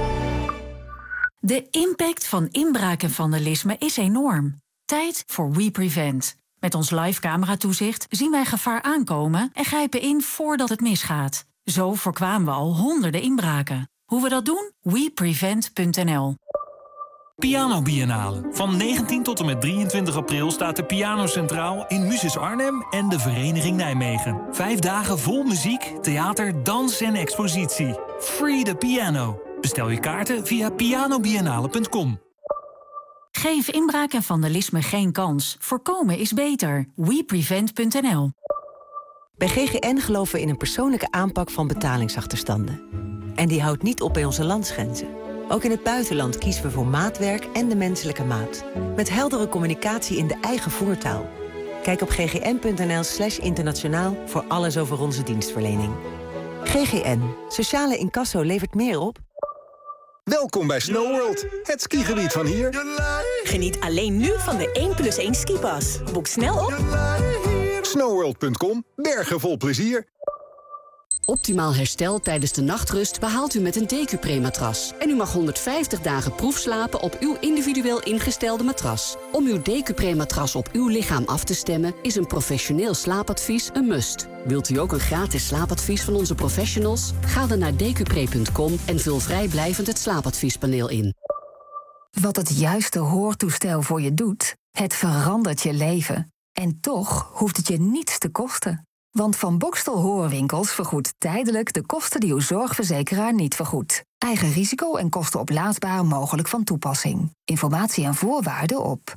De impact van inbraak en vandalisme is enorm. Tijd voor WePrevent. Met ons live cameratoezicht zien wij gevaar aankomen en grijpen in voordat het misgaat. Zo voorkwamen we al honderden inbraken. Hoe we dat doen? WePrevent.nl. Piano Biennale. Van 19 tot en met 23 april staat de piano centraal in Muses Arnhem en de Vereniging Nijmegen. 5 dagen vol muziek, theater, dans en expositie. Free the piano. Bestel je kaarten via pianobiennale.com. Geef inbraak en vandalisme geen kans. Voorkomen is beter. WePrevent.nl. Bij GGN geloven we in een persoonlijke aanpak van betalingsachterstanden. En die houdt niet op bij onze landsgrenzen. Ook in het buitenland kiezen we voor maatwerk en de menselijke maat. Met heldere communicatie in de eigen voertaal. Kijk op ggn.nl/internationaal voor alles over onze dienstverlening. GGN. Sociale incasso levert meer op. Welkom bij SnowWorld, het skigebied van hier. Geniet alleen nu van de 1+1 skipas. Boek snel op snowworld.com. Bergen vol plezier. Optimaal herstel tijdens de nachtrust behaalt u met een Decupre-matras. En u mag 150 dagen proefslapen op uw individueel ingestelde matras. Om uw Decupre-matras op uw lichaam af te stemmen is een professioneel slaapadvies een must. Wilt u ook een gratis slaapadvies van onze professionals? Ga dan naar decupre.com en vul vrijblijvend het slaapadviespaneel in. Wat het juiste hoortoestel voor je doet, het verandert je leven. En toch hoeft het je niets te kosten. Want Van Boxtel Hoorwinkels vergoedt tijdelijk de kosten die uw zorgverzekeraar niet vergoedt. Eigen risico en kosten oplaadsbaar mogelijk van toepassing. Informatie en voorwaarden op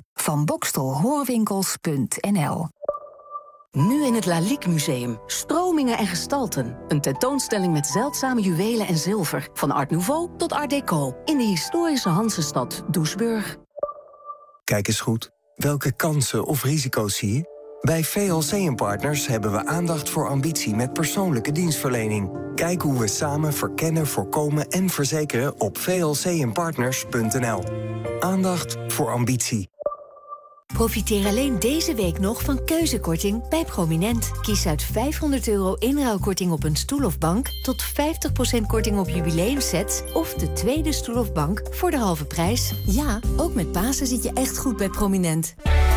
vanboxtelhoorwinkels.nl. Nu in het Lalique Museum. Stromingen en gestalten. Een tentoonstelling met zeldzame juwelen en zilver. Van Art Nouveau tot Art Deco. In de historische Hansestad Doesburg. Kijk eens goed. Welke kansen of risico's zie je? Bij VLC Partners hebben we aandacht voor ambitie met persoonlijke dienstverlening. Kijk hoe we samen verkennen, voorkomen en verzekeren op vlcpartners.nl. Aandacht voor ambitie. Profiteer alleen deze week nog van keuzekorting bij Prominent. Kies uit €500 inruilkorting op een stoel of bank, tot 50% korting op jubileumsets of de tweede stoel of bank voor de halve prijs. Ja, ook met Pasen zit je echt goed bij Prominent.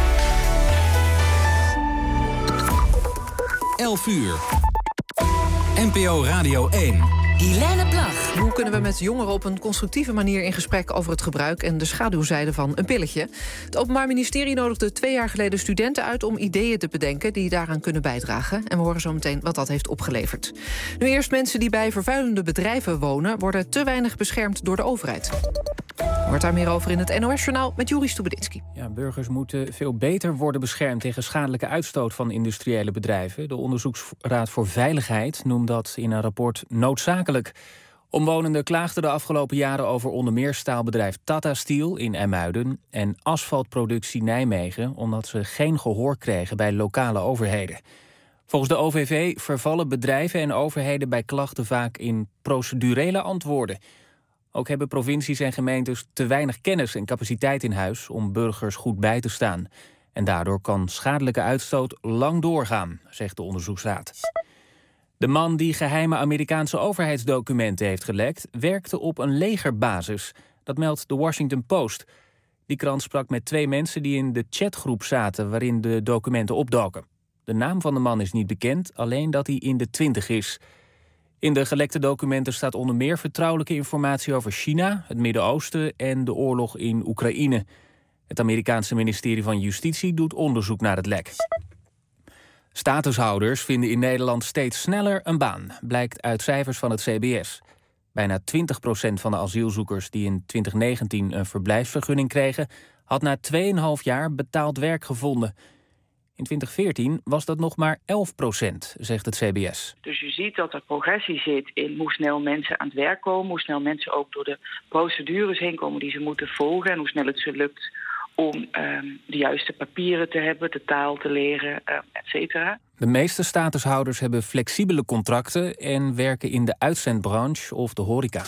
11 uur. NPO Radio 1. Helene Plag. Hoe kunnen we met jongeren op een constructieve manier in gesprek over het gebruik en de schaduwzijde van een pilletje? Het Openbaar Ministerie nodigde 2 jaar geleden studenten uit om ideeën te bedenken die daaraan kunnen bijdragen. En we horen zo meteen wat dat heeft opgeleverd. Nu eerst, mensen die bij vervuilende bedrijven wonen worden te weinig beschermd door de overheid. Hoort daar meer over in het NOS-journaal met Joeri Stubenitski. Ja, burgers moeten veel beter worden beschermd tegen schadelijke uitstoot van industriële bedrijven. De Onderzoeksraad voor Veiligheid noemt dat in een rapport noodzakelijk. Omwonenden klaagden de afgelopen jaren over onder meer staalbedrijf Tata Steel in IJmuiden en asfaltproductie Nijmegen, omdat ze geen gehoor kregen bij lokale overheden. Volgens de OVV vervallen bedrijven en overheden bij klachten vaak in procedurele antwoorden. Ook hebben provincies en gemeentes te weinig kennis en capaciteit in huis om burgers goed bij te staan. En daardoor kan schadelijke uitstoot lang doorgaan, zegt de onderzoeksraad. De man die geheime Amerikaanse overheidsdocumenten heeft gelekt, werkte op een legerbasis. Dat meldt de Washington Post. Die krant sprak met 2 mensen die in de chatgroep zaten waarin de documenten opdoken. De naam van de man is niet bekend, alleen dat hij in de 20 is. In de gelekte documenten staat onder meer vertrouwelijke informatie over China, het Midden-Oosten en de oorlog in Oekraïne. Het Amerikaanse ministerie van Justitie doet onderzoek naar het lek. Statushouders vinden in Nederland steeds sneller een baan, blijkt uit cijfers van het CBS. Bijna 20% van de asielzoekers die in 2019 een verblijfsvergunning kregen, had na 2,5 jaar betaald werk gevonden. In 2014 was dat nog maar 11%, zegt het CBS. Dus je ziet dat er progressie zit in hoe snel mensen aan het werk komen, hoe snel mensen ook door de procedures heen komen die ze moeten volgen en hoe snel het ze lukt om de juiste papieren te hebben, de taal te leren, et cetera. De meeste statushouders hebben flexibele contracten en werken in de uitzendbranche of de horeca.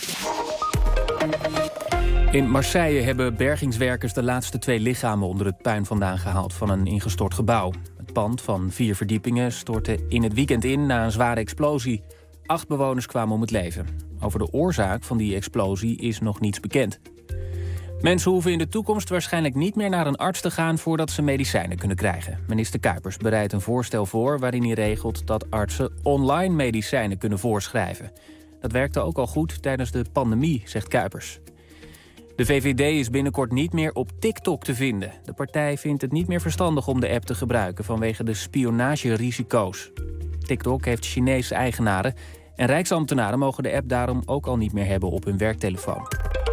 In Marseille hebben bergingswerkers de laatste 2 lichamen onder het puin vandaan gehaald van een ingestort gebouw. Het pand van 4 verdiepingen stortte in het weekend in na een zware explosie. 8 bewoners kwamen om het leven. Over de oorzaak van die explosie is nog niets bekend. Mensen hoeven in de toekomst waarschijnlijk niet meer naar een arts te gaan voordat ze medicijnen kunnen krijgen. Minister Kuipers bereidt een voorstel voor waarin hij regelt dat artsen online medicijnen kunnen voorschrijven. Dat werkte ook al goed tijdens de pandemie, zegt Kuipers. De VVD is binnenkort niet meer op TikTok te vinden. De partij vindt het niet meer verstandig om de app te gebruiken vanwege de spionagerisico's. TikTok heeft Chinese eigenaren en rijksambtenaren mogen de app daarom ook al niet meer hebben op hun werktelefoon.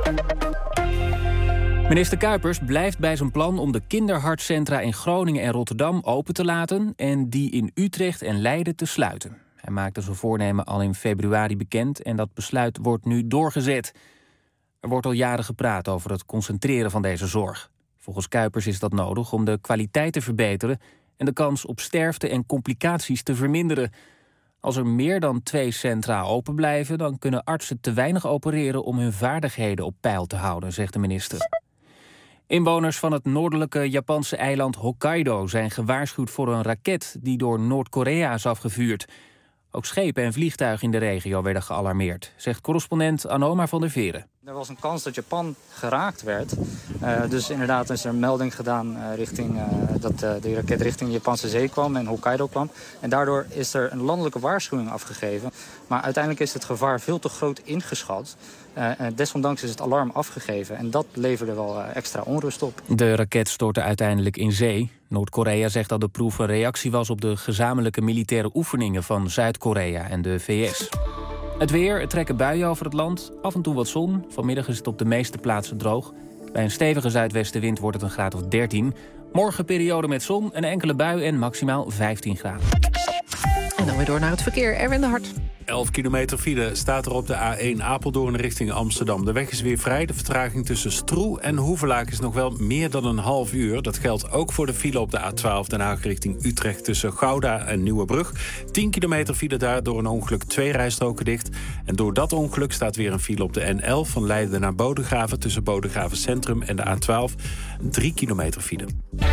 Minister Kuipers blijft bij zijn plan om de kinderhartcentra in Groningen en Rotterdam open te laten en die in Utrecht en Leiden te sluiten. Hij maakte zijn voornemen al in februari bekend en dat besluit wordt nu doorgezet. Er wordt al jaren gepraat over het concentreren van deze zorg. Volgens Kuipers is dat nodig om de kwaliteit te verbeteren en de kans op sterfte en complicaties te verminderen. Als er meer dan 2 centra open blijven, dan kunnen artsen te weinig opereren om hun vaardigheden op peil te houden, zegt de minister. Inwoners van het noordelijke Japanse eiland Hokkaido zijn gewaarschuwd voor een raket die door Noord-Korea is afgevuurd. Ook schepen en vliegtuigen in de regio werden gealarmeerd, zegt correspondent Anoma van der Veren. Er was een kans dat Japan geraakt werd. Dus inderdaad is er een melding gedaan dat de raket richting de Japanse zee kwam en Hokkaido kwam. En daardoor is er een landelijke waarschuwing afgegeven. Maar uiteindelijk is het gevaar veel te groot ingeschat. Desondanks is het alarm afgegeven en dat leverde wel extra onrust op. De raket stortte uiteindelijk in zee. Noord-Korea zegt dat de proef een reactie was op de gezamenlijke militaire oefeningen van Zuid-Korea en de VS. Het weer, er trekken buien over het land, af en toe wat zon. Vanmiddag is het op de meeste plaatsen droog. Bij een stevige zuidwestenwind wordt het een graad of 13. Morgen periode met zon, een enkele bui en maximaal 15 graden. En dan weer door naar het verkeer. Erwin de Hart. 11 kilometer file staat er op de A1 Apeldoorn richting Amsterdam. De weg is weer vrij. De vertraging tussen Stroe en Hoevelaak is nog wel meer dan een half uur. Dat geldt ook voor de file op de A12 Den Haag richting Utrecht tussen Gouda en Nieuwebrug. 10 kilometer file daar door een ongeluk, 2 rijstroken dicht. En door dat ongeluk staat weer een file op de N11 van Leiden naar Bodegraven tussen Bodegraven Centrum en de A12. 3 kilometer file.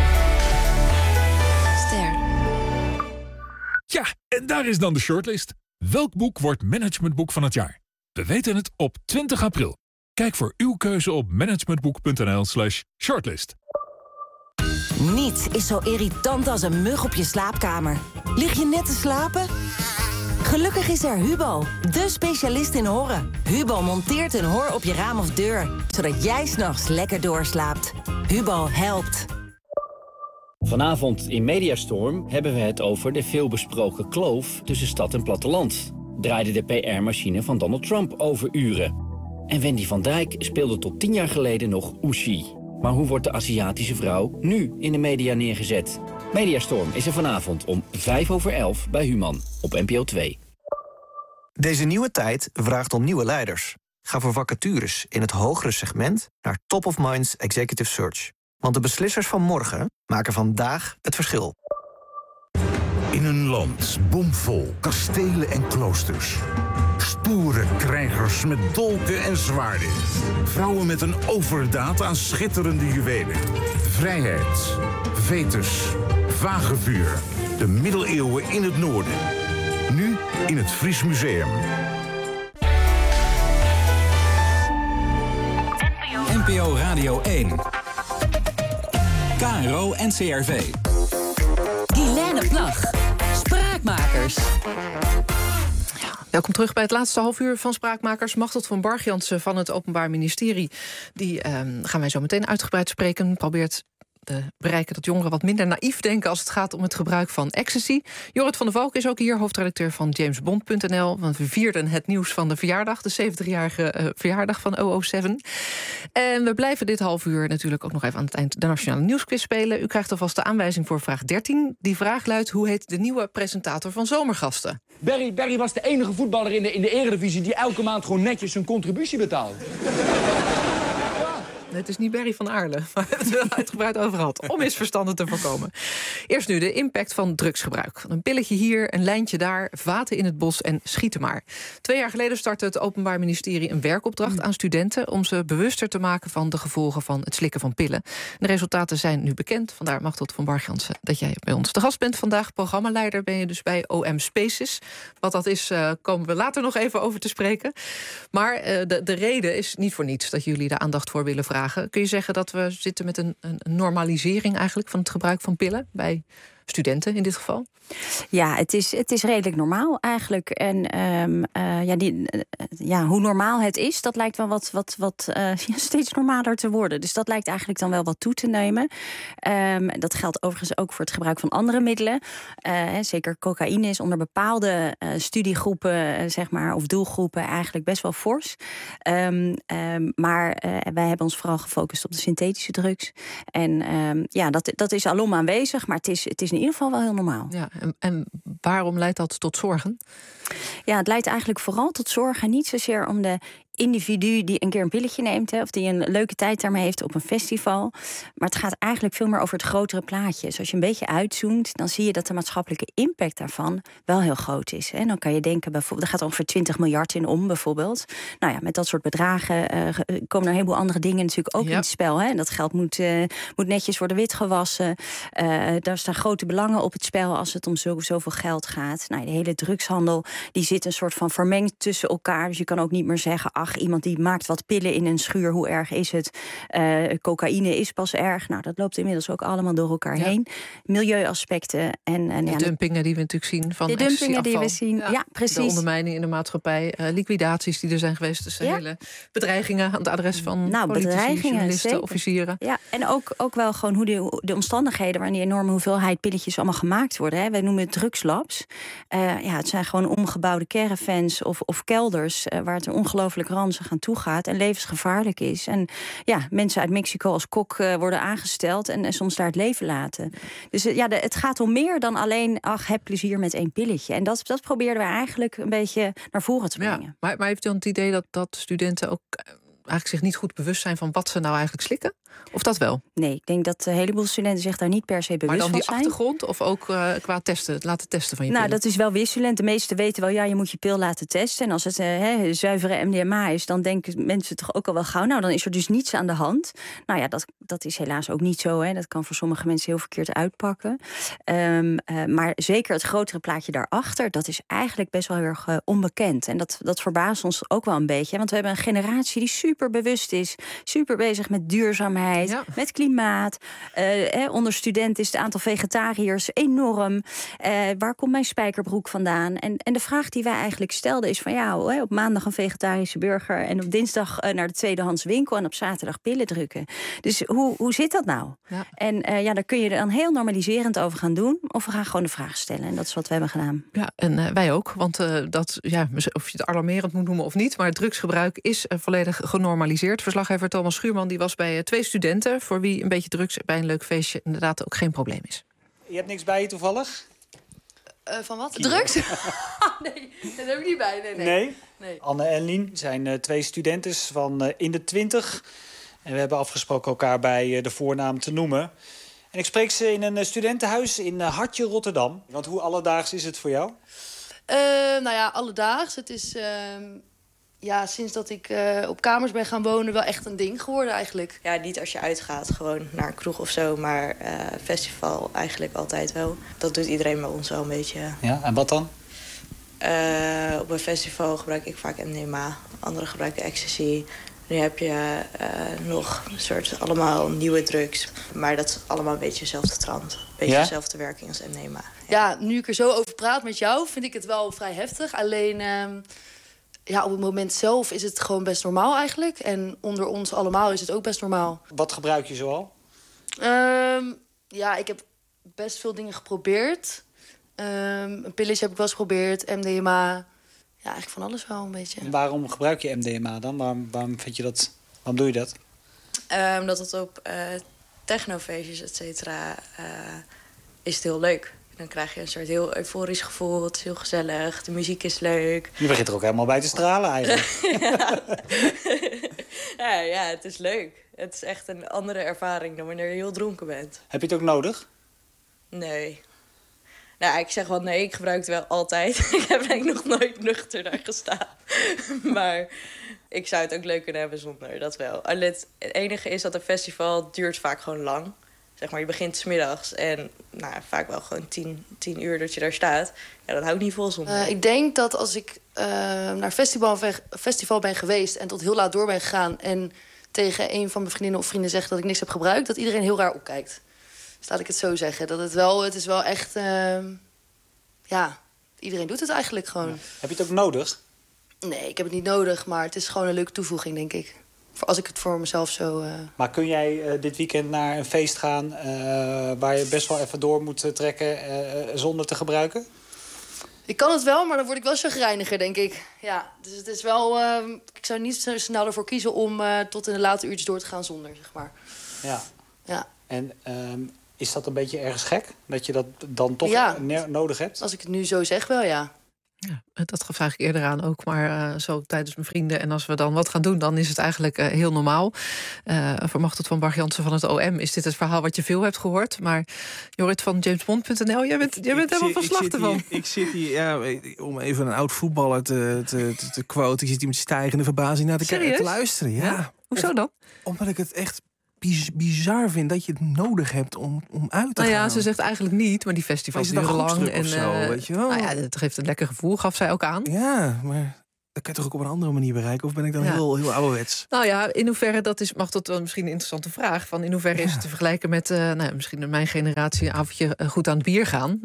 Ja, en daar is dan de shortlist. Welk boek wordt managementboek van het jaar? We weten het op 20 april. Kijk voor uw keuze op managementboek.nl/shortlist. Niets is zo irritant als een mug op je slaapkamer. Lig je net te slapen? Gelukkig is er Hubo, de specialist in horen. Hubo monteert een hoor op je raam of deur, zodat jij 's nachts lekker doorslaapt. Hubo helpt. Vanavond in Mediastorm hebben we het over de veelbesproken kloof tussen stad en platteland. Draaide de PR-machine van Donald Trump over uren. En Wendy van Dijk speelde tot 10 jaar geleden nog Ushi. Maar hoe wordt de Aziatische vrouw nu in de media neergezet? Mediastorm is er vanavond om 11:05 bij Human op NPO 2. Deze nieuwe tijd vraagt om nieuwe leiders. Ga voor vacatures in het hogere segment naar Top of Minds Executive Search. Want de beslissers van morgen maken vandaag het verschil. In een land bomvol kastelen en kloosters. Stoere krijgers met dolken en zwaarden. Vrouwen met een overdaad aan schitterende juwelen. Vrijheid, vetus, vagevuur. De middeleeuwen in het noorden. Nu in het Fries Museum. NPO Radio 1. KRO NCRV. Guilaine Plag. Spraakmakers. Welkom terug bij het laatste halfuur van Spraakmakers. Machteld van Bargjansen van het Openbaar Ministerie. Die gaan wij zo meteen uitgebreid spreken. Probeert bereiken dat jongeren wat minder naïef denken als het gaat om het gebruik van ecstasy. Jorrit van der Valk is ook hier, hoofdredacteur van JamesBond.nl. Want we vierden het nieuws van de verjaardag, de 70-jarige verjaardag van 007. En we blijven dit half uur natuurlijk ook nog even aan het eind de Nationale Nieuwsquiz spelen. U krijgt alvast de aanwijzing voor vraag 13. Die vraag luidt: hoe heet de nieuwe presentator van Zomergasten? Barry was de enige voetballer in de Eredivisie die elke maand gewoon netjes zijn contributie betaalde. Het is niet Barry van Aarle, maar we hebben het wel uitgebreid over gehad. Om misverstanden te voorkomen. Eerst nu de impact van drugsgebruik. Een pilletje hier, een lijntje daar, vaten in het bos en schieten maar. 2 jaar geleden startte het Openbaar Ministerie een werkopdracht aan studenten om ze bewuster te maken van de gevolgen van het slikken van pillen. De resultaten zijn nu bekend. Vandaar, Machteld van Bargjansen, dat jij bij ons te gast bent vandaag. Programmaleider ben je dus bij OM Spaces. Wat dat is, komen we later nog even over te spreken. Maar de reden is niet voor niets dat jullie de aandacht voor willen vragen. Kun je zeggen dat we zitten met een normalisering eigenlijk van het gebruik van pillen bij studenten in dit geval? Ja, het is redelijk normaal eigenlijk. En hoe normaal het is, dat lijkt wel wat steeds normaler te worden. Dus dat lijkt eigenlijk dan wel wat toe te nemen. Dat geldt overigens ook voor het gebruik van andere middelen. Zeker cocaïne is onder bepaalde studiegroepen, zeg maar, of doelgroepen eigenlijk best wel fors. Maar wij hebben ons vooral gefocust op de synthetische drugs. En dat is alom aanwezig, maar het is in ieder geval wel heel normaal. Ja, en waarom leidt dat tot zorgen? Ja, het leidt eigenlijk vooral tot zorgen. Niet zozeer om de individu die een keer een pilletje neemt, of die een leuke tijd daarmee heeft op een festival. Maar het gaat eigenlijk veel meer over het grotere plaatje. Dus als je een beetje uitzoomt, dan zie je dat de maatschappelijke impact daarvan wel heel groot is. En dan kan je denken, bijvoorbeeld, er gaat ongeveer 20 miljard in om, bijvoorbeeld. Nou ja, met dat soort bedragen komen er een heleboel andere dingen natuurlijk ook in het spel. Hè? En dat geld moet netjes worden witgewassen. Daar staan grote belangen op het spel als het om zoveel geld gaat. Nou, de hele drugshandel die zit een soort van vermengd tussen elkaar. Dus je kan ook niet meer zeggen, iemand die maakt wat pillen in een schuur, hoe erg is het? Cocaïne is pas erg. Nou, dat loopt inmiddels ook allemaal door elkaar heen. Milieuaspecten en de dumpingen die we natuurlijk zien van de dumpingen die we zien. Ja, precies. De ondermijning in de maatschappij, liquidaties die er zijn geweest. Dus hele bedreigingen aan het adres van politici, journalisten, zeker. Officieren. Ja, en ook wel gewoon hoe de omstandigheden waarin die enorme hoeveelheid pilletjes allemaal gemaakt worden. Hè. Wij noemen het drugslabs. Het zijn gewoon omgebouwde caravans of kelders waar het een ongelooflijk ranzig aan toe gaat en levensgevaarlijk is. En ja, mensen uit Mexico als kok worden aangesteld en soms daar het leven laten. Dus het gaat om meer dan alleen, heb plezier met 1 pilletje. En dat probeerden we eigenlijk een beetje naar voren te brengen. Ja, maar heeft u dan het idee dat studenten ook eigenlijk zich niet goed bewust zijn van wat ze nou eigenlijk slikken? Of dat wel? Nee, ik denk dat een heleboel studenten zich daar niet per se bewust van zijn. Maar dan die achtergrond of ook qua testen, het laten testen van je pillen? Nou, dat is wel wisselend. De meesten weten wel, je moet je pil laten testen. En als het zuivere MDMA is, dan denken mensen toch ook al wel gauw, nou, dan is er dus niets aan de hand. Nou ja, dat is helaas ook niet zo. Hè. Dat kan voor sommige mensen heel verkeerd uitpakken. Maar zeker het grotere plaatje daarachter, dat is eigenlijk best wel heel erg onbekend. En dat verbaast ons ook wel een beetje. Want we hebben een generatie die super bewust is, super bezig met duurzaamheid, met klimaat. Onder studenten is het aantal vegetariërs enorm. Waar komt mijn spijkerbroek vandaan? En de vraag die wij eigenlijk stelden is van op maandag een vegetarische burger en op dinsdag naar de tweedehands winkel en op zaterdag pillen drukken. Dus hoe zit dat nou? Ja. En daar kun je er dan heel normaliserend over gaan doen, of we gaan gewoon de vraag stellen. En dat is wat we hebben gedaan. Ja, en wij ook. Want of je het alarmerend moet noemen of niet, maar het drugsgebruik is volledig genormaliseerd. Verslaggever Thomas Schuurman die was bij 2 studenten voor wie een beetje drugs bij een leuk feestje inderdaad ook geen probleem is. Je hebt niks bij je toevallig? Van wat? Drugs? Nee, dat heb ik niet bij. Nee. Anne en Lien zijn 2 studenten van in de 20. En we hebben afgesproken elkaar bij de voornaam te noemen. En ik spreek ze in een studentenhuis in Hartje, Rotterdam. Want hoe alledaags is het voor jou? Alledaags. Het is sinds dat ik op kamers ben gaan wonen wel echt een ding geworden eigenlijk. Ja, niet als je uitgaat, gewoon naar een kroeg of zo. Maar festival eigenlijk altijd wel. Dat doet iedereen bij ons wel een beetje. Ja, en wat dan? Op een festival gebruik ik vaak MDMA. Anderen gebruiken ecstasy. Nu heb je nog een soort allemaal nieuwe drugs. Maar dat is allemaal een beetje dezelfde trant. Een beetje dezelfde werking als MDMA. Ja, nu ik er zo over praat met jou, vind ik het wel vrij heftig. Alleen op het moment zelf is het gewoon best normaal eigenlijk. En onder ons allemaal is het ook best normaal. Wat gebruik je zoal? Ja, ik heb best veel dingen geprobeerd. Een pilletje heb ik wel eens geprobeerd, MDMA. Ja, eigenlijk van alles wel een beetje. En waarom gebruik je MDMA dan? Waarom vind je dat? Waarom doe je dat? Omdat het op technofeestjes, et cetera, is het heel leuk. Dan krijg je een soort heel euforisch gevoel. Het is heel gezellig, de muziek is leuk. Je begint er ook helemaal bij te stralen eigenlijk. ja, het is leuk. Het is echt een andere ervaring dan wanneer je heel dronken bent. Heb je het ook nodig? Nee. Nou, ik zeg wel nee, ik gebruik het wel altijd. Ik heb eigenlijk nog nooit nuchter daar gestaan. Maar ik zou het ook leuk kunnen hebben zonder, dat wel. Alleen het enige is dat een festival duurt vaak gewoon lang. Zeg maar, je begint 's middags en vaak wel gewoon 10 uur dat je daar staat. Ja, dat hou ik niet vol zonder. Ik denk dat als ik naar festival ben geweest en tot heel laat door ben gegaan en tegen een van mijn vriendinnen of vrienden zeg dat ik niks heb gebruikt, dat iedereen heel raar opkijkt. Dus laat ik het zo zeggen. Dat het is wel echt... iedereen doet het eigenlijk gewoon. Ja. Heb je het ook nodig? Nee, ik heb het niet nodig, maar het is gewoon een leuke toevoeging, denk ik. Als ik het voor mezelf zo... Maar kun jij dit weekend naar een feest gaan waar je best wel even door moet trekken zonder te gebruiken? Ik kan het wel, maar dan word ik wel chagrijniger, denk ik. Ja, dus het is wel... ik zou niet zo snel ervoor kiezen om tot in de late uurtjes door te gaan zonder, zeg maar. Ja. En is dat een beetje ergens gek? Dat je dat dan toch nodig hebt? Als ik het nu zo zeg wel, ja. Ja, dat gaf ik eerder aan ook, maar zo tijdens mijn vrienden. En als we dan wat gaan doen, dan is het eigenlijk heel normaal. Voor Machteld van Barg-Jansen van het OM is dit het verhaal wat je veel hebt gehoord. Maar Jorrit van JamesBond.nl, jij bent helemaal van slag ervan. Ik zit hier, om even een oud voetballer te quote, ik zit hier met stijgende verbazing naar te luisteren. Ja. Hoezo dan? Omdat ik het echt bizar vind dat je het nodig hebt om uit te gaan. Ja, ze zegt eigenlijk niet, maar die festivals duren lang. En zo, weet je wel. Het geeft een lekker gevoel, gaf zij ook aan. Ja, maar dat kan je toch ook op een andere manier bereiken? Of ben ik dan heel ouderwets? Nou ja, in hoeverre, dat mag tot wel misschien een interessante vraag. Van in hoeverre is het te vergelijken met misschien in mijn generatie een avondje goed aan het bier gaan.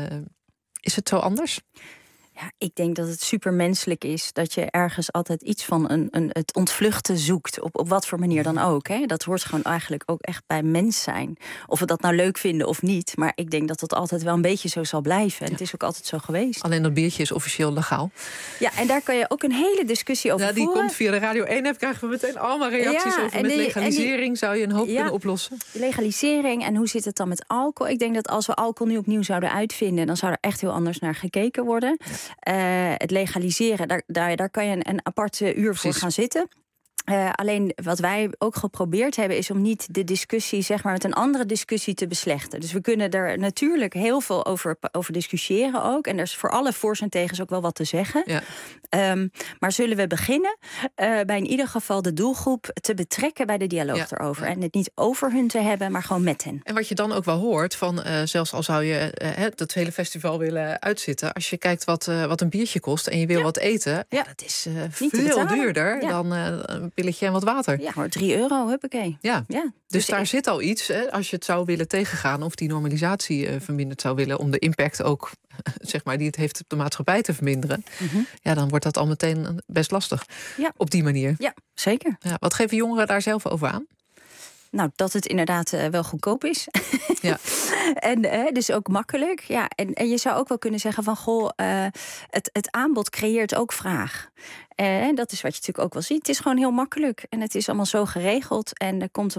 Is het zo anders? Ja, ik denk dat het supermenselijk is dat je ergens altijd iets van het ontvluchten zoekt. Op wat voor manier dan ook. Hè? Dat hoort gewoon eigenlijk ook echt bij mens zijn. Of we dat nou leuk vinden of niet. Maar ik denk dat dat altijd wel een beetje zo zal blijven. En het is ook altijd zo geweest. Alleen dat biertje is officieel legaal. Ja, en daar kan je ook een hele discussie over voeren. Die komt via de Radio 1. Krijgen we meteen allemaal reacties over. Met legalisering zou je een hoop kunnen oplossen. Legalisering en hoe zit het dan met alcohol? Ik denk dat als we alcohol nu opnieuw zouden uitvinden, dan zou er echt heel anders naar gekeken worden. Het legaliseren, daar kan je een aparte uur voor gaan zitten. Alleen wat wij ook geprobeerd hebben is om niet de discussie zeg maar met een andere discussie te beslechten. Dus we kunnen er natuurlijk heel veel over discussiëren ook. En er is voor alle voor's en tegens ook wel wat te zeggen. Ja. Maar zullen we beginnen bij in ieder geval de doelgroep te betrekken bij de dialoog erover. En het niet over hun te hebben, maar gewoon met hen. En wat je dan ook wel hoort, van zelfs al zou je dat hele festival willen uitzitten, als je kijkt wat een biertje kost en je wil wat eten, dat is veel duurder dan een pilletje en wat water. Ja, maar €3, huppakee. Ja. Dus daar zit al iets, als je het zou willen tegengaan of die normalisatie verminderd zou willen, om de impact ook, zeg maar, die het heeft op de maatschappij te verminderen. Ja, dan wordt dat al meteen best lastig. Ja. Op die manier. Ja, zeker. Ja, wat geven jongeren daar zelf over aan? Nou, dat het inderdaad wel goedkoop is. Ja. En dus ook makkelijk. Ja, en je zou ook wel kunnen zeggen van, goh, het aanbod creëert ook vraag. En dat is wat je natuurlijk ook wel ziet. Het is gewoon heel makkelijk. En het is allemaal zo geregeld. En er komt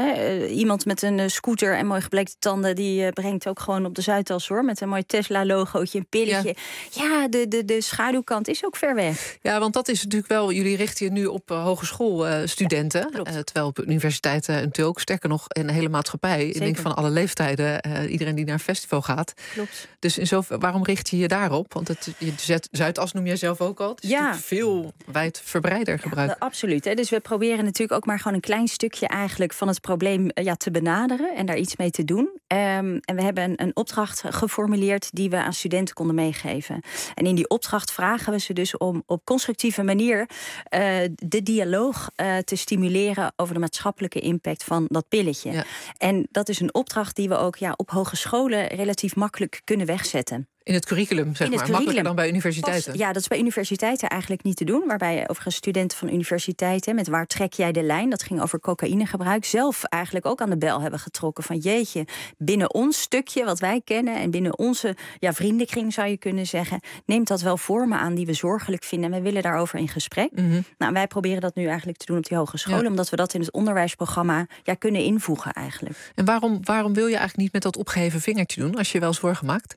iemand met een scooter en mooi gebleekte tanden, die brengt ook gewoon op de Zuidas, hoor, met een mooi Tesla-logootje, een pilletje. Ja, de schaduwkant is ook ver weg. Ja, want dat is natuurlijk wel, jullie richten je nu op hogeschoolstudenten. Terwijl op universiteiten natuurlijk ook, sterker nog, in de hele maatschappij. Ik denk van alle leeftijden, iedereen die naar een festival gaat. Klopt. Dus in zover, waarom richt je je daarop? Want Zuidas noem jij zelf ook al. Het is veel wijdverbreider gebruikt. Ja, absoluut. Hè. Dus we proberen natuurlijk ook maar gewoon een klein stukje eigenlijk van het probleem te benaderen en daar iets mee te doen. En we hebben een opdracht geformuleerd die we aan studenten konden meegeven. En in die opdracht vragen we ze dus om op constructieve manier de dialoog te stimuleren over de maatschappelijke impact van dat pilletje. Ja. En dat is een opdracht die we ook op hogescholen relatief makkelijk kunnen wegzetten. In het curriculum, zeg maar. Makkelijker dan bij universiteiten. Ja, dat is bij universiteiten eigenlijk niet te doen. Waarbij overigens studenten van universiteiten... met waar trek jij de lijn, dat ging over cocaïnegebruik... zelf eigenlijk ook aan de bel hebben getrokken. Van jeetje, binnen ons stukje wat wij kennen... en binnen onze vriendenkring zou je kunnen zeggen... neemt dat wel vormen aan die we zorgelijk vinden... en we willen daarover in gesprek. Nou, wij proberen dat nu eigenlijk te doen op die hogescholen... omdat we dat in het onderwijsprogramma kunnen invoegen eigenlijk. En waarom wil je eigenlijk niet met dat opgeheven vingertje doen... als je wel zorgen maakt?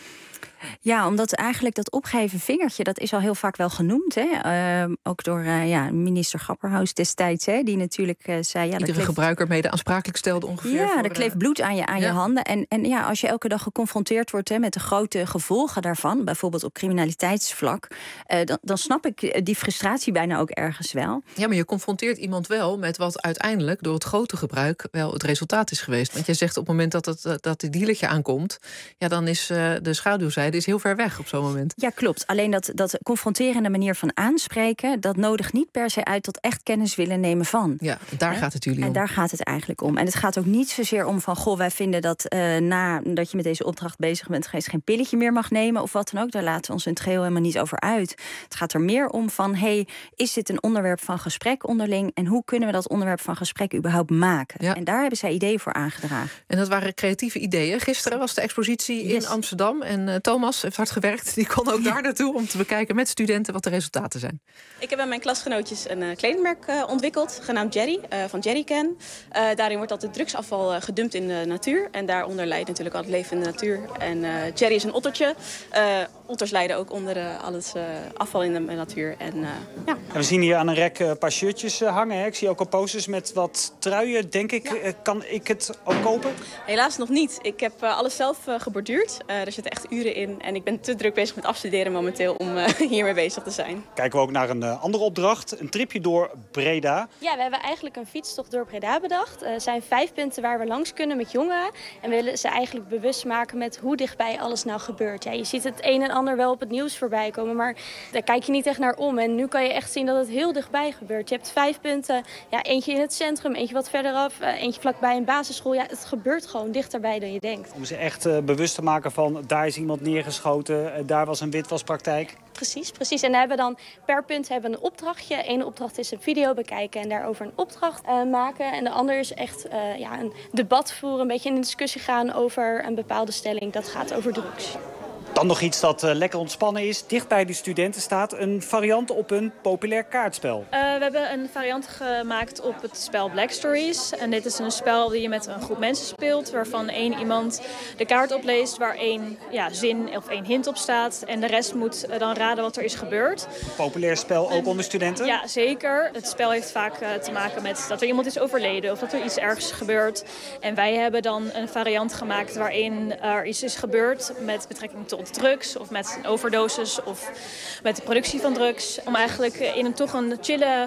Ja, omdat eigenlijk dat opgeheven vingertje... dat is al heel vaak wel genoemd. Hè? Ook door minister Grapperhaus destijds. Hè? Die natuurlijk zei... Iedere gebruiker mede aansprakelijk stelde ongeveer. Ja, er kleeft bloed aan je handen. En ja, als je elke dag geconfronteerd wordt... met de grote gevolgen daarvan... bijvoorbeeld op criminaliteitsvlak... dan snap ik die frustratie bijna ook ergens wel. Ja, maar je confronteert iemand wel met wat uiteindelijk... door het grote gebruik wel het resultaat is geweest. Want jij zegt op het moment dat het dealertje aankomt... ja, dan is de schaduwzijde is heel ver weg op zo'n moment. Ja, klopt. Alleen dat confronterende manier van aanspreken... dat nodigt niet per se uit tot echt kennis willen nemen van. Ja, daar gaat het jullie om. En daar gaat het eigenlijk om. En het gaat ook niet zozeer om van... goh, wij vinden dat nadat je met deze opdracht bezig bent... geen pilletje meer mag nemen of wat dan ook. Daar laten we ons in het geheel helemaal niet over uit. Het gaat er meer om van... is dit een onderwerp van gesprek onderling... en hoe kunnen we dat onderwerp van gesprek überhaupt maken? Ja. En daar hebben zij ideeën voor aangedragen. En dat waren creatieve ideeën. Gisteren was de expositie in Amsterdam... en Thomas heeft hard gewerkt. Die kon ook daar naartoe om te bekijken met studenten wat de resultaten zijn. Ik heb bij mijn klasgenootjes een kledingmerk ontwikkeld, genaamd Jerry, van Jerrycan. Daarin wordt altijd drugsafval gedumpt in de natuur. En daaronder leidt natuurlijk al het leven in de natuur. En Jerry is een ottertje. Otters lijden ook onder al het afval in de natuur. En we zien hier aan een rek een paar shirtjes hangen. Hè? Ik zie ook al posters met wat truien, denk ik. Ja. Kan ik het ook kopen? Helaas nog niet. Ik heb alles zelf geborduurd. Er zitten echt uren in. En ik ben te druk bezig met afstuderen momenteel om hiermee bezig te zijn. Kijken we ook naar een andere opdracht. Een tripje door Breda. Ja, we hebben eigenlijk een fietstocht door Breda bedacht. Er zijn 5 punten waar we langs kunnen met jongeren. En we willen ze eigenlijk bewust maken met hoe dichtbij alles nou gebeurt. Ja, je ziet het een en ander wel op het nieuws voorbij komen, maar daar kijk je niet echt naar om. En nu kan je echt zien dat het heel dichtbij gebeurt. Je hebt 5 punten. Ja, eentje in het centrum, eentje wat verderaf, eentje vlakbij een basisschool. Ja, het gebeurt gewoon dichterbij dan je denkt. Om ze echt bewust te maken van daar is iemand neergeschoten, daar was een witwaspraktijk. Precies. En daar hebben we dan per punt hebben een opdrachtje. Eén opdracht is een video bekijken en daarover een opdracht maken. En de ander is echt een debat voeren, een beetje in een discussie gaan over een bepaalde stelling. Dat gaat over drugs. Dan nog iets dat lekker ontspannen is. Dicht bij de studenten staat een variant op een populair kaartspel. We hebben een variant gemaakt op het spel Black Stories. En dit is een spel die je met een groep mensen speelt, waarvan één iemand de kaart opleest waar één zin of één hint op staat. En de rest moet dan raden wat er is gebeurd. Populair spel ook onder studenten? Ja, zeker. Het spel heeft vaak te maken met dat er iemand is overleden of dat er iets ergs gebeurt. En wij hebben dan een variant gemaakt waarin er iets is gebeurd met betrekking tot drugs of met een overdosis of met de productie van drugs. Om eigenlijk in toch een chille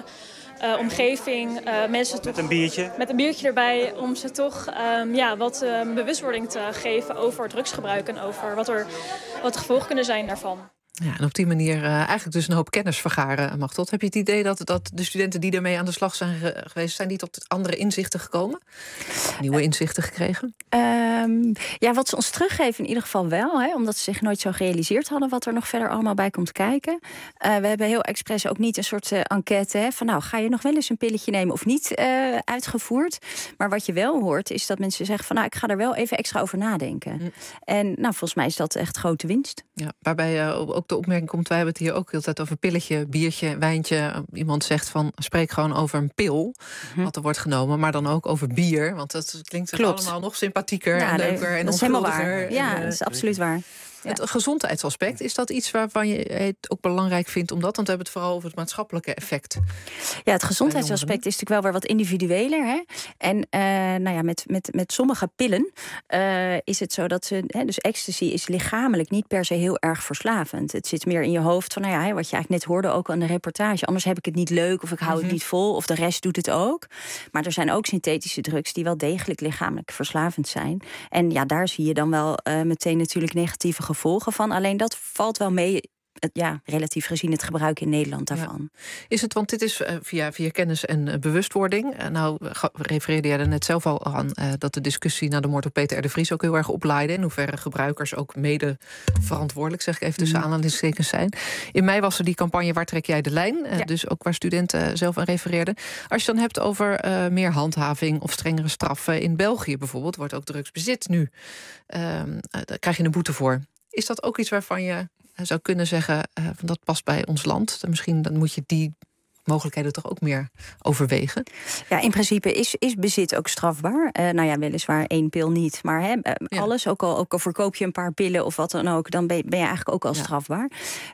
omgeving mensen toch... Met een biertje erbij om ze toch wat bewustwording te geven over drugsgebruik en over wat de gevolgen kunnen zijn daarvan. Ja, en op die manier eigenlijk dus een hoop kennis vergaren, Machteld. Heb je het idee dat de studenten die daarmee aan de slag zijn geweest, zijn die tot andere inzichten gekomen? Nieuwe inzichten gekregen? Wat ze ons teruggeven in ieder geval wel. Hè, omdat ze zich nooit zo gerealiseerd hadden wat er nog verder allemaal bij komt kijken. We hebben heel expres ook niet een soort enquête van ga je nog wel eens een pilletje nemen of niet uitgevoerd. Maar wat je wel hoort is dat mensen zeggen van ik ga er wel even extra over nadenken. En volgens mij is dat echt grote winst. Ja, waarbij ook de opmerking komt, wij hebben het hier ook heel tijd over pilletje, biertje, wijntje. Iemand zegt van spreek gewoon over een pil wat er wordt genomen, maar dan ook over bier. Want dat klinkt allemaal nog sympathieker en leuker en dat is helemaal waar. Ja, dat is absoluut waar. Het gezondheidsaspect, is dat iets waarvan je het ook belangrijk vindt om dat? Want we hebben het vooral over het maatschappelijke effect. Ja, het gezondheidsaspect is natuurlijk wel weer wat individueler. Hè? En met sommige pillen is het zo dat dus ecstasy is lichamelijk niet per se heel erg verslavend. Het zit meer in je hoofd van, wat je eigenlijk net hoorde ook aan de reportage. Anders heb ik het niet leuk of ik hou het niet vol of de rest doet het ook. Maar er zijn ook synthetische drugs die wel degelijk lichamelijk verslavend zijn. En daar zie je dan wel meteen natuurlijk negatieve gevolgen van. Alleen dat valt wel mee relatief gezien het gebruik in Nederland daarvan. Ja. Is het, want dit is via kennis en bewustwording. Nou refereerde jij er net zelf al aan dat de discussie na de moord op Peter R. de Vries ook heel erg oplaaide. In hoeverre gebruikers ook mede verantwoordelijk, zeg ik even tussen aanhalingstekens, zijn. In mei was er die campagne Waar trek jij de lijn? Dus ook waar studenten zelf aan refereerden. Als je dan hebt over meer handhaving of strengere straffen. In België bijvoorbeeld wordt ook drugsbezit nu. Daar krijg je een boete voor. Is dat ook iets waarvan je zou kunnen zeggen, dat past bij ons land? Misschien dan moet je die mogelijkheden toch ook meer overwegen? Ja, in principe is bezit ook strafbaar. Weliswaar 1 pil niet. Maar alles, ook al verkoop je een paar pillen of wat dan ook, dan ben je eigenlijk ook al strafbaar.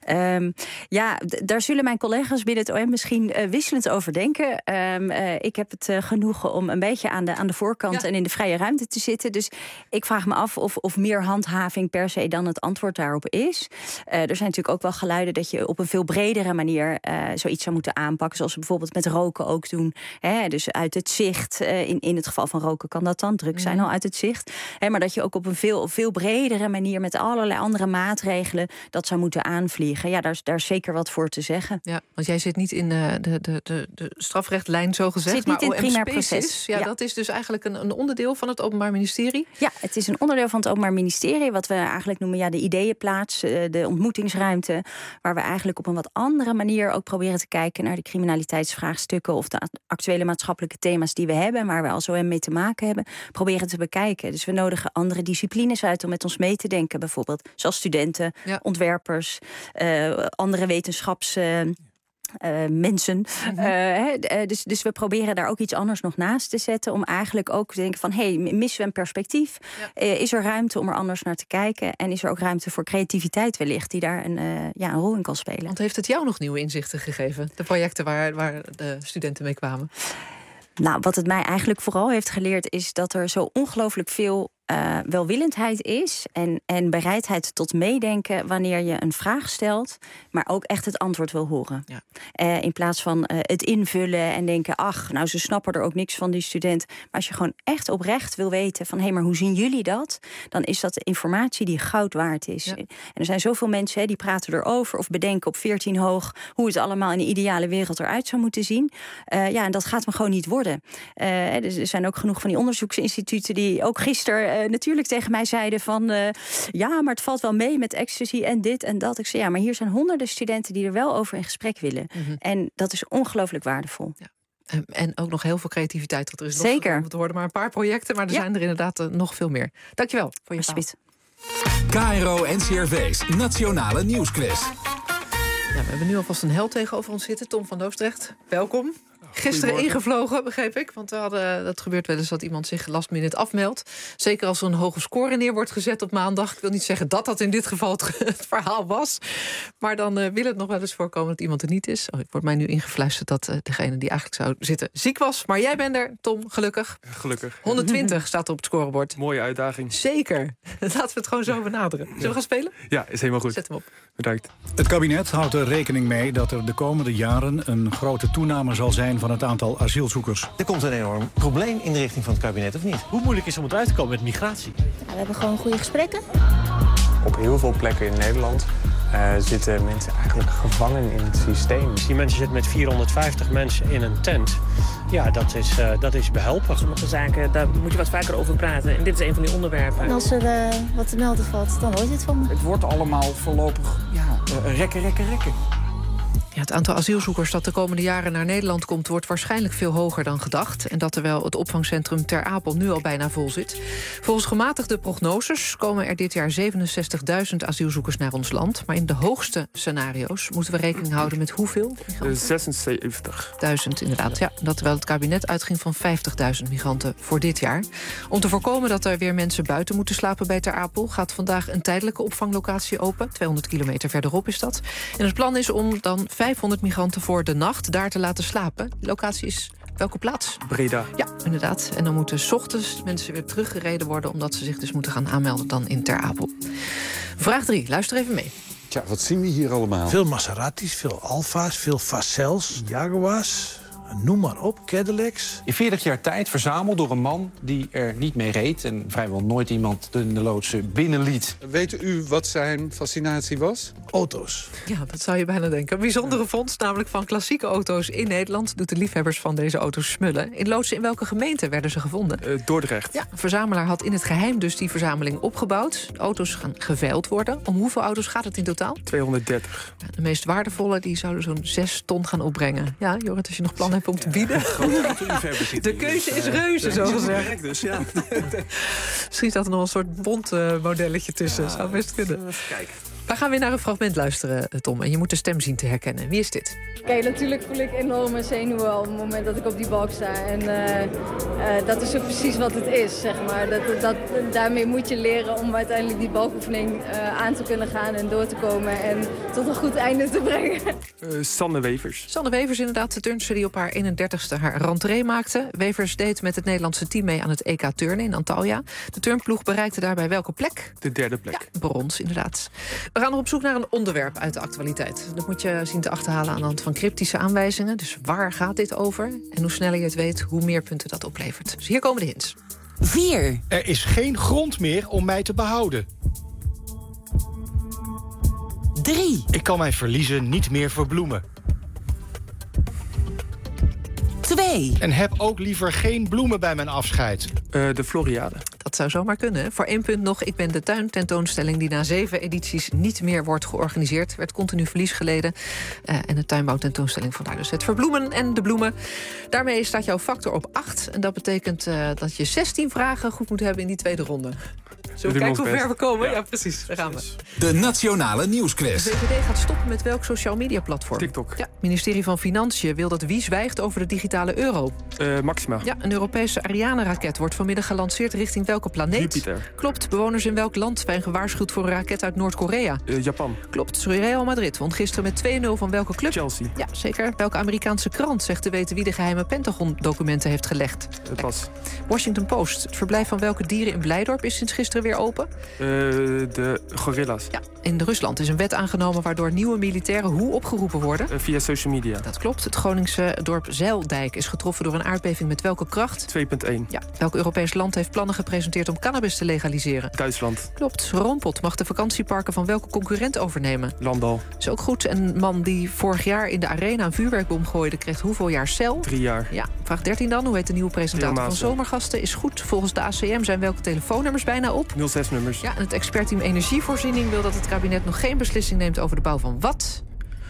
Daar zullen mijn collega's binnen het OM misschien wisselend over denken. Ik heb het genoegen om een beetje aan de voorkant en in de vrije ruimte te zitten. Dus ik vraag me af of meer handhaving per se dan het antwoord daarop is. Er zijn natuurlijk ook wel geluiden dat je op een veel bredere manier zoiets zou moeten aanpakken. Zoals we bijvoorbeeld met roken ook doen. Dus uit het zicht. In het geval van roken kan dat dan. Drugs zijn al uit het zicht. Maar dat je ook op een veel bredere manier met allerlei andere maatregelen dat zou moeten aanvliegen. Ja, daar is zeker wat voor te zeggen. Ja, want jij zit niet in de strafrechtlijn zo gezegd. Zit niet in het primair proces. Ja, dat is dus eigenlijk een onderdeel van het Openbaar Ministerie? Ja, het is een onderdeel van het Openbaar Ministerie. Wat we eigenlijk noemen de ideeënplaats. De ontmoetingsruimte. Waar we eigenlijk op een wat andere manier ook proberen te kijken naar de criminaliteitsvraagstukken of de actuele maatschappelijke thema's die we hebben, waar we als OM mee te maken hebben, proberen te bekijken. Dus we nodigen andere disciplines uit om met ons mee te denken, bijvoorbeeld zoals studenten, ontwerpers, andere wetenschapsmensen. Dus we proberen daar ook iets anders nog naast te zetten, om eigenlijk ook te denken van, missen we een perspectief? Is er ruimte om er anders naar te kijken? En is er ook ruimte voor creativiteit wellicht, die daar een rol in kan spelen? Want heeft het jou nog nieuwe inzichten gegeven? De projecten waar de studenten mee kwamen? Nou, wat het mij eigenlijk vooral heeft geleerd is dat er zo ongelooflijk veel welwillendheid is en bereidheid tot meedenken wanneer je een vraag stelt, maar ook echt het antwoord wil horen. Ja. In plaats van het invullen en denken, ze snappen er ook niks van, die student. Maar als je gewoon echt oprecht wil weten van, maar hoe zien jullie dat? Dan is dat de informatie die goud waard is. Ja. En er zijn zoveel mensen die praten erover of bedenken op 14 hoog hoe het allemaal in de ideale wereld eruit zou moeten zien. En dat gaat me gewoon niet worden. Er zijn ook genoeg van die onderzoeksinstituten die ook gisteren natuurlijk tegen mij zeiden van, maar het valt wel mee met ecstasy en dit en dat. Ik zei, maar hier zijn honderden studenten die er wel over in gesprek willen. En dat is ongelooflijk waardevol. Ja. En ook nog heel veel creativiteit. Want er is zeker. Het worden maar een paar projecten, maar er zijn er inderdaad nog veel meer. Dankjewel voor je alsjeblieft. KRO NCRV's Nationale Nieuwsquiz. Ja, we hebben nu alvast een held tegenover ons zitten, Tom van Loosdrecht. Welkom. Gisteren ingevlogen, begreep ik. Want dat gebeurt wel eens dat iemand zich last minute afmeldt. Zeker als er een hoge score neer wordt gezet op maandag. Ik wil niet zeggen dat in dit geval het verhaal was. Maar dan wil het nog wel eens voorkomen dat iemand er niet is. Ik word mij nu ingefluisterd dat degene die eigenlijk zou zitten ziek was. Maar jij bent er, Tom, gelukkig. Gelukkig. 120 staat er op het scorebord. Mooie uitdaging. Zeker. Laten we het gewoon zo benaderen. Zullen we gaan spelen? Ja, is helemaal goed. Zet hem op. Bedankt. Het kabinet houdt er rekening mee dat er de komende jaren een grote toename zal zijn van het aantal asielzoekers. Er komt een enorm probleem in de richting van het kabinet, of niet? Hoe moeilijk is het om eruit te komen met migratie? We hebben gewoon goede gesprekken. Op heel veel plekken in Nederland zitten mensen eigenlijk gevangen in het systeem. Die mensen zitten met 450 mensen in een tent. Ja, dat is behelpen. Sommige zaken, daar moet je wat vaker over praten. En dit is een van die onderwerpen. En als er wat te melden valt, dan hoor je het van me. Het wordt allemaal voorlopig rekken. Ja, het aantal asielzoekers dat de komende jaren naar Nederland komt, wordt waarschijnlijk veel hoger dan gedacht. En dat terwijl het opvangcentrum Ter Apel nu al bijna vol zit. Volgens gematigde prognoses komen er dit jaar 67.000 asielzoekers naar ons land. Maar in de hoogste scenario's moeten we rekening houden met hoeveel? 76.000 inderdaad, ja. Dat terwijl het kabinet uitging van 50.000 migranten voor dit jaar. Om te voorkomen dat er weer mensen buiten moeten slapen bij Ter Apel, gaat vandaag een tijdelijke opvanglocatie open. 200 kilometer verderop is dat. En het plan is om dan 500 migranten voor de nacht daar te laten slapen. De locatie is welke plaats? Breda. Ja, inderdaad. En dan moeten 's ochtends mensen weer teruggereden worden, omdat ze zich dus moeten gaan aanmelden dan in Ter Apel. Vraag 3, luister even mee. Tja, wat zien we hier allemaal? Veel Maseratis, veel Alfa's, veel Facels, Jaguars. noem maar op, Cadillacs. In 40 jaar tijd verzameld door een man die er niet mee reed... en vrijwel nooit iemand in de loods binnenliet. Weet u wat zijn fascinatie was? Auto's. Ja, dat zou je bijna denken. Een bijzondere vondst, namelijk van klassieke auto's in Nederland... doet de liefhebbers van deze auto's smullen. In loodsen in welke gemeente werden ze gevonden? Dordrecht. Ja, een verzamelaar had in het geheim dus die verzameling opgebouwd. De auto's gaan geveild worden. Om hoeveel auto's gaat het in totaal? 230. Ja, de meest waardevolle die zouden zo'n 6 ton gaan opbrengen. Ja, Jorrit, als je nog plan hebt om te bieden. De keuze is reuze, zo gezegd. Dus, ja. Misschien staat er nog een soort bondmodelletje tussen. Zou best kunnen. Even kijken. We gaan weer naar een fragment luisteren, Tom. En je moet de stem zien te herkennen. Wie is dit? Kijk, natuurlijk voel ik enorme zenuwen op het moment dat ik op die balk sta. En dat is ook precies wat het is, zeg maar. Daarmee moet je leren om uiteindelijk die balkoefening aan te kunnen gaan... en door te komen en tot een goed einde te brengen. Sanne Wevers. Sanne Wevers, inderdaad, de turnster die op haar 31ste haar rentree maakte. Wevers deed met het Nederlandse team mee aan het EK turnen in Antalya. De turnploeg bereikte daarbij welke plek? De 3e plek. Ja, brons, inderdaad. We gaan nog op zoek naar een onderwerp uit de actualiteit. Dat moet je zien te achterhalen aan de hand van cryptische aanwijzingen. Dus waar gaat dit over? En hoe sneller je het weet, hoe meer punten dat oplevert. Dus hier komen de hints. 4. Er is geen grond meer om mij te behouden. 3. Ik kan mijn verliezen niet meer verbloemen. 2. En heb ook liever geen bloemen bij mijn afscheid. De Floriade. Dat zou zomaar kunnen. Hè? Voor 1 punt nog. Ik ben de tuintentoonstelling die na 7 edities niet meer wordt georganiseerd. Werd continu verlies geleden. En de tuinbouwtentoonstelling vandaar dus het verbloemen en de bloemen. Daarmee staat jouw factor op 8. En dat betekent dat je 16 vragen goed moet hebben in die tweede ronde. Zullen we kijken hoe ver we komen? Ja, precies. Daar gaan we. De Nationale Nieuwsquiz. De VVD gaat stoppen met welk sociaal media platform? TikTok. Ja, het ministerie van Financiën wil dat wie zwijgt over de digitale euro? Maxima. Ja, een Europese Ariane-raket wordt vanmiddag gelanceerd richting welke planeet? Jupiter. Klopt. Bewoners in welk land zijn gewaarschuwd voor een raket uit Noord-Korea? Japan. Klopt. Real Madrid won gisteren met 2-0 van welke club? Chelsea. Ja, zeker. Welke Amerikaanse krant zegt te weten wie de geheime Pentagon-documenten heeft gelegd? Pas. Washington Post. Het verblijf van welke dieren in Blijdorp is sinds gisteren weer open? De gorillas. Ja, in Rusland is een wet aangenomen waardoor nieuwe militairen hoe opgeroepen worden? Via social media. Dat klopt. Het Groningse dorp Zijldijk is getroffen door een aardbeving met welke kracht? 2,1. Ja. Welk Europees land heeft plannen gepresenteerd om cannabis te legaliseren? Duitsland. Klopt. Roompot mag de vakantieparken van welke concurrent overnemen? Landal. Is ook goed. Een man die vorig jaar in de arena een vuurwerkbom gooide kreeg hoeveel jaar cel? 3 jaar. Ja. Vraag 13 dan. Hoe heet de nieuwe presentator van Zomergasten? Is goed. Volgens de ACM zijn welke telefoonnummers bijna op? 06-nummers. Ja, en het expertteam Energievoorziening wil dat het kabinet nog geen beslissing neemt over de bouw van wat?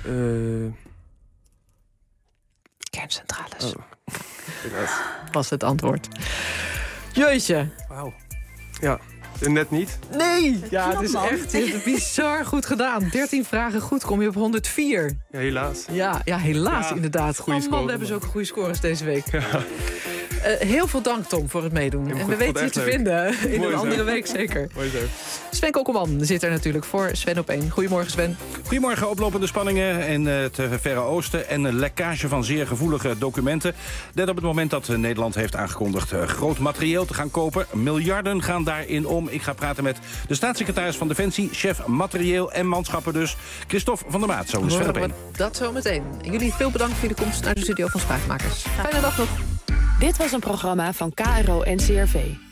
Kerncentrales. Was het antwoord. Jeetje. Wauw. Ja, net niet. Nee! Ja, het is echt bizar goed gedaan. 13 vragen goed, kom je op 104. Ja, helaas. Ja, helaas ja, inderdaad. Goede score. We hebben ze ook goede scores deze week. Ja. Heel veel dank, Tom, voor het meedoen. En we weten je te vinden in een andere week zeker. Mooi zo. Sven Kokkelman zit er natuurlijk voor Sven op 1. Goedemorgen, Sven. Goedemorgen. Oplopende spanningen in het Verre Oosten en een lekkage van zeer gevoelige documenten. Net op het moment dat Nederland heeft aangekondigd groot materieel te gaan kopen. Miljarden gaan daarin om. Ik ga praten met de staatssecretaris van Defensie, chef materieel en manschappen dus, Christophe van der Maat. Zo is Sven op 1. Dat zo meteen. Jullie veel bedankt voor de komst naar de studio van Spraakmakers. Fijne dag nog. Dit was een programma van KRO-NCRV.